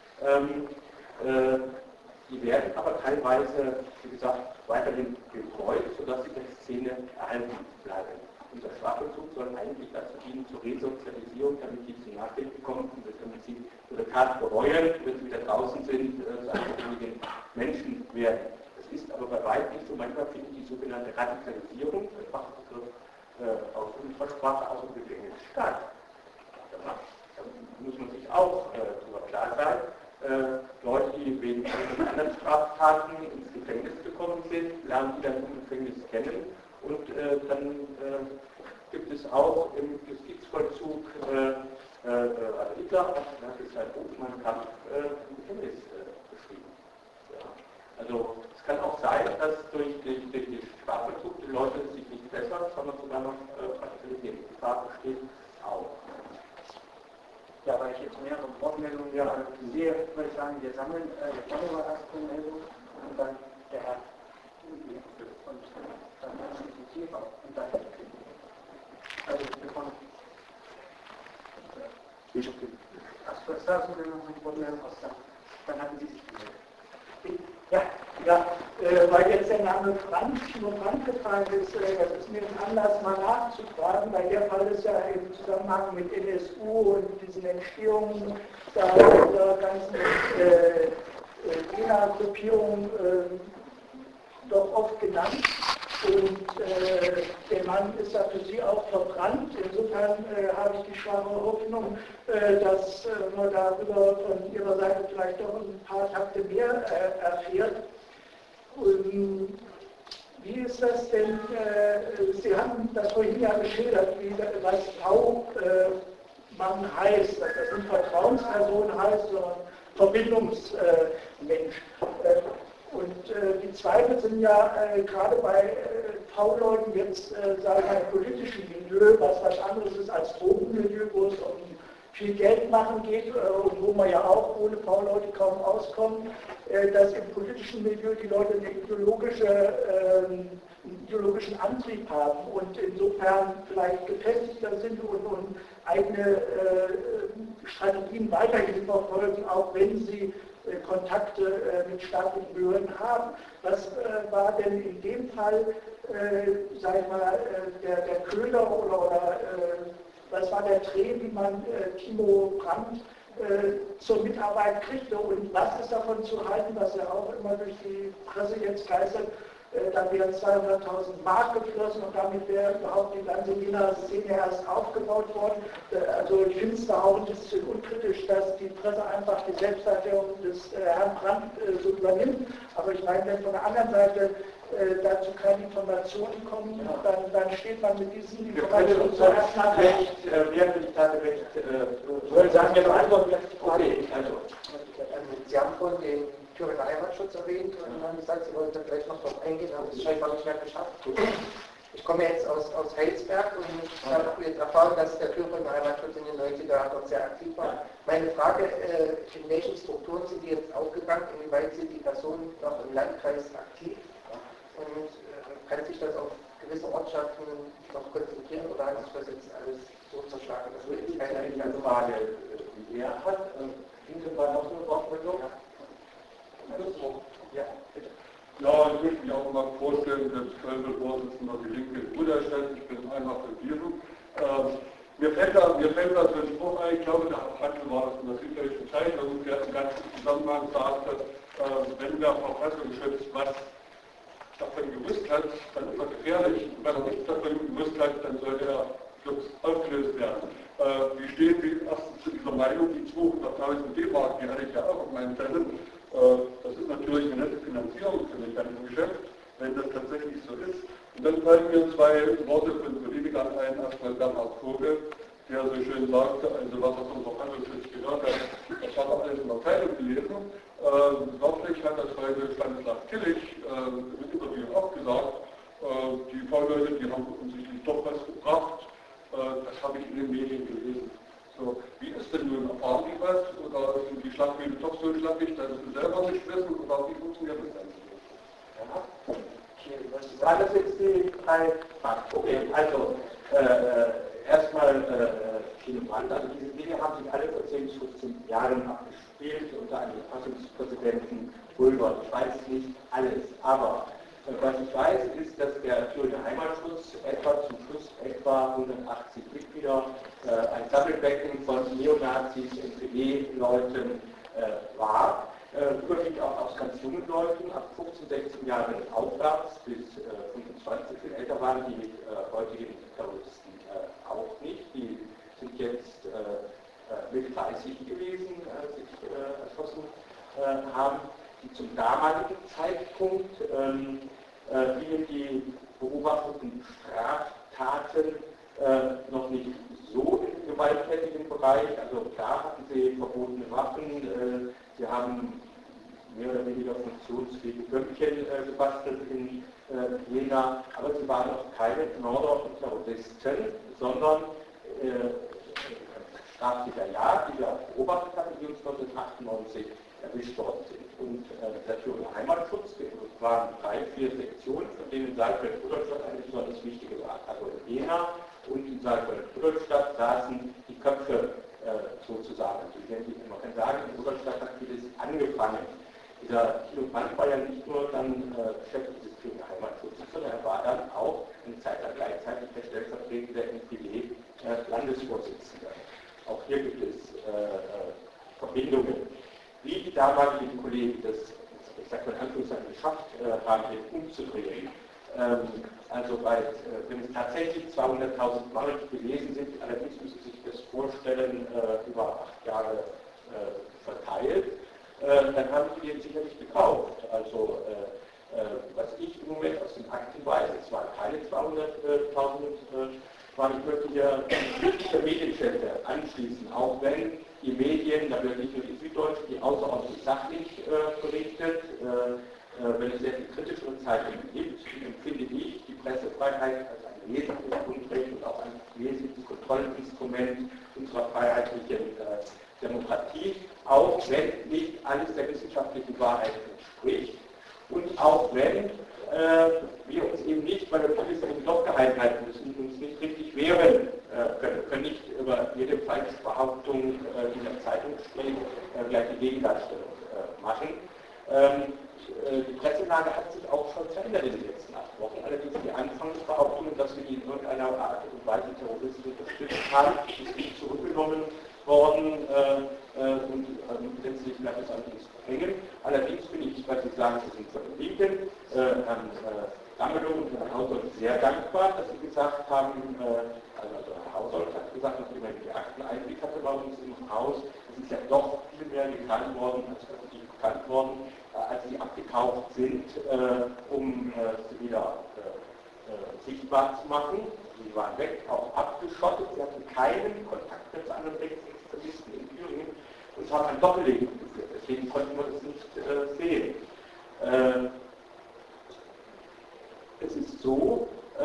Die werden aber teilweise, wie gesagt, weiterhin betreut, sodass sie der Szene erhalten bleiben. Unser Strafvollzug soll eigentlich dazu dienen, zur Resozialisierung, damit die zum Nachdenken kommen und damit sie ihre Tat bereuen, wenn sie wieder draußen sind, zu anständigen Menschen werden. Das ist aber bei weitem nicht so. Manchmal findet die sogenannte Radikalisierung, der Fachbegriff aus unserer Sprache, auch im Gefängnis statt. Da muss man sich auch darüber klar sein. Leute, die wegen anderen Straftaten ins Gefängnis gekommen sind, lernen die dann im Gefängnis kennen und dann gibt es auch im Justizvollzug Hitler, das ist sein Buch, mein Kampf im Gefängnis beschrieben. Ja. Also es kann auch sein, dass durch den Strafvollzug die Leute sich nicht bessern, sondern sogar noch Radikalisierung. Die Gefahr besteht auch. Ja, weil ich jetzt mehrere Wortmeldungen sehe, würde ich sagen, wir sammeln, der Follow war erst eine Meldung und dann der Herr und dann die Tiefer und dann also wir kommen. Achso, ist da so eine Wortmeldung aus dann hatten Sie sich gemeldet. Ja, weil jetzt der Name Timo Frank gefallen ist, das ist mir ein Anlass, mal nachzufragen, weil der Fall ist ja im Zusammenhang mit NSU und diesen Entstehungen der ganzen GENA-Gruppierung doch oft genannt. Und der Mann ist ja für Sie auch verbrannt. Insofern habe ich die schwache Hoffnung, dass man darüber von Ihrer Seite vielleicht doch ein paar Takte mehr erfährt. Wie ist das denn? Sie haben das vorhin ja geschildert, was V-Mann heißt, dass das nicht Vertrauensperson heißt, sondern Verbindungsmensch. Und die Zweifel sind ja gerade bei V-Leuten jetzt, sagen wir, im politischen Milieu, was anderes ist als Drogenmilieu, wo es um viel Geld machen geht und wo man ja auch ohne V-Leute kaum auskommt, dass im politischen Milieu die Leute einen ideologischen Antrieb haben und insofern vielleicht gefestigter sind und eigene Strategien weiterhin verfolgen, auch wenn sie Kontakte mit staatlichen Behörden haben. Was war denn in dem Fall, sag ich mal, der Köder oder was war der Dreh, wie man Timo Brandt zur Mitarbeit kriegte und was ist davon zu halten, was ja auch immer durch die Presse jetzt geistert, da wären 200.000 Mark geflossen und damit wäre überhaupt die ganze Wiener-Szene erst aufgebaut worden. Also ich finde es da auch ein bisschen unkritisch, dass die Presse einfach die Selbsterklärung des Herrn Brandt so übernimmt. Aber ich meine, wenn von der anderen Seite dazu keine Informationen kommen, dann steht man mit diesen Informationen zuerst nach Recht. Wollen sagen, wir beantworten jetzt die Frage. Okay, also. Sie haben vorhin den Thüringer Heimatschutz erwähnt und haben gesagt, Sie wollten da gleich noch drauf eingehen, haben es scheinbar nicht mehr geschafft. Ich komme jetzt aus Heilsberg und ich habe jetzt erfahren, dass der Thüringer Heimatschutz in den 90er Jahren dort sehr aktiv war. Meine Frage, in welchen Strukturen sind die jetzt aufgegangen, inwieweit sind die Personen noch im Landkreis aktiv und kann sich das auf gewisse Ortschaften noch konzentrieren oder hat sich das jetzt alles so zerschlagen? Das wird jetzt keine Frage, die er hat. Hinten war noch eine Wortmeldung. Ja, bitte. Ja, ich möchte mich auch mal vorstellen, dass Vorsitzender die Linke Bruderstadt, ich bin einer von diesen. Mir fällt da so ein Spruch ein, ich glaube, der Handel war das in der Süddeutschen Zeitung, der im ganzen Zusammenhang sagte, wenn der Verfassungsschutz was davon gewusst hat, dann ist er gefährlich. Wenn er nichts davon gewusst hat, dann sollte er aufgelöst werden. Wie stehen Sie erstens zu dieser Meinung, die 200.000 D-Mark, die hatte ich ja auch auf meinem Zettel. Das ist natürlich eine nette Finanzierung für das ganze Geschäft, wenn das tatsächlich so ist. Und dann fallen mir zwei Worte von Politikern ein, erstmal Bernhard Vogel, der so schön sagte, also was er vom Verfassungsschutz gehört hat, das hat er alles in der Zeitung gelesen. Wörtlich hat das heute Stanislav Killig im Interview auch gesagt, die V-Leute, die haben offensichtlich doch was gebracht. Das habe ich in den Medien gelesen. So, wie ist denn nun, erfahren die was oder sind die Schlagwege doch so schlappig, dass sie selber nicht wissen oder wie funktioniert das Ganze? Ja. Okay, das waren das jetzt die drei Fragen. Okay, also erstmal Tino Brandt, also diese Dinge haben sich alle vor 10, 15 Jahren abgespielt unter einem Verfassungspräsidenten Pulver. Ich weiß nicht alles, aber was ich weiß, ist, dass der Thüringer Heimatschutz zum Schluss etwa 180 Mitglieder, ein Sammelbecken von Neonazis, NPD-Leuten war, überwiegend auch aus ganz jungen Leuten, ab 15, 16 Jahren aufwärts bis 25, viel älter waren die heutigen Terroristen auch nicht. Die sind jetzt mit 30 gewesen, als sich erschossen haben, die zum damaligen Zeitpunkt fielen die beobachteten Straftaten noch nicht so im gewalttätigen Bereich. Also klar hatten sie verbotene Waffen, sie haben mehr oder weniger funktionsfähige Böckchen gebastelt in Jena, aber sie waren noch keine Mörder und Terroristen, sondern Straftäter, die wir auch beobachtet hatten, die uns 1998 erwischt worden sind. Und der Thüringer Heimatschutz, es waren 3, 4 Sektionen, von denen Saalfeld-Rudolstadt eine besonders wichtige war. Also in Jena und in Saalfeld-Rudolstadt saßen die Köpfe sozusagen. Man kann sagen, in Rudolstadt hat vieles angefangen. Dieser Thilo Brandt war ja nicht nur dann Chef des Heimatschutzes, sondern er war dann auch eine Zeit lang gleichzeitig der stellvertretende NPD-Landesvorsitzende. Auch hier gibt es Verbindungen. Wie die damaligen Kollegen das, ich sage mal in Anführungszeichen, geschafft haben, den umzudrehen. Also wenn es tatsächlich 200.000 Mark gewesen sind, allerdings müssen Sie sich das vorstellen, über 8 Jahre verteilt, dann haben die den sicherlich gekauft. Also was ich im Moment aus den Akten weiß, es waren keine 200.000 Mark, ich möchte hier der Medienchefe anschließen, auch wenn die Medien, da wird nicht nur die Süddeutsche, die außerordentlich sachlich berichtet, wenn es sehr viel kritische Zeitungen gibt, empfinde ich die Pressefreiheit als ein wesentliches Grundrecht und auch ein wesentliches Kontrollinstrument unserer freiheitlichen Demokratie, auch wenn nicht alles der wissenschaftlichen Wahrheit entspricht und auch wenn wir uns eben nicht, weil wir vieles im Loch gehalten halten müssen, uns nicht richtig wehren können. Wir können nicht über jede Falschbehauptung, die in der Zeitung steht, gleich die Gegendarstellung machen. Die Presselage hat sich auch schon verändert in den letzten 8 Wochen. Allerdings die Anfangsbehauptungen, dass wir die in irgendeiner Art und Weise Terroristen unterstützt haben, ist nicht zurückgenommen worden und letztlich bleibt es allerdings hängen. Allerdings bin ich, weil Sie sagen, Sie sind von den Linken, Herrn Ramelow und Herrn Hausold sehr dankbar, dass Sie gesagt haben, also Herr Hausold hat gesagt, nachdem er die Akteneinblick hatte bei uns im Haus, es ist ja doch viel mehr bekannt worden, als öffentlich bekannt worden, als sie abgekauft sind, um sie wieder sichtbar zu machen. Sie waren weg, auch abgeschottet, sie hatten keinen Kontakt mit anderen Rechtsextremisten in Thüringen und haben ein Doppelleben geführt. Deswegen konnten wir das nicht sehen. Es ist so,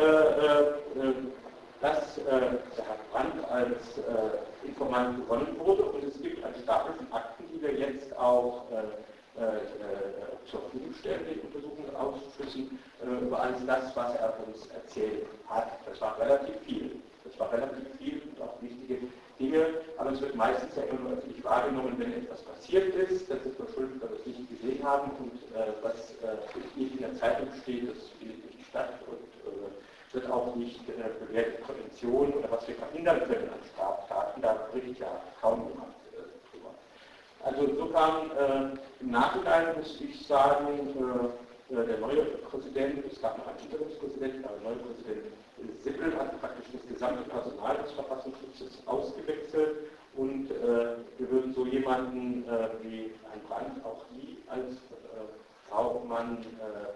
dass der Herr Brandt als Informant gewonnen wurde und es gibt einen Stapel von Akten, die wir jetzt auch zur Verfügung stellen, den Untersuchungsausschüssen, über alles das, was er uns erzählt hat. Das war relativ viel. Das war relativ viel und auch wichtige Dinge, aber es wird meistens ja immer nur öffentlich wahrgenommen, wenn etwas passiert ist. Das ist verschuldet, weil wir es nicht gesehen haben und was nicht in der Zeitung steht, das findet nicht statt und wird auch nicht bewertet Prävention oder was wir verhindern können an Straftaten. Da berichtet ja kaum jemand drüber. Also insofern im Nachhinein muss ich sagen, der neue Präsident, es gab noch einen Interimspräsidenten, aber der neue Präsident Sippel hat praktisch das gesamte Personal des Verfassungsschutzes ausgewechselt und wir würden so jemanden wie Herrn Brandt auch nie als V-Mann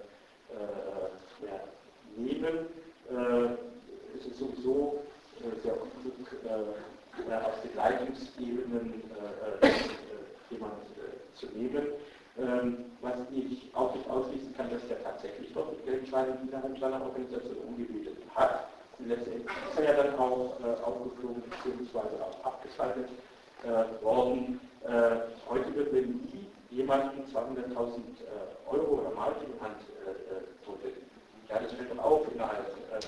nehmen. Es ist sowieso sehr unglück, aus den Leitungsebenen jemand zu nehmen. Was ich auch nicht ausschließen kann, dass der tatsächlich dort mit Geldscheinen innerhalb seiner Organisation umgewidmet hat. Letztendlich ist er ja dann auch aufgeflogen bzw. auch abgeschaltet worden. Heute wird mir nie jemanden 200.000 Euro oder Mark in die Hand drücken. Ja, das fällt dann auf innerhalb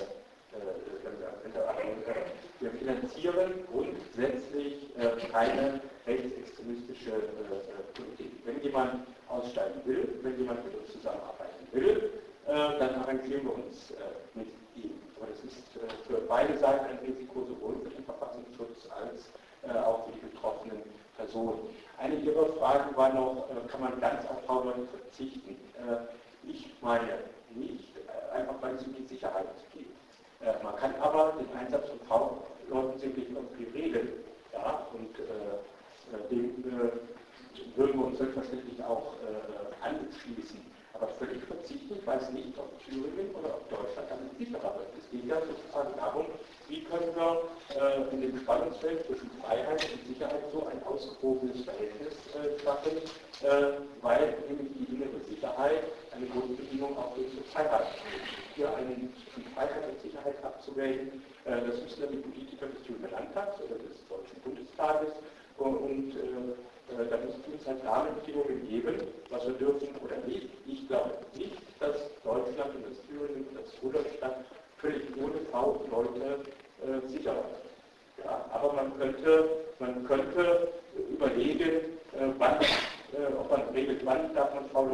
wir finanzieren grundsätzlich keine rechtsextremistische Politik. Wenn jemand aussteigen will, wenn jemand mit uns zusammenarbeiten will, dann arrangieren wir uns mit ihm. Aber das ist für beide Seiten ein Risiko, sowohl für den Verfassungsschutz als auch für die betroffenen Personen. Eine Ihrer Fragen war noch, kann man ganz auf V-Leute verzichten? Ich meine nicht, einfach weil es um die Sicherheit geht. Man kann aber den Einsatz von V-Leuten sicherlich irgendwie regeln. Ja? Und dem würden wir uns selbstverständlich auch anschließen. Aber völlig verzichten, ich weiß nicht, ob Thüringen oder ob Deutschland damit sicherer wird. Es geht ja sozusagen darum, wie können wir in dem Spannungsfeld zwischen Freiheit und Sicherheit so ein ausgewogenes Verhältnis schaffen, weil nämlich die innere Sicherheit eine Grundbedingung auch für unsere Freiheit ist. Hier zwischen Freiheit und Sicherheit abzuwägen, das müssen dann die Politiker des Thüringer Landtags oder des Deutschen Bundestages und da muss es uns halt Rahmenbedingungen geben, was wir dürfen oder nicht. Ich glaube nicht, dass Deutschland und das Thüringen und das Rudolstadt völlig ohne V-Leute sicher wird. Ja, aber man könnte überlegen, ob man regelt, wann darf man V-Leute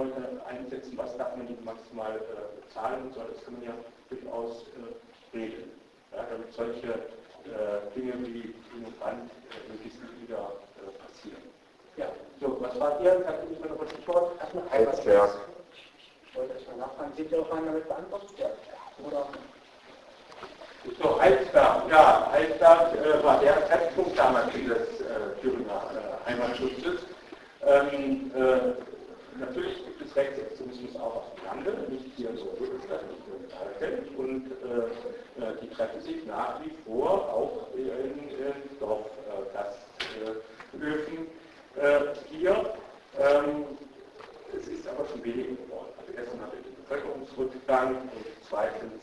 festsetzen, was darf man maximal bezahlen und so, das kann man ja durchaus regeln. Ja, damit solche Dinge wie im Brandlogistik wieder passieren. Ja, so, was war Ihr? Kannst du mich noch ein Stichwort? Heizwerk. Ich wollte erst mal nachfragen, sind Sie auch mal damit beantwortet? Ja. Oder? So, Heizberg, ja, Heizberg war der Treffpunkt damals des Thüringer Heimatschutzes. Natürlich gibt es Rechtsextremismus auch auf dem Lande, nicht hier in so Bundesstadt, nicht nur in Alten. Und die treffen sich nach wie vor auch in Dorfgasthöfen hier. Es ist aber schon weniger geworden. Also erstens haben wir den Bevölkerungsrückgang und zweitens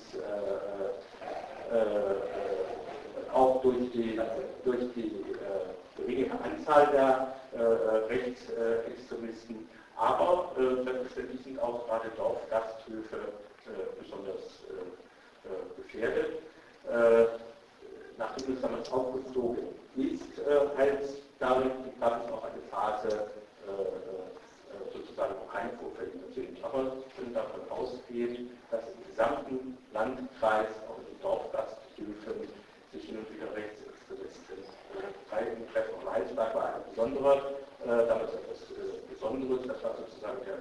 auch durch die geringe Anzahl der Rechtsextremisten. Aber selbstverständlich sind auch gerade Dorfgasthöfe besonders gefährdet. Nachdem es damals aufgezogen ist, darin gab es auch eine Phase sozusagen keine Vorfälle sind. Aber wir können davon ausgehen, dass im gesamten Landkreis, auch in den Dorfgasthöfen, sich hin und wieder Rechtsextremisten treiben. Treffen am Heizberg war eine besondere, damals etwas Besonderes, das war sozusagen der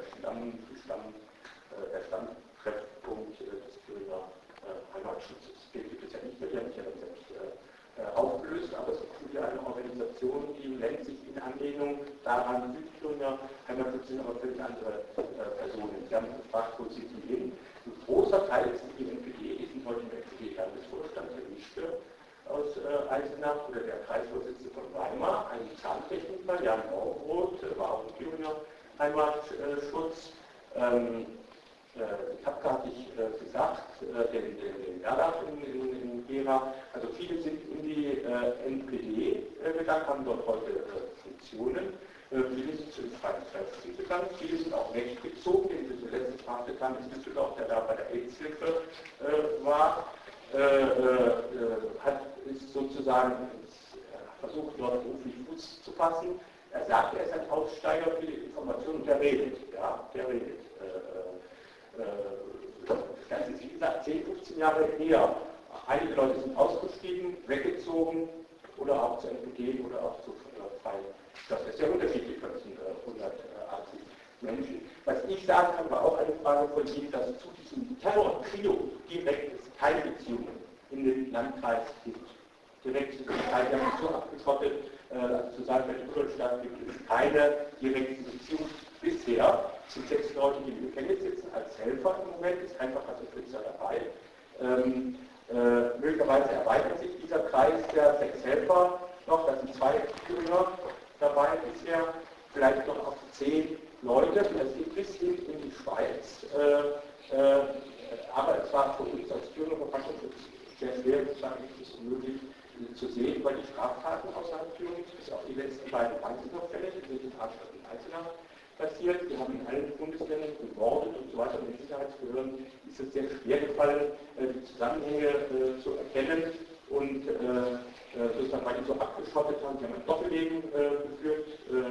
Stammtreffpunkt des Thüringer Heimatschutzes. Den gibt es ja nicht mehr, die haben sich ja dann selbst aufgelöst, aber es gibt ja eine Organisation, die nennt sich in Anlehnung daran Südthüringer Heimatschutz, sind aber völlig andere Personen. Sie haben gefragt, wo sind die hin? Ein großer Teil ist die NPD, die sind heute im NPD-Landesvorstand, der Mischte aus Eisenach oder der Kreisvorsitzende von Weimar, ein Zahntechniker, Jan Baubrot, war auch im Thüringer Heimatschutz. Kapka hatte ich gesagt, den Erdach in Gera, also viele sind in die NPD gegangen, haben dort heute Funktionen. Viele sind zu den Freien Kräften gegangen, viele sind auch weggezogen, den wir zuletzt gefragt haben, ist Düsseldorf, der da bei der AIDS-Hilfe war, ist sozusagen versucht, dort beruflich Fuß zu fassen. Er sagt, er ist ein Aufsteiger für die Information und der redet. Ja, der redet. Das ist, wie gesagt, 10, 15 Jahre her. Einige Leute sind ausgestiegen, weggezogen oder auch zu NPD oder auch zu Freien. Das ist ja unterschiedlich von diesen 180 Menschen. Was ich sagen kann, war auch eine Frage von Ihnen, dass zu diesem Terror-Trio direkt keine Beziehungen in den Landkreis gibt. Direkt sind die Teile so abgeschottet, also zu sagen, in Ingolstadt gibt es keine direkte Beziehung. Bisher sind 6 Leute, die im Gefängnis sitzen, als Helfer im Moment, ist einfach als Unterstützer dabei. Möglicherweise erweitert sich dieser Kreis der 6 Helfer noch, da sind 2 Thüringer dabei bisher, vielleicht noch auf 10 Leute, das geht bis hin in die Schweiz. Aber es war für uns als Thüringer Verfassungsschutz sehr schwer, sozusagen ist es unmöglich zu sehen, weil die Straftaten außerhalb Thüringens, bis auf die letzten beiden Einzelfälle, die sind in Arnstadt und Eisenach passiert, die haben in allen Bundesländern gemordet und so weiter, und den Sicherheitsbehörden ist es sehr schwer gefallen, die Zusammenhänge zu erkennen und sozusagen, weil die so abgeschottet haben, die haben ein Doppelleben geführt,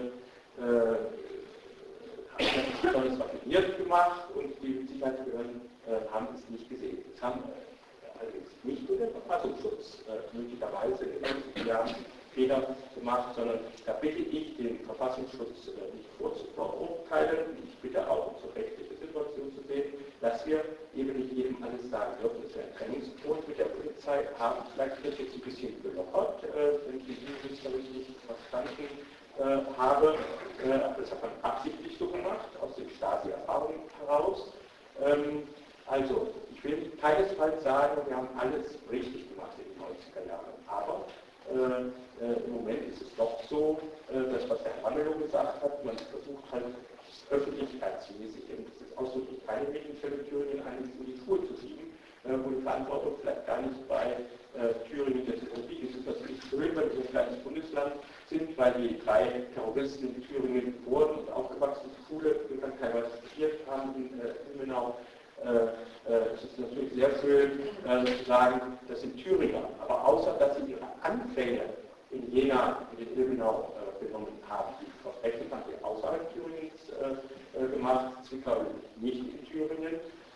haben das raffiniert gemacht und die Sicherheitsbehörden haben es nicht gesehen. Das haben allerdings nicht nur der Verfassungsschutz möglicherweise in den letzten Jahren Fehler gemacht, sondern da bitte ich den Verfassungsschutz nicht vorzuverurteilen. Ich bitte auch, zur rechtlichen Situation zu sehen, dass wir eben nicht jedem alles sagen dürfen, dass wir ein Trennungsgebot mit der Polizei haben. Vielleicht wird jetzt ein bisschen gelockert, wenn ich die Juristen richtig verstanden habe. Das hat man absichtlich so gemacht, aus den Stasi-Erfahrungen heraus. Also, ich will keinesfalls sagen, wir haben alles richtig gemacht in den 90er Jahren, aber im Moment ist es doch so, dass was Herr Ramelow gesagt hat, man versucht halt öffentlichkeitsmäßig, und das ist ausdrücklich keine Medienstelle Thüringen, eigentlich in die Schuhe zu schieben, wo die Verantwortung vielleicht gar nicht bei Thüringen jetzt liegt. Es ist natürlich schön, wenn wir ein kleines Bundesland sind, weil die 3 Terroristen in Thüringen geboren und aufgewachsen in der Schule und dann teilweise studiert haben in Ilmenau. Es ist natürlich sehr schön zu sagen, das sind Thüringer, aber außer dass sie ihre Anfänge in Jena, in Ilmenau genommen haben, die Verbrechen haben sie außerhalb Thüringens gemacht, diesem Fall nicht in Thüringen.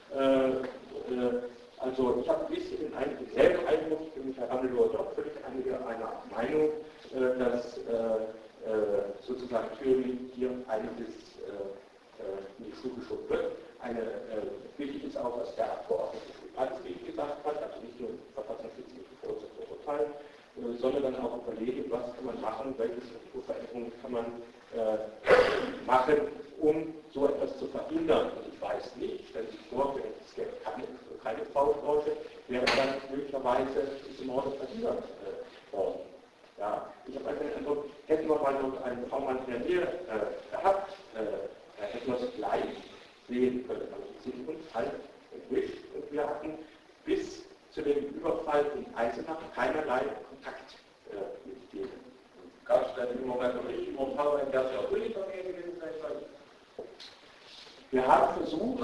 Also ich habe ein bisschen denselben Eindruck, ich bin mit Herrn Ramelow doch völlig einer Meinung, dass sozusagen Thüringen hier einiges in die Schuhe geschoben wird. Wichtig ist auch, was der Abgeordnete Schulz gesagt hat, also nicht nur verfassungsrechtliche Vorurteile, sondern dann auch überlegen, was kann man machen, welche Strukturveränderungen kann man machen, um so etwas zu verhindern. Und ich weiß nicht, stellen Sie sich vor, es gäbe keine Frauenbranche, wäre dann möglicherweise diese Morde verhindert worden. Ja, ich habe einfach den Eindruck, hätten wir mal noch einen V-Mann in der Nähe gehabt, hätten wir es gleich sehen können. Also sie sind uns halt entwischt und wir hatten bis zu dem Überfall in Eisenach keinerlei Kontakt mit denen. Gab es dann im Moment noch nicht, wo Paul das ja auch Uni-Familie gewesen sein soll? Wir haben versucht,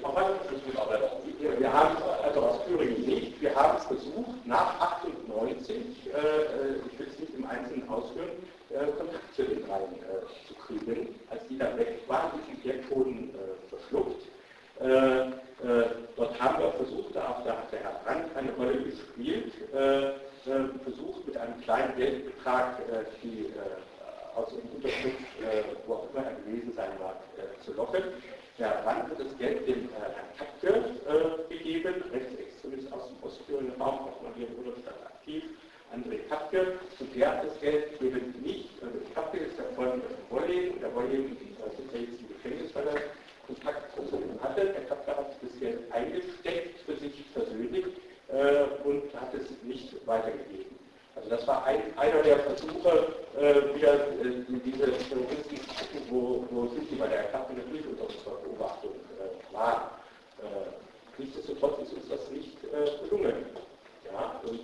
wir haben, also aus Thüringen nicht, wir haben es versucht, nach 98, ich will es nicht im Einzelnen ausführen, Kontakt zu den dreien zu kriegen, als die dann weg waren, die Erdboden verschluckt. Dort haben wir versucht, da hat der Herr Brandt eine Rolle gespielt, versucht mit einem kleinen Geldbetrag die aus dem Unterschlupf, wo auch immer er gewesen sein mag, zu locken. Herr Brandt hat das Geld dem Herrn Kapke gegeben, Rechtsextremist aus dem Ostthüringer Raum, auch mal hier in Rudolstadt aktiv, André Kapke, und der hat das Geld eben nicht, also Kapke ist der Freund von Wolleben, und der Wolleben ist jetzt im Gefängnis, weil er Kontakt zu ihm hatte. Der Kapke hat das Geld eingesteckt für sich persönlich und hat es nicht weitergegeben. Also das war einer der Versuche, wieder diese Terroristen zu gucken, wo sind die bei der Kappe natürlich unter unserer Beobachtung waren. Nichtsdestotrotz ist uns das nicht gelungen. Ja, und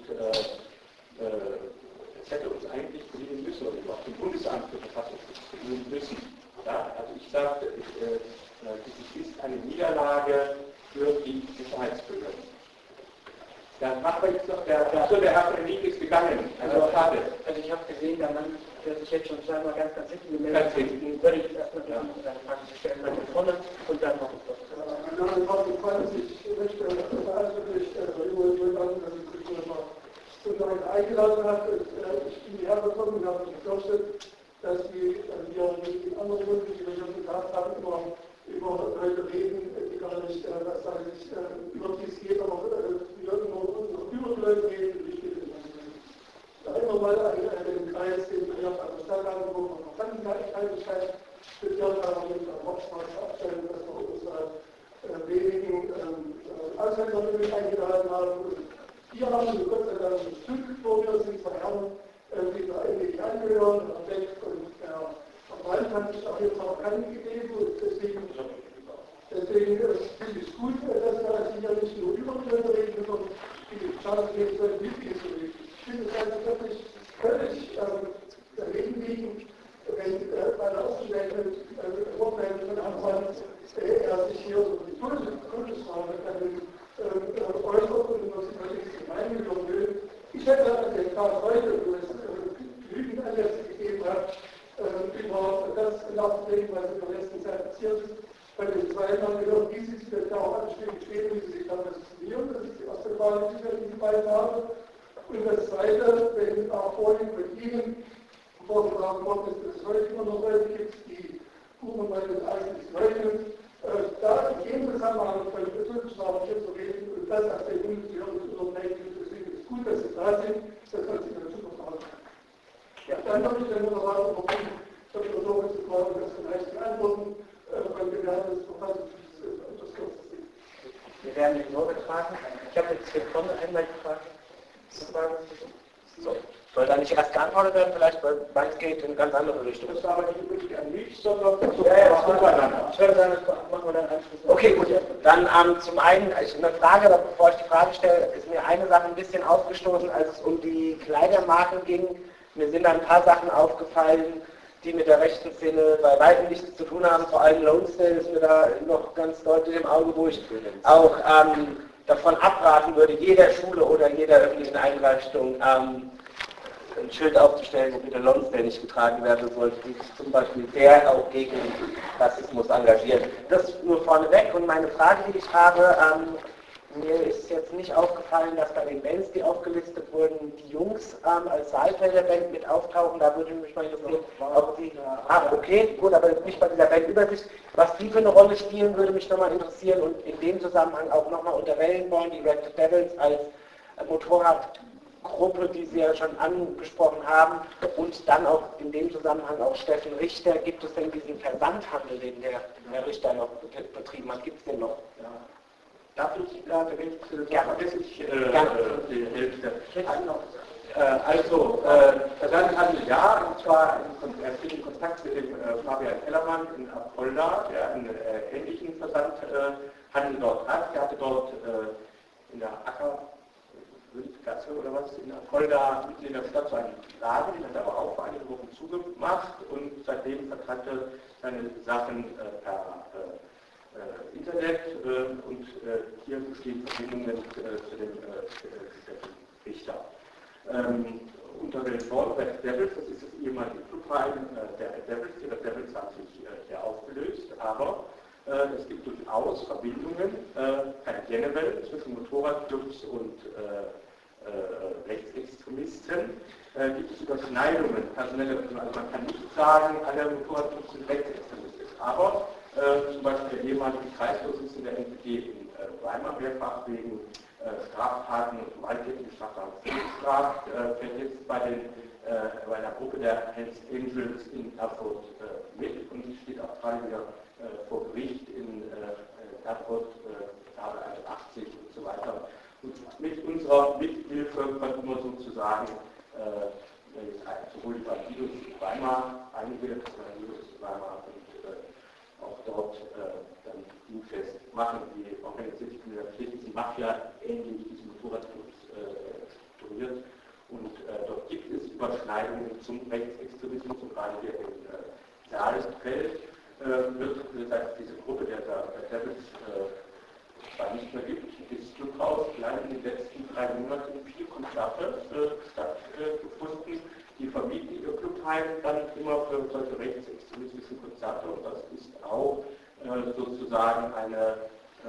es hätte uns eigentlich gelingen müssen, oder auch dem Bundesamt für Verfassungsschutz gelingen müssen. Ja, also ich sagte, das ist eine Niederlage für die Sicherheitsbehörden. Dann macht aber jetzt noch der Herr von Nick ist gegangen. Also schade. Also ich habe gesehen, der Mann, der sich jetzt schon scheinbar ganz hinten gemeldet hat, würde ich jetzt erstmal eine Frage stellen, nach vorne und dann noch etwas. Mein Name ist Martin Franz, ich möchte verantwortlich bei Jürgen an, dass ich mich nochmal zu Neuen eingeladen habe. Ich bin hierher gekommen und habe befürchtet, dass wir mit den anderen Runden, die wir schon gesagt haben, über Leute reden, die gar nicht, was sage ich, überdies geht, aber wir würden über Leute reden, die nicht mit. Da immer mal einen Kreis, den wir auf einer Stadt haben, wo wir Verfassungsgleichheit speziell haben, mit der Hauptstraße abstellen, dass wir unsere wenigen Ausländer mit eingeladen haben. Hier haben wir Gott sei Dank ein Stück vor mir, sind zwei Herren, die da eigentlich angehören, und Brand hat sich auch jetzt auch keine gegeben und deswegen finde ich es gut, dass wir hier nicht nur über die Leute reden, sondern die Chance geben sollen, mitgehen zu reden. Ich finde es also wirklich völlig daneben liegen, wenn bei der Außenwelt Wortmeldung von Herrn Brand er sich hier so die Todesfrage äußert und was ich hineingenommen will. Ich hätte an den Tag heute, wo es genügend Anlässe gegeben hat, über das nachzudenken, was in der letzten Zeit passiert ist. Bei den zweiten haben wir gehört, wie sie sich da auch anständig stehen, wie sie sich dann positionieren. Das ist die erste Frage, die ich die beiden habe. Und das zweite, wenn auch vorhin mit Ihnen vorgetragen worden ist, dass es heute immer noch Leute gibt, die gucken bei den eigentlich leugnen, da in jedem Zusammenhang von der Todesstrafe hier zu reden und das als der Bundesbehörde zu unterbrechen, deswegen ist es gut, dass Sie da sind, das soll sich in der Zukunft auch machen. Ja, dann habe ich dann noch mal versucht, so zu fragen, dass vielleicht die Antworten beim Bewerten des Verfassungsschutzes etwas kürzer sind. Wir werden nicht nur betragen. Ich habe jetzt hier vorne einmal gefragt. So. Soll da nicht erst geantwortet werden, vielleicht, weil es geht in eine ganz andere Richtung. Das war aber nicht wirklich an mich, sondern das untereinander. Ich würde sagen, das machen wir dann anschließend. Okay, gut. Dann zum einen, eine Frage, aber bevor ich die Frage stelle, ist mir eine Sache ein bisschen aufgestoßen, als es um die Kleidermarken ging. Mir sind da ein paar Sachen aufgefallen, die mit der rechten Szene bei weitem nichts zu tun haben. Vor allem Lonesdale ist mir da noch ganz deutlich im Auge, wo ich auch davon abraten würde, jeder Schule oder jeder öffentlichen Einrichtung ein Schild aufzustellen, wo bitte Lonsdale nicht getragen werden sollte, die sich zum Beispiel sehr auch gegen Rassismus engagiert. Das nur vorneweg. Und meine Frage, die ich habe, mir ist jetzt nicht aufgefallen, dass bei den Bands, die aufgelistet wurden, die Jungs als Saalfelder Band mit auftauchen. Da würde mich mal interessieren, ob die... okay, gut, aber nicht bei dieser Bandübersicht. Was die für eine Rolle spielen, würde mich nochmal interessieren und in dem Zusammenhang auch nochmal unter Wellenborn, die Red Devils als Motorradgruppe, die Sie ja schon angesprochen haben, und dann auch in dem Zusammenhang auch Steffen Richter. Gibt es denn diesen Versandhandel, den der Herr Richter noch betrieben hat? Gibt es den noch? Ja. Darf ich da vergesse ich die Hälfte. Versandhandel ja, und zwar er steht in Kontakt mit dem Fabian Kellermann in Apolda, der einen ähnlichen Versandhandel dort hat. Der hatte dort in der Ackerwildgasse oder was in Apolda mitten in der Stadt so einen Laden, den hat er aber auch vor einigen Wochen zugemacht und seitdem verteilte seine Sachen per Internet und hier bestehen Verbindungen zu dem Steffen Richter. Unter Wellenborn Red Devils, das ist das ehemalige Clubheim der Red Devils. Die Red Devils haben sich ja aufgelöst, aber es gibt durchaus Verbindungen, keine generell, zwischen Motorradclubs und Rechtsextremisten. Gibt es Überschneidungen, personelle, also man kann nicht sagen, alle Motorradclubs sind rechtsextremistisch, aber zum Beispiel der ehemalige Kreisvorsitzende der NPD in Weimar mehrfach wegen Straftaten und gewalttätigen Straftaten bestraft, fällt jetzt bei einer Gruppe der Hells Angels in Erfurt mit und steht auch gerade wieder vor Gericht in Erfurt, Tage 81 und so weiter. Und mit unserer Mithilfe konnten wir sozusagen sowohl die Bandidos in Weimar, einige Bandidos in Weimar und auch dort dann dingfest machen, die organisierte Kriminalität, die Mafia ähnlich wie diese Motorradclubs strukturiert. Und dort gibt es Überschneidungen zum Rechtsextremismus und gerade hier in Saalfeld wird seit diese Gruppe der Devils zwar nicht mehr gibt, dieses Clubhaus leider in den letzten 3 Monaten 4 Konzerte stattgefunden. Die vermieten ihr Clubheim dann immer für solche rechtsextremistischen Konzerte und das ist auch sozusagen eine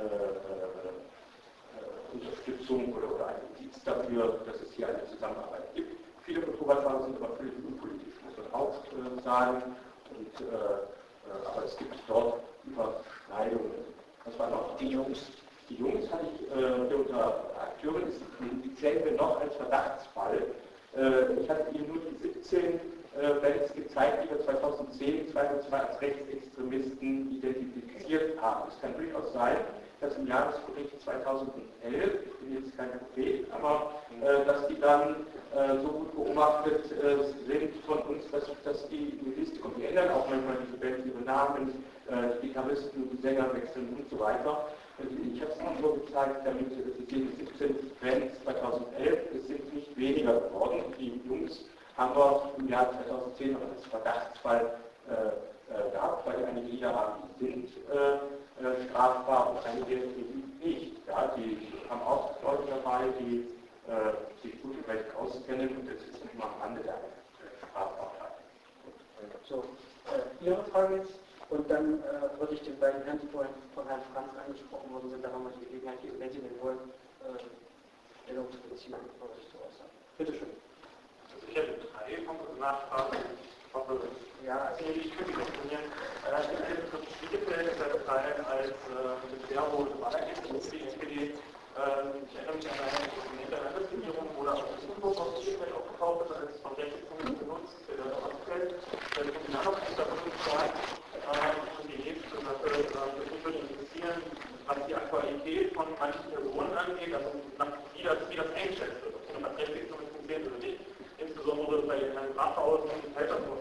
Unterstützung oder ein Indiz dafür, dass es hier eine Zusammenarbeit gibt. Viele Motorradfahrer sind aber völlig unpolitisch, muss man auch sagen, aber es gibt dort Überschneidungen. Was war noch? Die Jungs. Die Jungs hatte ich hier unter Akteuren, die zählen wir noch als Verdachtsfall. Ich hatte Ihnen nur die 17 Bands gezeigt, die wir 2010, 2002 als Rechtsextremisten identifiziert haben. Es kann durchaus sein, dass im Jahresbericht 2011, ich bin jetzt kein Prophet, aber dass die dann so gut beobachtet sind von uns, dass die in die Liste kommen. Die ändern auch manchmal diese Bands ihre Namen, die Gitarristen, die Sänger wechseln und so weiter. Ich habe es auch nur gezeigt, damit Sie sehen, 17 Bands 2011, es sind nicht weniger geworden. Und die Jungs haben wir im Jahr 2010 als Verdachtsfall gehabt, weil einige Lieder haben, die sind strafbar und einige eben nicht. Ja, die haben auch Leute dabei, die sich gut im Recht auskennen und das ist nicht mal am Rande der Strafbarkeit. So, Ihre Frage jetzt? Und dann würde ich den beiden Herren, die vorhin von Herrn Franz angesprochen worden sind, da haben wir die Gelegenheit geben, wenn Sie denn wollen, Stellung zu beziehen oder sich zu äußern. Bitte schön. Ich hätte 3 Nachfragen. Ich hoffe, ja, also ich könnte mich informieren. Bielefeld ist ja geteilt als Militärhohe Wahlergebnis die NPD. Ich erinnere mich an eine Internetregierung, wo da auch das Symbol aus Bielefeld aufgetaucht ist, als von Rechtsextremismus benutzt, der da ausfällt. Der Kommunalhof ist davon gefragt. Und die nächste Sache, mich würde interessieren, was die Aktualität von manchen Personen angeht, also wie das eingeschätzt wird, ob man als Rechtsextremist funktioniert oder nicht. Insbesondere bei Herrn Grafhausen und Pelterford,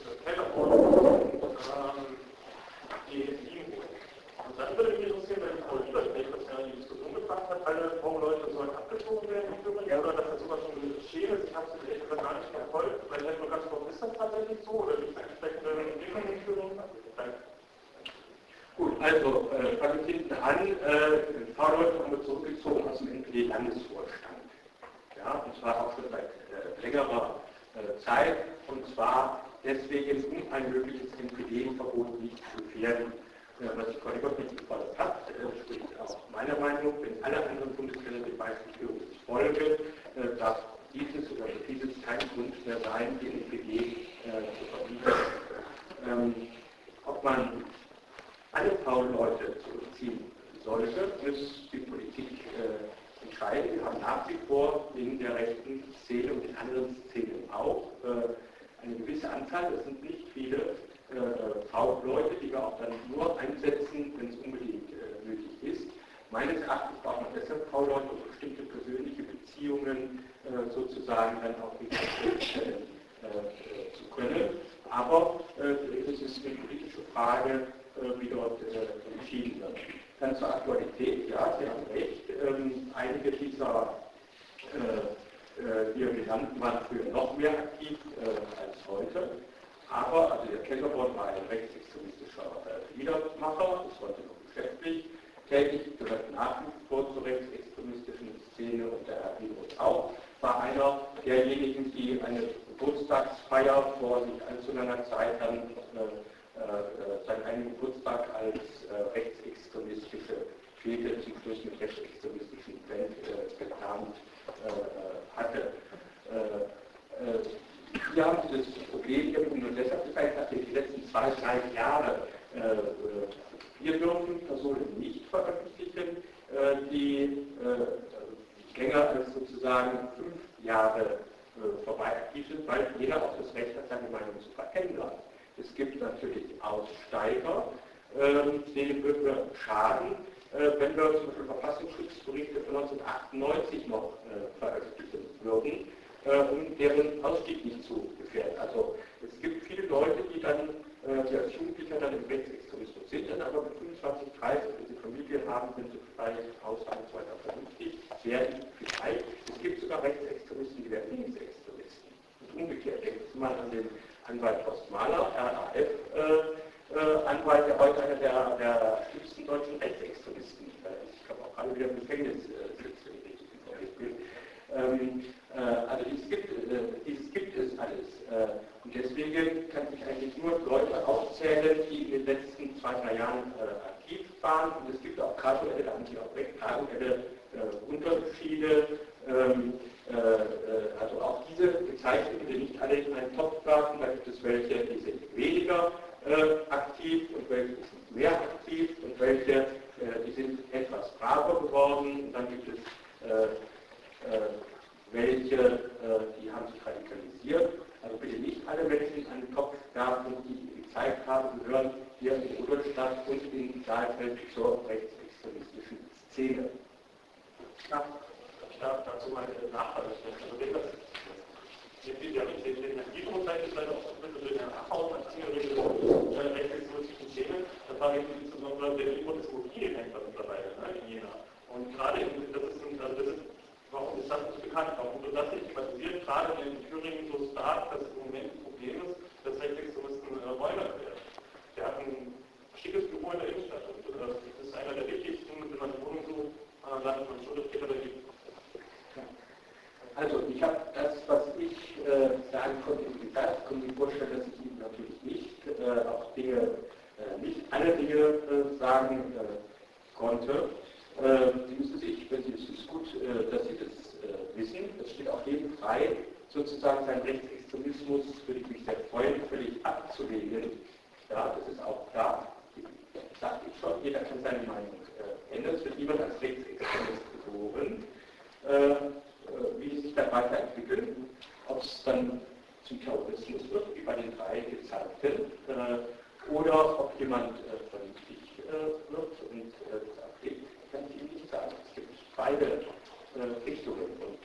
die Lieben. Und dann würde mich interessieren, wenn Frau Lieberknecht das ja in die Diskussion gebracht hat, alle Frauenleute sollen abgeschoben werden, oder dass das sowas schon geschehen ist. Ich habe es ehrlich gesagt gar nicht verfolgt, weil ich nur ganz kurz, ist das tatsächlich so, oder gibt es entsprechende Entwicklungen für uns? Danke. Gut, also fangen wir hinten an. Ein paar Leute haben wir zurückgezogen aus dem NPD-Landesvorstand. Ja, und zwar auch schon seit längerer Zeit, und zwar deswegen, um ein mögliches NPD-Verbot nicht zu gefährden. Was die Frau Eckert nicht gefordert hat, spricht auch meiner Meinung, wenn alle anderen Bundesländer dem Beispiel Thüringens folgen, darf dieses oder dieses kein Grund mehr sein, die NPD zu verbieten. Ob man alle V-Leute zurückziehen sollte, muss die Politik entscheiden. Wir haben nach wie vor in der rechten Szene und in anderen Szenen auch eine gewisse Anzahl, das sind nicht viele V-Leute, die wir auch dann nur einsetzen, wenn es unbedingt nötig ist. Meines Erachtens braucht man deshalb V-Leute, um bestimmte persönliche Beziehungen sozusagen dann auch wieder stellen zu können. Aber es ist eine politische Frage, wie dort entschieden wird. Dann zur Aktualität, ja, Sie haben recht, einige dieser die wir genannten waren früher noch mehr aktiv als heute. Aber, also der Kellerborn war ein rechtsextremistischer Liedermacher, ist heute noch geschäftlich tätig, gehört nach wie vor zur rechtsextremistischen Szene, und der Herr Wienroth auch, war einer derjenigen, die eine Geburtstagsfeier vor nicht allzu langer Zeit dann seinen eigenen Geburtstag als rechtsextremistische Fete zum Schluss mit rechtsextremistischen Band geplant hatte. Wir haben dieses Problem nur deshalb gezeigt, dass wir die letzten 2-3 Jahre wir dürfen Personen nicht veröffentlichen, die länger als sozusagen 5 Jahre vorbei aktiv sind, weil jeder auch das Recht hat, seine Meinung zu verändern. Es gibt natürlich Aussteiger, denen würden wir schaden, wenn wir zum Beispiel Verfassungsschutzberichte von 1998 noch veröffentlichen würden, um deren Ausstieg nicht zu gefährden. Also es gibt viele Leute, die dann die als Jugendlicher dann im Rechtsextremismus sind, dann aber mit 25, 30, wenn sie Familie haben, wenn sie vielleicht Haushalten und so weiter vernünftig werden, vielleicht. Es gibt sogar Rechtsextremisten, die werden Linksextremisten. Und umgekehrt, denken Sie mal an den Anwalt Horst Mahler, RAF-Anwalt, der heute einer der schlimmsten deutschen Rechtsextremisten ist. Ich glaube auch alle wieder im Gefängnis sitzen, wenn ich richtig informiert bin. Also dieses gibt es alles. Und deswegen kann ich eigentlich nur Leute aufzählen, die in den letzten 2-3 Jahren aktiv waren. Und es gibt auch graduelle, da haben Sie auch recht, graduelle Unterschiede. Also auch diese Bezeichnungen, die nicht alle in einen Topf werfen, da gibt es welche, die sind weniger aktiv und welche sind mehr aktiv und welche, die sind etwas braver geworden. Und dann gibt es welche, die haben sich radikalisiert. Also bitte nicht alle Menschen in einen Topf werfen, die gezeigt haben, gehören hier in Rudolstadt und in Saalfeld zur rechtsextremistischen Szene. Ja. Ich darf dazu mal eine Nachfrage stellen. Also wenn das jetzt die Energieprozesse vielleicht auch durch den Nachhaus als Angehörige der rechtsextremistischen Szene, dann frage ich mich insbesondere, der Lieferung des Immobilienhändlers mittlerweile in Jena. Und gerade warum ist das nicht bekannt? Warum wird das nicht thematisiert? Gerade in Thüringen so stark, dass es im Moment ein Problem ist, dass Rechtsextremisten Räume werden. Der hat ein schickes Büro in der Innenstadt und das ist einer der wichtigsten, wenn man eine Wohnung sucht, landet man schon das Gitter dagegen. Also ich habe das, was ich sagen konnte, gesagt, können Sie vorstellen, dass ich Ihnen natürlich nicht auch Dinge, nicht alle Dinge sagen konnte. Sie müssen sich, wenn Sie es ist gut, dass Sie das wissen, es steht auch jedem frei, sozusagen seinen Rechtsextremismus, würde ich mich sehr freuen, völlig abzulehnen. Ja, das ist auch klar. Das sagte ich schon, jeder kann seine Meinung ändern. Es wird niemand als Rechtsextremist geboren. Wie es sich dann weiterentwickeln, ob es dann zum Terrorismus wird, wie bei den 3 gezeigten, oder ob jemand vernünftig wird und das ablegt, kann ich Ihnen nicht sagen. Es gibt beide Richtungen und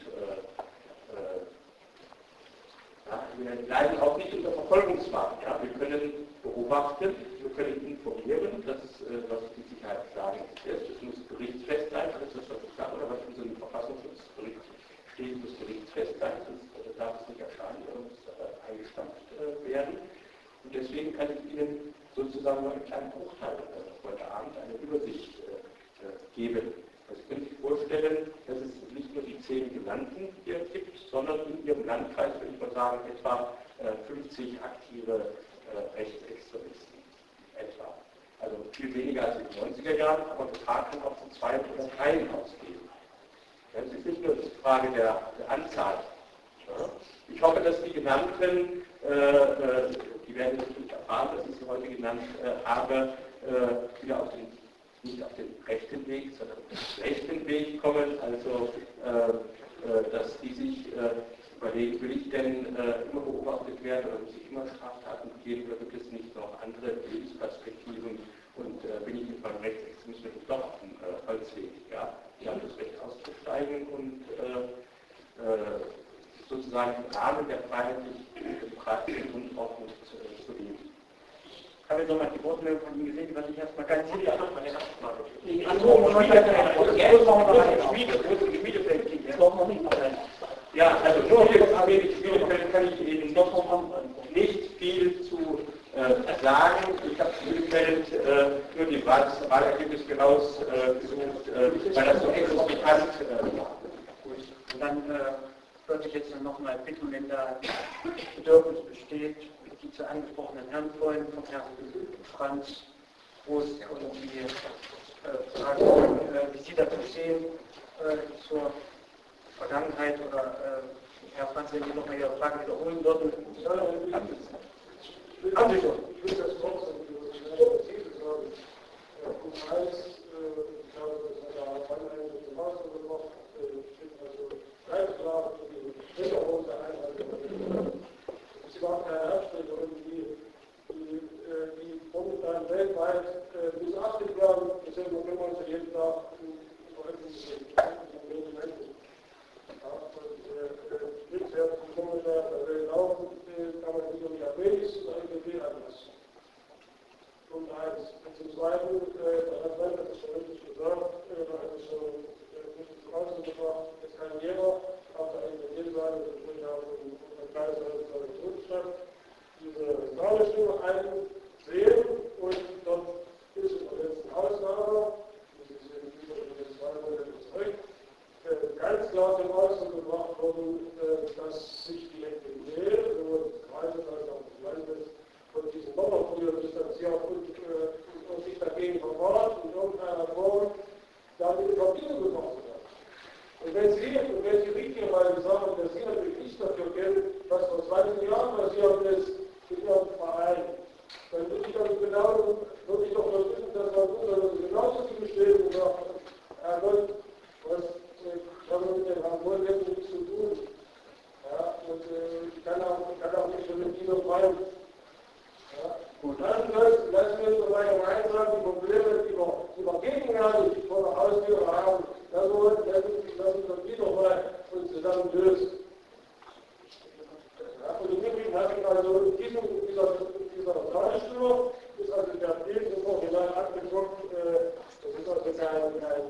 wir leiden auch nicht unter Verfolgungswahn. Ja? Wir können beobachten, wir können informieren, das ist, was die Sicherheit sagen ist. Es muss gerichtsfest sein, alles das, was ich sage, oder was in so einem Verfassungsschutzbericht steht, muss gerichtsfest sein, sonst darf es nicht erscheinen, oder muss eingestampft werden. Und deswegen kann ich Ihnen sozusagen nur einen kleinen Bruchteil heute Abend eine Übersicht geben. Sie können sich vorstellen, dass es nicht nur die 10 genannten hier gibt, sondern in Ihrem Landkreis, würde ich mal sagen, etwa 50 aktive Rechtsextremisten. Etwa. Also viel weniger als in den 90er Jahren, aber Betrag kann auch zu 2 oder 3 ausgehen. Das ist nicht nur eine Frage der Anzahl. Ich hoffe, dass die genannten, die werden natürlich erfahren, dass ich sie heute genannt habe, wieder nicht auf den rechten Weg, sondern auf den rechten Weg kommen, also dass die sich überlegen, will ich denn immer beobachtet werden oder muss ich immer Straftaten begehen oder gibt es nicht noch andere Lebensperspektiven und bin ich mit meinem Rechtsextremismus doch auf dem Holzweg. Ja? Die haben das Recht auszusteigen und sozusagen im Rahmen der freiheitlich-demokratischen Grundordnung zu leben. Ich habe jetzt nochmal die Wortmeldung von Ihnen gesehen, was ich erstmal ganz sicher habe. Ja, also nur Schmiedefeld kann ich Ihnen noch nicht viel zu sagen. Ich habe Schmiedefeld nur die Wahlergebnis herausgesucht, weil das so exorbitant war. Und dann würde ich jetzt noch mal bitten, wenn da Bedürfnis besteht, die zu angesprochenen Herren vorhin, vom Herrn Franz Groß und die Fragen, wie Sie dazu stehen, zur Vergangenheit oder Herr Franz, wenn Sie noch mal Ihre Fragen wiederholen würden. Haben Sie schon? Ich will das trotzdem präzise sagen. Punkt 1, ich habe das in der Anleitung zum Master gemacht, steht also ganz klar für die Sicherung der Einheit. Es ist überhaupt keine Herstellung, die momentan weltweit missachtet werden. Deswegen können wir uns jeden Tag veröffentlichen. Bisher kommen wir da laufen, kann man nicht um die APs und AGB anlassen. Punkt 1. Zum Zweiten, da hat Walter das schon richtig gesagt, da hat es schon richtig zum Ausdruck gebracht, es kann jeder auf der AGB-Seite, das wird ja auf der Kreisseite der Zurückschrift, diese Zahlungsstimme einsehen und dort ist in der letzten Ausnahme, das ist in den 2 Monaten zurück, ganz klar zum Ausdruck gebracht worden, dass sich die FDP, sowohl des Kreises als auch des Landes, von diesem Bomberfeuer distanziert und sich dagegen verwahrt, in irgendeiner Form damit in Verbindung gebracht wird. Und wenn Sie richtigerweise sagen, dass Sie natürlich nicht dafür kennen, was vor 20 Jahren passiert ist in Ihrem Verein, dann würde ich doch wissen, dass man genauso viel besteht und sagt, Herr Gott, was haben wir mit dem Herrn Wohl nichts zu tun. Ja, und ich kann auch nicht so mit Ihnen rein. Ja. Lassen wir uns dabei gemeinsam die Probleme, die wir gegenwärtig vor der Haustür haben, lassen wir die doch mal uns zusammen lösen. Ja, und im Übrigen habe ich also dieser Zahlstimme ist also der Brief im Original abgedruckt, das ist also kein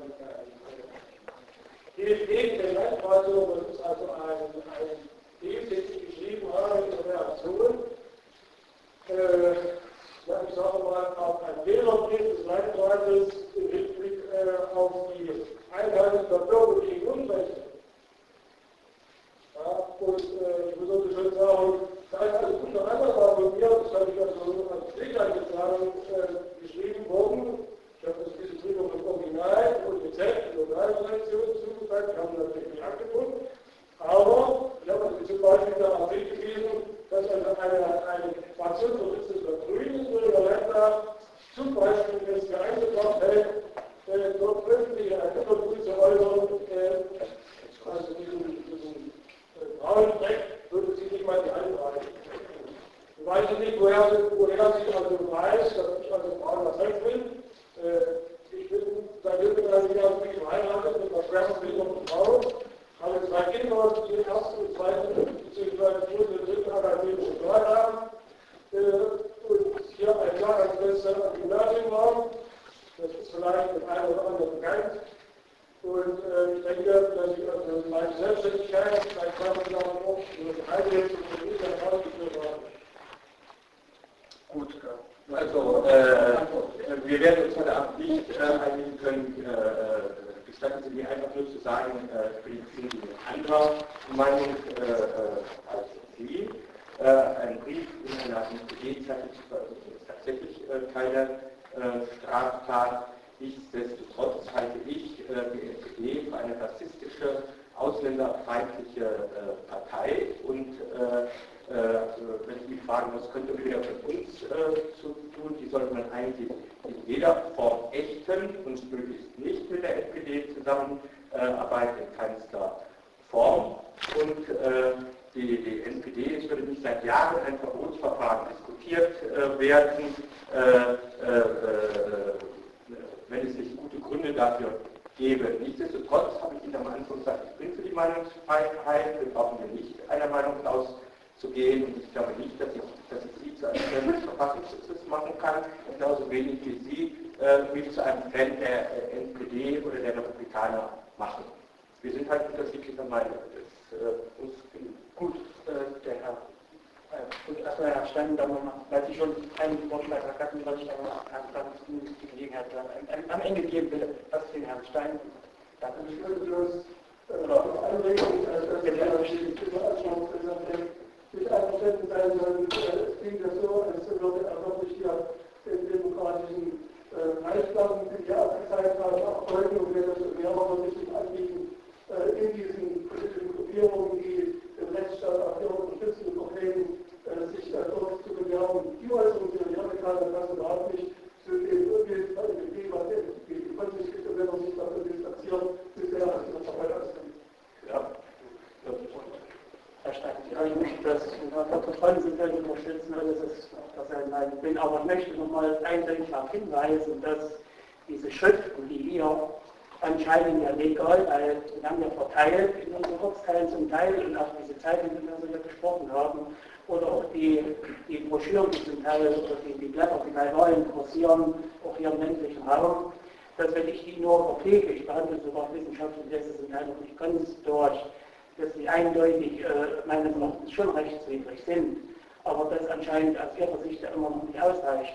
gegen den Landratio, das ist also ein Brief, den ich geschrieben habe in Reaktion. Ich sage mal, auf einen Wählerbrief des Landrates im Hinblick auf die Einhaltung der bürgerlichen Grundrechte. Ja, und ich muss schon sagen, da ist also unter anderem von mir, das habe ich also als Pflegeangetragen geschrieben worden. Ich habe das diese Prüfung im Original und mit Lokalredaktion zugesagt, haben natürlich nicht abgeguckt. Aber ich habe also zum Beispiel darauf hingewiesen, dass eine Fraktionsvorsitzende der Grünen in der Landtag zum Beispiel jetzt geeingebracht hält, dort öffentliche Erinnerungen zu äußern, also diesen braunen Dreck würde sie nicht mal die Hand reichen. Ich weiß nicht, woher sie also weiß, dass ich also brauner Dreck bin. Ich bin seit Jürgen Jahren verheiratet mit einer schwerstbildenden Frau, habe 2 Kinder, die den ersten und zweiten bzw. dritten akademischen Grad haben und hier ein Jahr als Schwester am Gymnasium war. Das ist vielleicht dem einen oder anderen bekannt. Und ich denke, dass ich also meine Selbstständigkeit seit 20 Jahren auch über die Einrichtung und die herausgeführt habe. Gut, also wir werden uns heute Abend nicht einigen können. Gestatten bin anderer Meinung als Sie. Ein Brief in einer NPD-Zeitung zu veröffentlichen ist tatsächlich keine Straftat. Nichtsdestotrotz halte ich die NPD für eine rassistische, ausländerfeindliche Partei und wenn ich mich fragen, was könnte wieder mit uns zu tun, die sollte man eigentlich in jeder Form ächten und möglichst nicht mit der NPD zusammenarbeiten, in keinster Form. Und die NPD, es würde nicht seit Jahren ein Verbotsverfahren diskutiert werden, wenn es nicht gute Gründe dafür gäbe. Nichtsdestotrotz habe ich Ihnen am Anfang gesagt, ich bin für die Meinungsfreiheit, wir brauchen hier nicht einer Meinung auszugehen und ich glaube nicht, dass ich Sie zu einem Fan des Verfassungsschutzes machen kann, genauso wenig wie Sie mich zu einem Fan der NPD oder der Republikaner machen. Wir sind halt unterschiedlicher Meinung. Uns gut, der Herr. Und erstmal Herr Stein, dann nochmal, weil Sie schon einen Vorschlag hatten, was ich dann noch die Gelegenheit am Ende geben will, was den Herrn Stein. Danke. Ich würde bloß noch anregen, dass die Überraschung nicht einverstanden sein sollen. Es klingt ja so, als würde er wirklich hier den demokratischen Reichsplan, den wir abgezeigt haben, abfolgen und wir das mehrere richtig anbieten, in diesen politischen Gruppierungen, die den Rechtsstaat auf ihre unterstützenden Problemen sich dort zu bewerben. Die Äußerungen sind ja bekannt, das überhaupt nicht zu dem Bild von dem Thema, die konnten sich wenn man sich davon distanzieren, bisher als das Arbeit auskennt. Ja. Herr Stein, ich möchte das Kontrollen sind völlig unterstützen, das ist auch das ein bin, aber ich möchte nochmal eindeutig darauf hinweisen, dass diese Schriften, die wir anscheinend ja legal, weil wir haben ja verteilt in unseren Ortsteilen zum Teil und auch diese Zeitungen, die wir so gesprochen haben, oder auch die Broschüren, die zum Teil, oder die Blätter, die bei Wahlen kursieren, auch hier im ländlichen Raum, dass wenn ich die nur verpflege, ich behandle sogar wissenschaftlich, das ist zum Teil noch nicht ganz durch, dass die eindeutig meines Erachtens schon rechtswidrig sind, aber das anscheinend aus ihrer Sicht immer noch nicht ausreicht,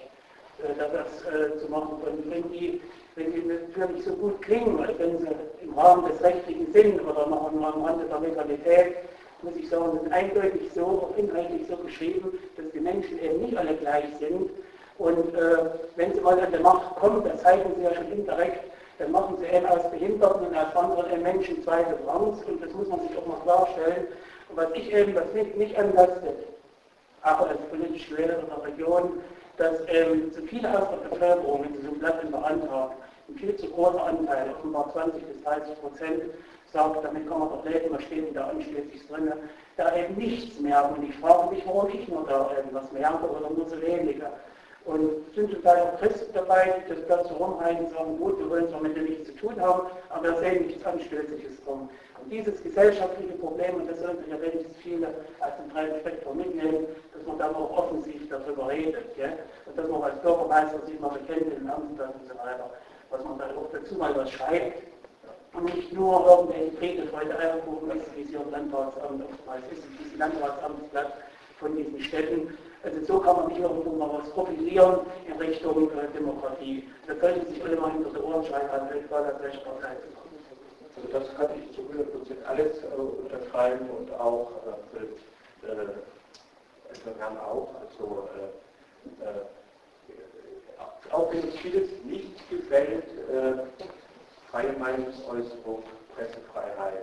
das zu machen. Und wenn die natürlich so gut klingen, als wenn sie im Rahmen des Rechtlichen sind oder noch am Rande der Legalität, muss ich sagen, sind eindeutig so, auch inhaltlich so geschrieben, dass die Menschen eben nicht alle gleich sind. Und wenn sie mal an die Macht kommen, das zeigen sie ja schon indirekt, dann machen sie eben aus Behinderten und aus anderen Menschen zweite Rangs und das muss man sich auch mal klarstellen. Und was ich eben, was nicht anlastet, auch als politisch Wähler in der Region, dass so viele aus der Bevölkerung, wenn sie so ein Blatt in der Hand haben, ein viel zu großer Anteil, offenbar 20% bis 30%, sagt, damit kann man doch leben, was steht da anschließend drin, da eben nichts merken. Und ich frage mich, warum ich nur da irgendwas merke oder nur so wenige. Und es sind zum Teil auch Christen dabei, die das dazu rumreiten und sagen, gut, wir wollen zwar mit dem nichts zu tun haben, aber wir sehen nichts Anstößiges drum. Und dieses gesellschaftliche Problem, und das sollten ja wenigstens viele aus dem breiten Spektrum mitnehmen, dass man dann auch offensiv darüber redet. Ja? Und dass man als Bürgermeister sich mal bekennt in den Amtsblatt und so weiter, dass man dann auch dazu mal was schreibt. Und nicht nur irgendwelche Friedefreude einrufen ist, wie sie im Landratsamt oftmals ist, dieses Landratsamtsblatt von diesen Städten. Also so kann man nicht irgendwo mal was profilieren in Richtung Demokratie. Da könnten sich alle mal hinter die Ohren schreiben, egal aus welcher Partei zu kommen. Also das kann ich zu 100% alles unterschreiben und auch Herrn auch. Also auch wenn uns vieles nicht gefällt, freie Meinungsäußerung, Pressefreiheit,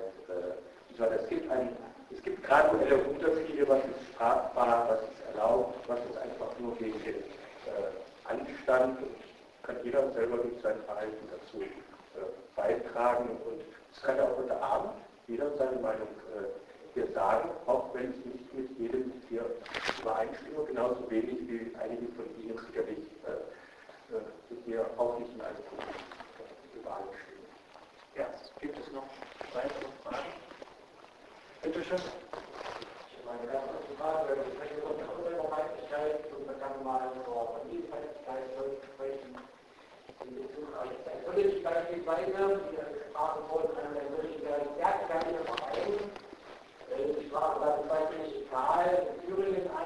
es gibt graduelle Unterschiede, was ist strafbar, was ist erlaubt, was ist einfach nur gegen den Anstand und kann jeder selber durch sein Verhalten dazu beitragen und es kann ja auch heute Abend jeder seine Meinung hier sagen, auch wenn ich nicht mit jedem hier übereinstimme, genauso wenig wie einige von Ihnen sicherlich hier auch nicht in einem Punkt übereinstimmen. Ja, gibt es noch weitere Fragen? Bitte schön. Ich meine, ganz kurze Frage, wir sprechen über die Unregelmäßigkeit und dann kann man mal über Familienfeindlichkeit sprechen. In Bezug auf die politische Beispielsweise, die gesprochen wurden, an der Möglichkeit, stärkere Vereine. Ich frage beispielsweise nicht egal in Thüringen an,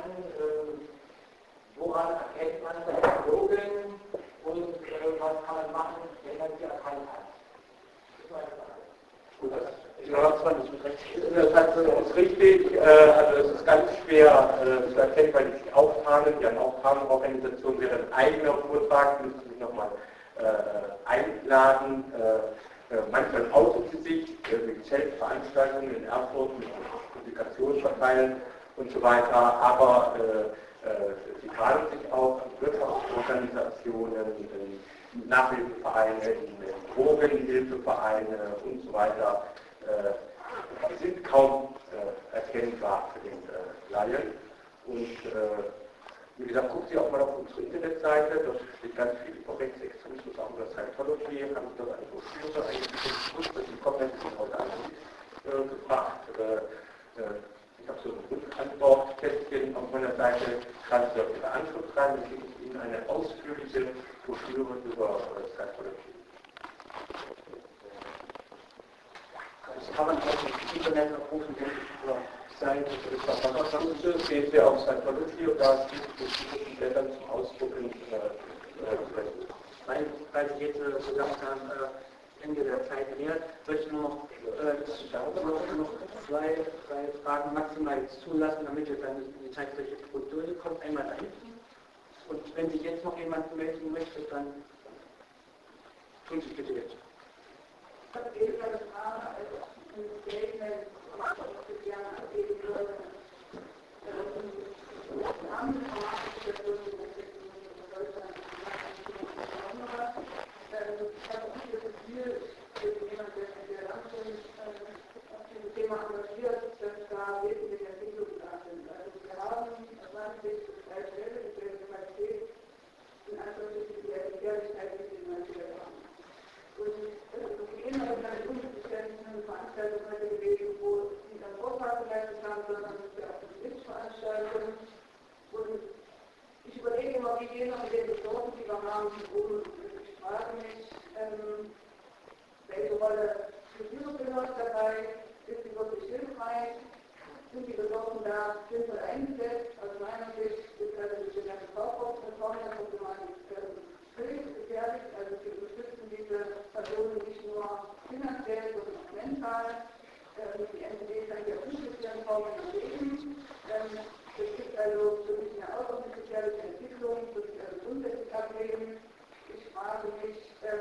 woran erkennt man Logen und was kann man machen, wenn man sie erkannt hat? Das ist meine Frage. Gut, ist richtig, also es ist ganz schwer zu erkennen, weil die sich auftarnen, die an Auftarnungsorganisationen wäre ein eigener Vortrag, müsste ich nochmal einladen, manchmal outen sie sich, wegen Zeltveranstaltungen in Erfurt, mit Publikationen verteilen und so weiter, aber sie tarnen sich auch in Wirtschaftsorganisationen, in Nachhilfevereine, in Drogenhilfevereine und so weiter. Die sind kaum erkennbar für den Laien. Und wie gesagt, guckt Sie auch mal auf unsere Internetseite, dort steht ganz viel über Rechtsextremismus, auch über Scientology, haben Sie dort eine Broschüre eingefügt, die Kommentare heute gebracht. Ich habe so ein Rückantwortkästchen auf meiner Seite, schreiben Sie dort Ihre Anschrift rein, dann gebe ich Ihnen eine ausführliche Broschüre über Scientology. Das kann man auch im Internet aufrufen, denke ich, über Seite. Sehen Sie auf Scientology und da gibt es Blättern zum Ausdrucken. Weil Sie jetzt gesagt haben, Ende der Zeit nähert, möchte ich nur noch zwei, drei Fragen maximal jetzt zulassen, damit wir dann in die zeitliche Struktur kommen. Einmal da hinten. Und wenn sich jetzt noch jemand melden möchte, dann tun Sie bitte jetzt. Thema engagiert, dass da wesentliche Entwicklungen da sind. Also wir haben 20 bis 3 Stellen in der Qualität in Anführungsstrichen die Ehrlichkeit mit den Menschen haben. Und wir gehen aber keine unbestimmten Veranstaltungen heute gewesen, wo die dann Vortrag geleistet haben, sondern ja auch eine Veranstaltung. Und ich überlege immer, wie gehen wir mit den Ressourcen, die wir haben, um. Ich frage mich, welche Rolle Kulturgehört dabei, ist sie wirklich hilfreich, sind die Ressourcen da sinnvoll eingesetzt. Aus meiner Sicht ist also die ganze Bauforschungsreform der Problematik völlig gefährlich, also wir unterstützen diese Personen nicht nur finanziell, sondern auch mental. Die NPD kann ja unterschiedliche Formen leben. Es gibt also für mich eine außerordentlich gefährliche Entwicklung, das ich also grundsätzlich ablehnen. Ich frage mich,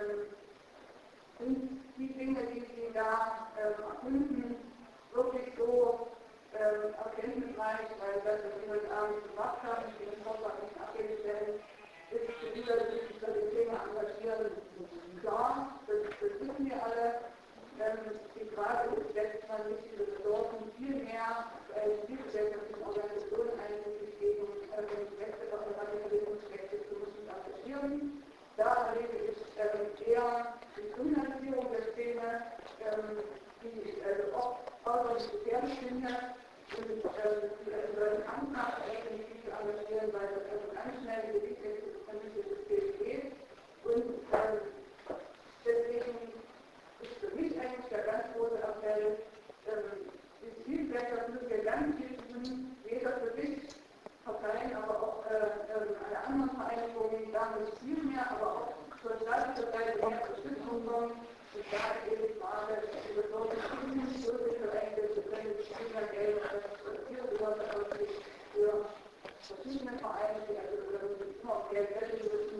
sind die Dinge, die Sie da erkunden, wirklich so erkenntnisreich, weil das, was Sie heute Abend gemacht haben, ich will den Vortrag nicht abhängig stellen, ist für die, die sich für das Thema engagieren, klar, das wissen wir alle. Die Frage ist, setzt man nicht diese Ressourcen viel mehr die gesellschaftlichen Organisationen ein, die sich gegen Radikalisierungsrechte zu engagieren. Da erlebe ich eher die Kriminalisierung der Szene, die ich oft äußerst gefährlich finde und die Antrag definitiv zu engagieren, weil das also ganz schnell in die System geht. Und deswegen ist für mich eigentlich der ganz große Appell, die Zielsetzung müssen wir ganz viel tun, jeder für sich, Parteien, aber auch alle anderen Vereinigungen, da muss viel mehr, aber auch zur staatlicher Seite mehr Unterstützung kommen. Und da ist eben die Frage, die Ressourcen nicht wirklich vereinigt, wir können das Kindergeld, das Tiergehörte ausrichten für verschiedene Vereine, die also immer auf Geld wenden müssen,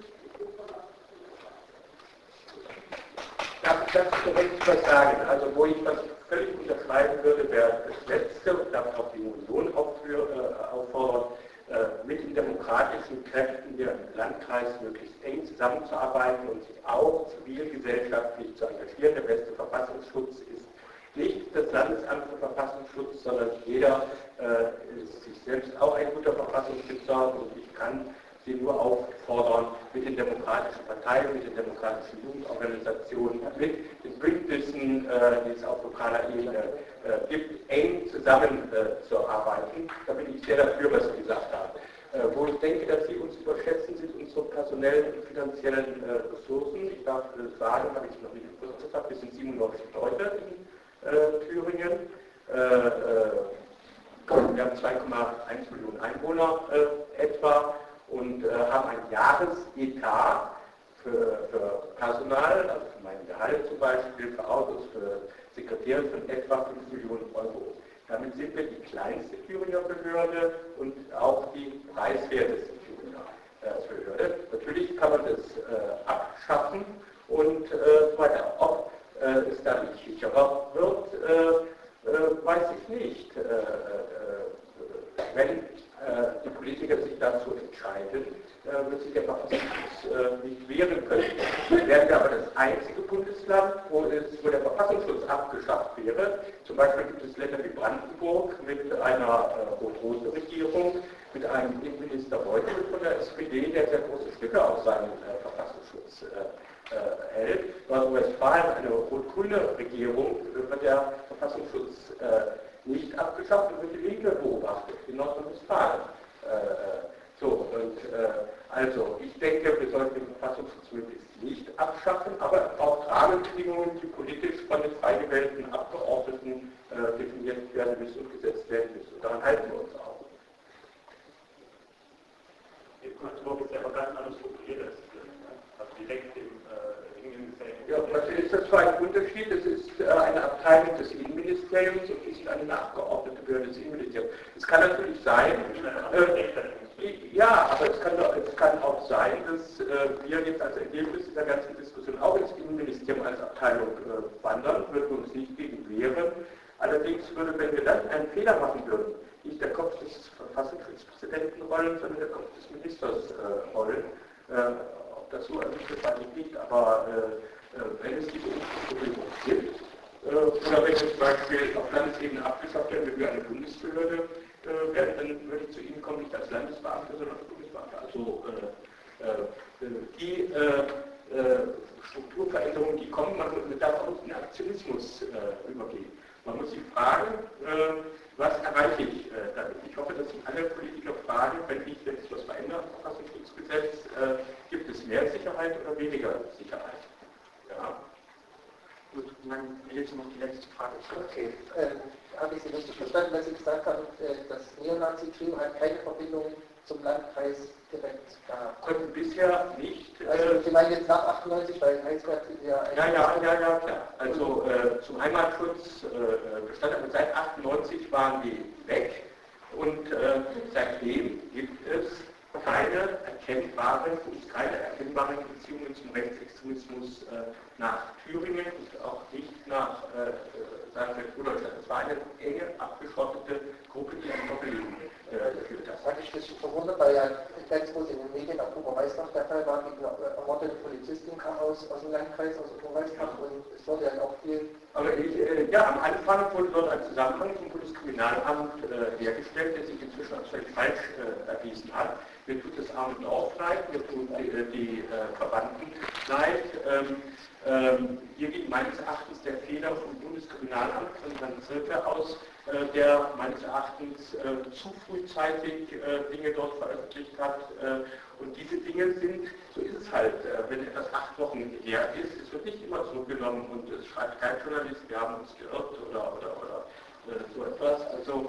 Darf ich dazu direkt was sagen? Also wo ich das völlig unterschreiben würde, wäre das Letzte, und damit auch die Union auffordern, mit den demokratischen Kräften hier im Landkreis möglichst eng zusammenzuarbeiten und sich auch zivilgesellschaftlich zu engagieren. Der beste Verfassungsschutz ist nicht das Landesamt für Verfassungsschutz, sondern jeder ist sich selbst auch ein guter Verfassungsschützer, und ich kann Sie nur auffordern, mit den demokratischen Parteien, mit den demokratischen Jugendorganisationen, mit den Bündnissen, die es auf lokaler Ebene gibt, eng zusammenzuarbeiten. Da bin ich sehr dafür, was Sie gesagt haben. Wo ich denke, dass Sie uns überschätzen, sind unsere personellen und finanziellen Ressourcen. Ich darf sagen, weil ich noch nicht gewusst habe, wir sind 97 Leute in Thüringen. Wir haben 2,1 Millionen Einwohner etwa. Und haben ein Jahresetat für Personal, also für mein Gehalt zum Beispiel, für Autos, für Sekretäre von etwa 5 Millionen Euro. Damit sind wir die kleinste Thüringer Behörde und auch die preiswerteste Thüringer Behörde. Natürlich kann man das abschaffen und so weiter. Ob es dadurch sicherer wird, weiß ich nicht. Wenn die Politiker sich dazu entscheiden, wird sich der Verfassungsschutz nicht wehren können. Dann wären wir aber das einzige Bundesland, wo der Verfassungsschutz abgeschafft wäre. Zum Beispiel gibt es Länder wie Brandenburg mit einer rot-roten Regierung, mit einem Innenminister Beutel von der SPD, der sehr große Stücke aus seinem Verfassungsschutz hält. Nordrhein-Westfalen, eine rot-grüne Regierung, wird der Verfassungsschutz nicht abgeschafft und wird die Linke beobachtet in Nordrhein-Westfalen. Also ich denke, wir sollten den Verfassungsschutz möglichst nicht abschaffen, aber es braucht Rahmenbedingungen, die politisch von den frei gewählten Abgeordneten definiert werden müssen und gesetzt werden müssen. Und daran halten wir uns auch. Die Kultur ist ja aber ganz anders strukturiert als also direkt im Innenministerium. Ja, was ist das für ein Unterschied? Es ist eine Abteilung des Innenministeriums und ist eine nachgeordnete Behörde des Innenministeriums. Es kann natürlich sein, ja, aber es kann auch sein, dass wir jetzt als Ergebnis dieser ganzen Diskussion auch ins Innenministerium als Abteilung wandern, würden wir uns nicht gegen wehren. Allerdings würde, wenn wir dann einen Fehler machen würden, nicht der Kopf des Verfassungsschutzpräsidenten rollen, sondern der Kopf des Ministers rollen. Ob das so erwischt wird, weiß ich nicht, aber wenn es diese Umstrukturierung gibt, oder wenn zum Beispiel auf Landesebene abgeschafft werden, wenn wir eine Bundesbehörde werden, dann würde ich zu Ihnen kommen, nicht als Landesbeamter, sondern als Bundesbeamter. Also die Strukturveränderungen, die kommen, man darf auch in Aktionismus übergehen. Man muss sich fragen, was erreiche ich damit? Ich hoffe, dass sich alle Politiker fragen, wenn sich was verändert im Verfassungsschutzgesetz, gibt es mehr Sicherheit oder weniger Sicherheit? Ja. Gut, dann jetzt noch die letzte Frage. Okay, habe ich Sie richtig verstanden, dass Sie gesagt haben, das Neonazi-Trio hat keine Verbindung zum Landkreis direkt gehabt? Konnten bisher nicht. Also Sie meinen jetzt nach 98, weil Heilsberg ja... Ja, klar. Also zum Heimatschutz bestand, aber seit 98 waren die weg und seitdem gibt es keine erkennbaren Beziehungen zum Rechtsextremismus nach Thüringen und auch nicht nach Sachsen-Anhalt. Es war eine enge, abgeschottete Gruppe, die ein Doppelleben geführt hat. Sag ich das verwundert, weil ja ganz groß in den Medien auch Oberweisbach der Fall war, mit einer ermordeten Polizistin kam aus dem Landkreis, aus Oberweisbach, und es wurde ja auch viel... Aber am Anfang wurde dort ein Zusammenhang vom Bundeskriminalamt hergestellt, der sich inzwischen als völlig falsch erwiesen hat. Mir tut das Arm und Auf leid, mir tun die Verwandten leid. Hier geht meines Erachtens der Fehler vom Bundeskriminalamt von Herrn Zirke aus, der meines Erachtens zu frühzeitig Dinge dort veröffentlicht hat. Und diese Dinge sind, so ist es halt, wenn etwas 8 Wochen her ist, es wird nicht immer zurückgenommen und es schreibt kein Journalist, wir haben uns geirrt oder so etwas. Also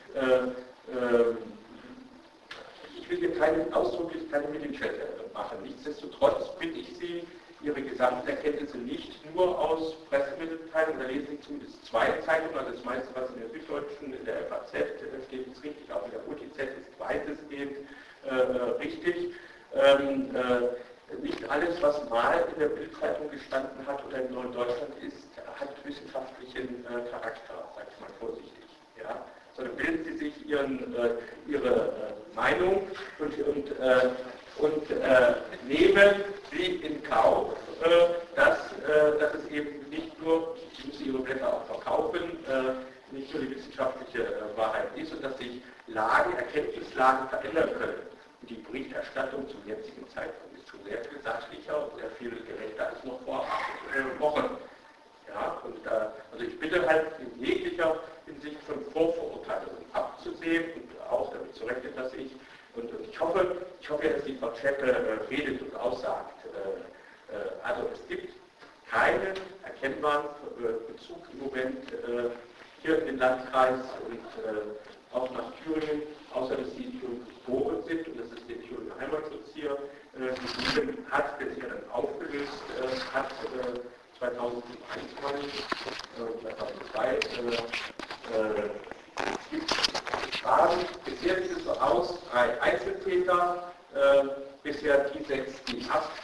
ich will hier ausdrücklich keine Medienschätze machen. Nichtsdestotrotz bitte ich Sie, Ihre Gesamterkenntnisse nicht nur aus Pressemitteilungen, da lesen Sie zumindest 2 Zeitungen, also das meiste, was in der Süddeutschen, in der FAZ steht, ist richtig, auch in der UTZ ist weitestgehend richtig. Nicht alles, was mal in der Bildzeitung gestanden hat oder in Neudeutschland ist, hat wissenschaftlichen Charakter, sage ich mal vorsichtig. Ja? Sondern bilden Sie sich Ihre Meinung und nehmen Sie in Kauf, dass es eben nicht nur, Sie müssen Ihre Blätter auch verkaufen, nicht nur die wissenschaftliche Wahrheit ist und dass sich Erkenntnislagen verändern können. Und die Berichterstattung zum jetzigen Zeitpunkt ist schon sehr viel sachlicher und sehr viel gerechter als noch vor 8 Wochen. Ja, und also ich bitte halt in jeglicher Hinsicht von Vorverurteilungen abzusehen und auch damit zu rechnen, dass ich ich hoffe, dass die Frau Zschäpe redet und aussagt. Also es gibt keinen erkennbaren Bezug im Moment hier in den Landkreis und auch nach Thüringen, außer dass die Thüringen geboren sind und dass es den Thüringer Heimatschutz hier gegeben hat, der sich ja dann aufgelöst hat 2001, 2002.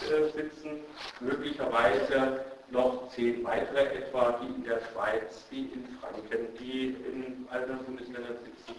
sitzen, möglicherweise noch 10 weitere etwa, die in der Schweiz, die in Franken, die in anderen Bundesländern sitzen,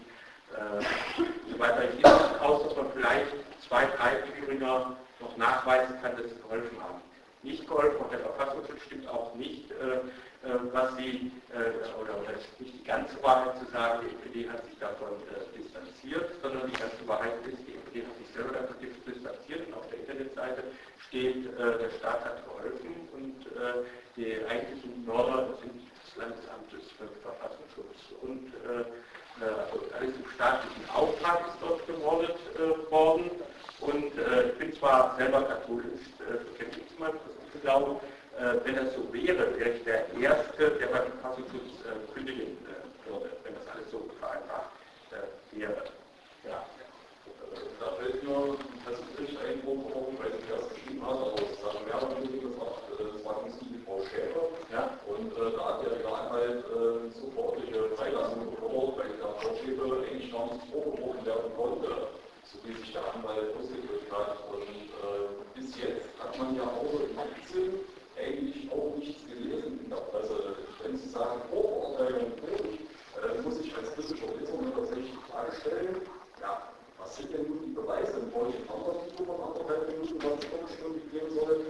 so weiter. Ich gehe davon aus, dass man vielleicht 2, 3 Thüringer noch nachweisen kann, dass sie geholfen haben. Nicht geholfen, und der Verfassungsschutz stimmt auch nicht, was sie, oder nicht die ganze Wahrheit zu sagen, die NPD hat sich davon distanziert, sondern die ganze Wahrheit ist, die NPD hat sich selber davon distanziert und auf der Internetseite steht, der Staat hat geholfen und die eigentlichen Mörder sind des Landesamtes für Verfassungsschutz. Und also alles im staatlichen Auftrag ist dort gemordet worden. Und ich bin zwar selber katholisch, bekämpfe ich mal das Glauben, wenn das so wäre, wäre ich der Erste, der beim Verfassungsschutz kündigen würde, wenn das alles so vereinfacht wäre. Ja. Da fällt mir tatsächlich ein Punkt auf, weil ich das geschrieben habe, aber es hat mehrere Minuten gesagt, das war die Frau Schäfer. Ja. Und da hat ja der Anwalt sofortige Freilassung gefordert, weil der Frau Schäfer eigentlich gar nicht vorgeworfen werden konnte, so wie sich der Anwalt ausgedrückt hat. Und bis jetzt hat man ja auch in diesem eigentlich auch nichts gelesen in der Presse. Wenn Sie sagen, Vorverurteilung muss ich als kritischer Leser mir tatsächlich die Frage stellen, ja, was sind denn nun die Beweise? Brauche ich ein anderes Video von 1,5 Minuten, was ich Stunde geben soll?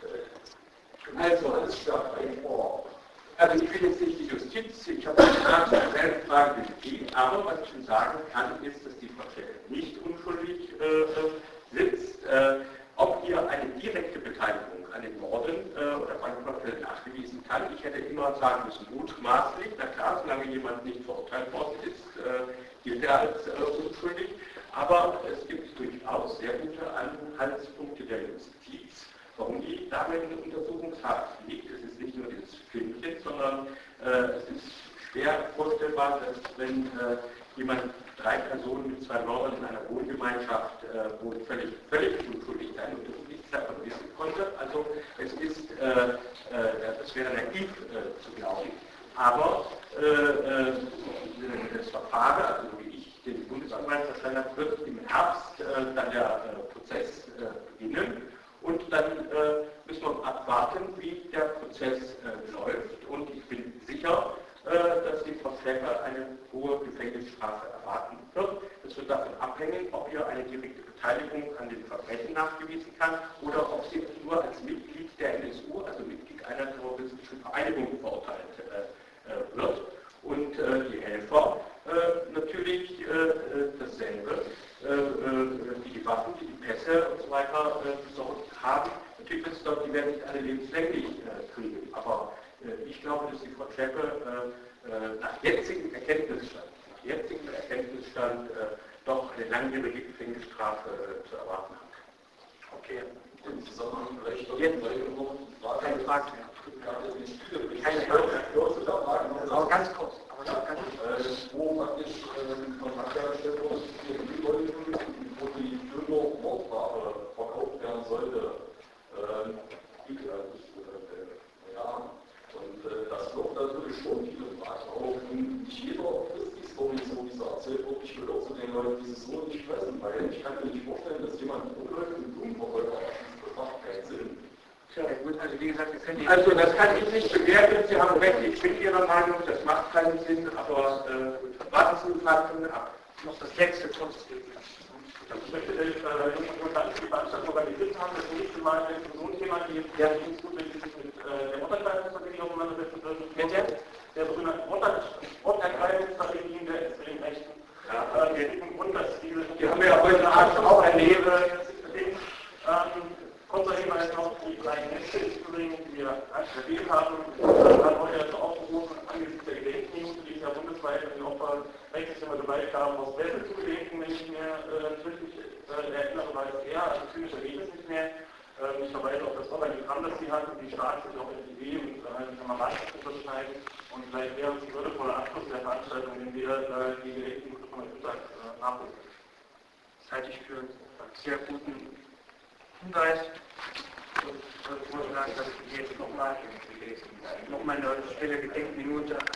Also, alles schwer greifbar. Also ich bin jetzt nicht die Justiz, ich habe dieselbe Frage wie Sie, aber was ich Ihnen sagen kann, ist, dass die Frau Schäfer nicht unschuldig sitzt. Ob hier eine direkte Beteiligung an den Morden oder Banküberfällen nachgewiesen kann, ich hätte immer sagen müssen, mutmaßlich, na klar, solange jemand nicht verurteilt worden ist, gilt er als unschuldig, aber es gibt durchaus sehr gute Anhaltspunkte der Justiz, warum die Dame in Untersuchungshaft liegt. Es ist nicht nur dieses Filmchen, sondern es ist schwer vorstellbar, dass wenn jemand 3 Personen mit 2 Mördern in einer Wohngemeinschaft wohl völlig unschuldig sein und nichts davon wissen konnte. Also es ist, das wäre naiv zu glauben. Aber das Verfahren, also wie ich den Bundesanwalt verstanden habe, wird im Herbst dann der Prozess beginnen. Und dann müssen wir abwarten, wie der Prozess läuft. Und ich bin sicher, dass die Frau Schäfer eine hohe Gefängnisstrafe erwarten wird. Das wird davon abhängen, ob ihr eine direkte Beteiligung an den Verbrechen nachgewiesen kann oder ob sie nur als Mitglied der NSU, also Mitglied einer terroristischen Vereinigung, verurteilt wird. Und die Helfer natürlich dasselbe, die Waffen, die Pässe und so weiter besorgt haben. Natürlich wird es dort, die werden nicht alle lebenslänglich kriegen, aber ich glaube, dass die Frau Schäfer nach jetzigem Erkenntnisstand doch eine langjährige Gefängnisstrafe zu erwarten hat. Okay. Im Zusammenhang vielleicht noch keine Frage mehr. Keine Frage. Aber ganz kurz. Wo praktisch Kontakt hergestellt wurde zu den Leuten, wo die Döner-Mordware verkauft werden sollte. Ja, und das wirft natürlich schon viele Fragen auf. Und nicht jeder ist die Story so, wie sie erzählt wird. Ich will auch zu den Leuten, die es so nicht wissen, weil ich kann mir nicht vorstellen, dass jemand rumläuft und Blumenverkäufer abschließt. Das macht keinen Sinn. Ja, gut, also wie gesagt, also das kann ich nicht bewerten, Sie haben recht, ich bin Ihrer Meinung, das macht keinen Sinn, aber warten Sie mal ab. Noch das letzte Kunstbild. Ich möchte die Veranstaltung organisiert haben, das nächste Mal ein Personenthema, die jetzt nicht gut, wenn Sie sich mit der Wortergreifungsstrategie auseinandersetzen würden. Mit der sogenannten Wortergreifungsstrategien der extremen Rechten. Ja, im Grund, dass diese... Die haben wir ja heute Abend auch erlebt. Kurzer Hinweis noch, die kleinen Netze übrigens, die wir erwähnt haben, haben heute dazu aufgerufen, angesichts der Gedenkminute, die es ja bundesweit in den Opfern rechtsextremer Gewalt gab, aus Wessel zu gedenken, wenn ich mir natürlich erinnere, weil es eher, also zynischer geht es nicht mehr. Ich verweise auf das Organigramm, das sie hatten, die stark sich auf NPD und Kameraden unterscheiden. Und vielleicht wäre es ein würdevoller Abschluss der Veranstaltung, wenn wir die Gedenkminute von der Mittag nachholen. Das halte ich für einen sehr guten Hinweis. Und ich würde vorschlagen, dass wir jetzt nochmal eine stille Gedenkminute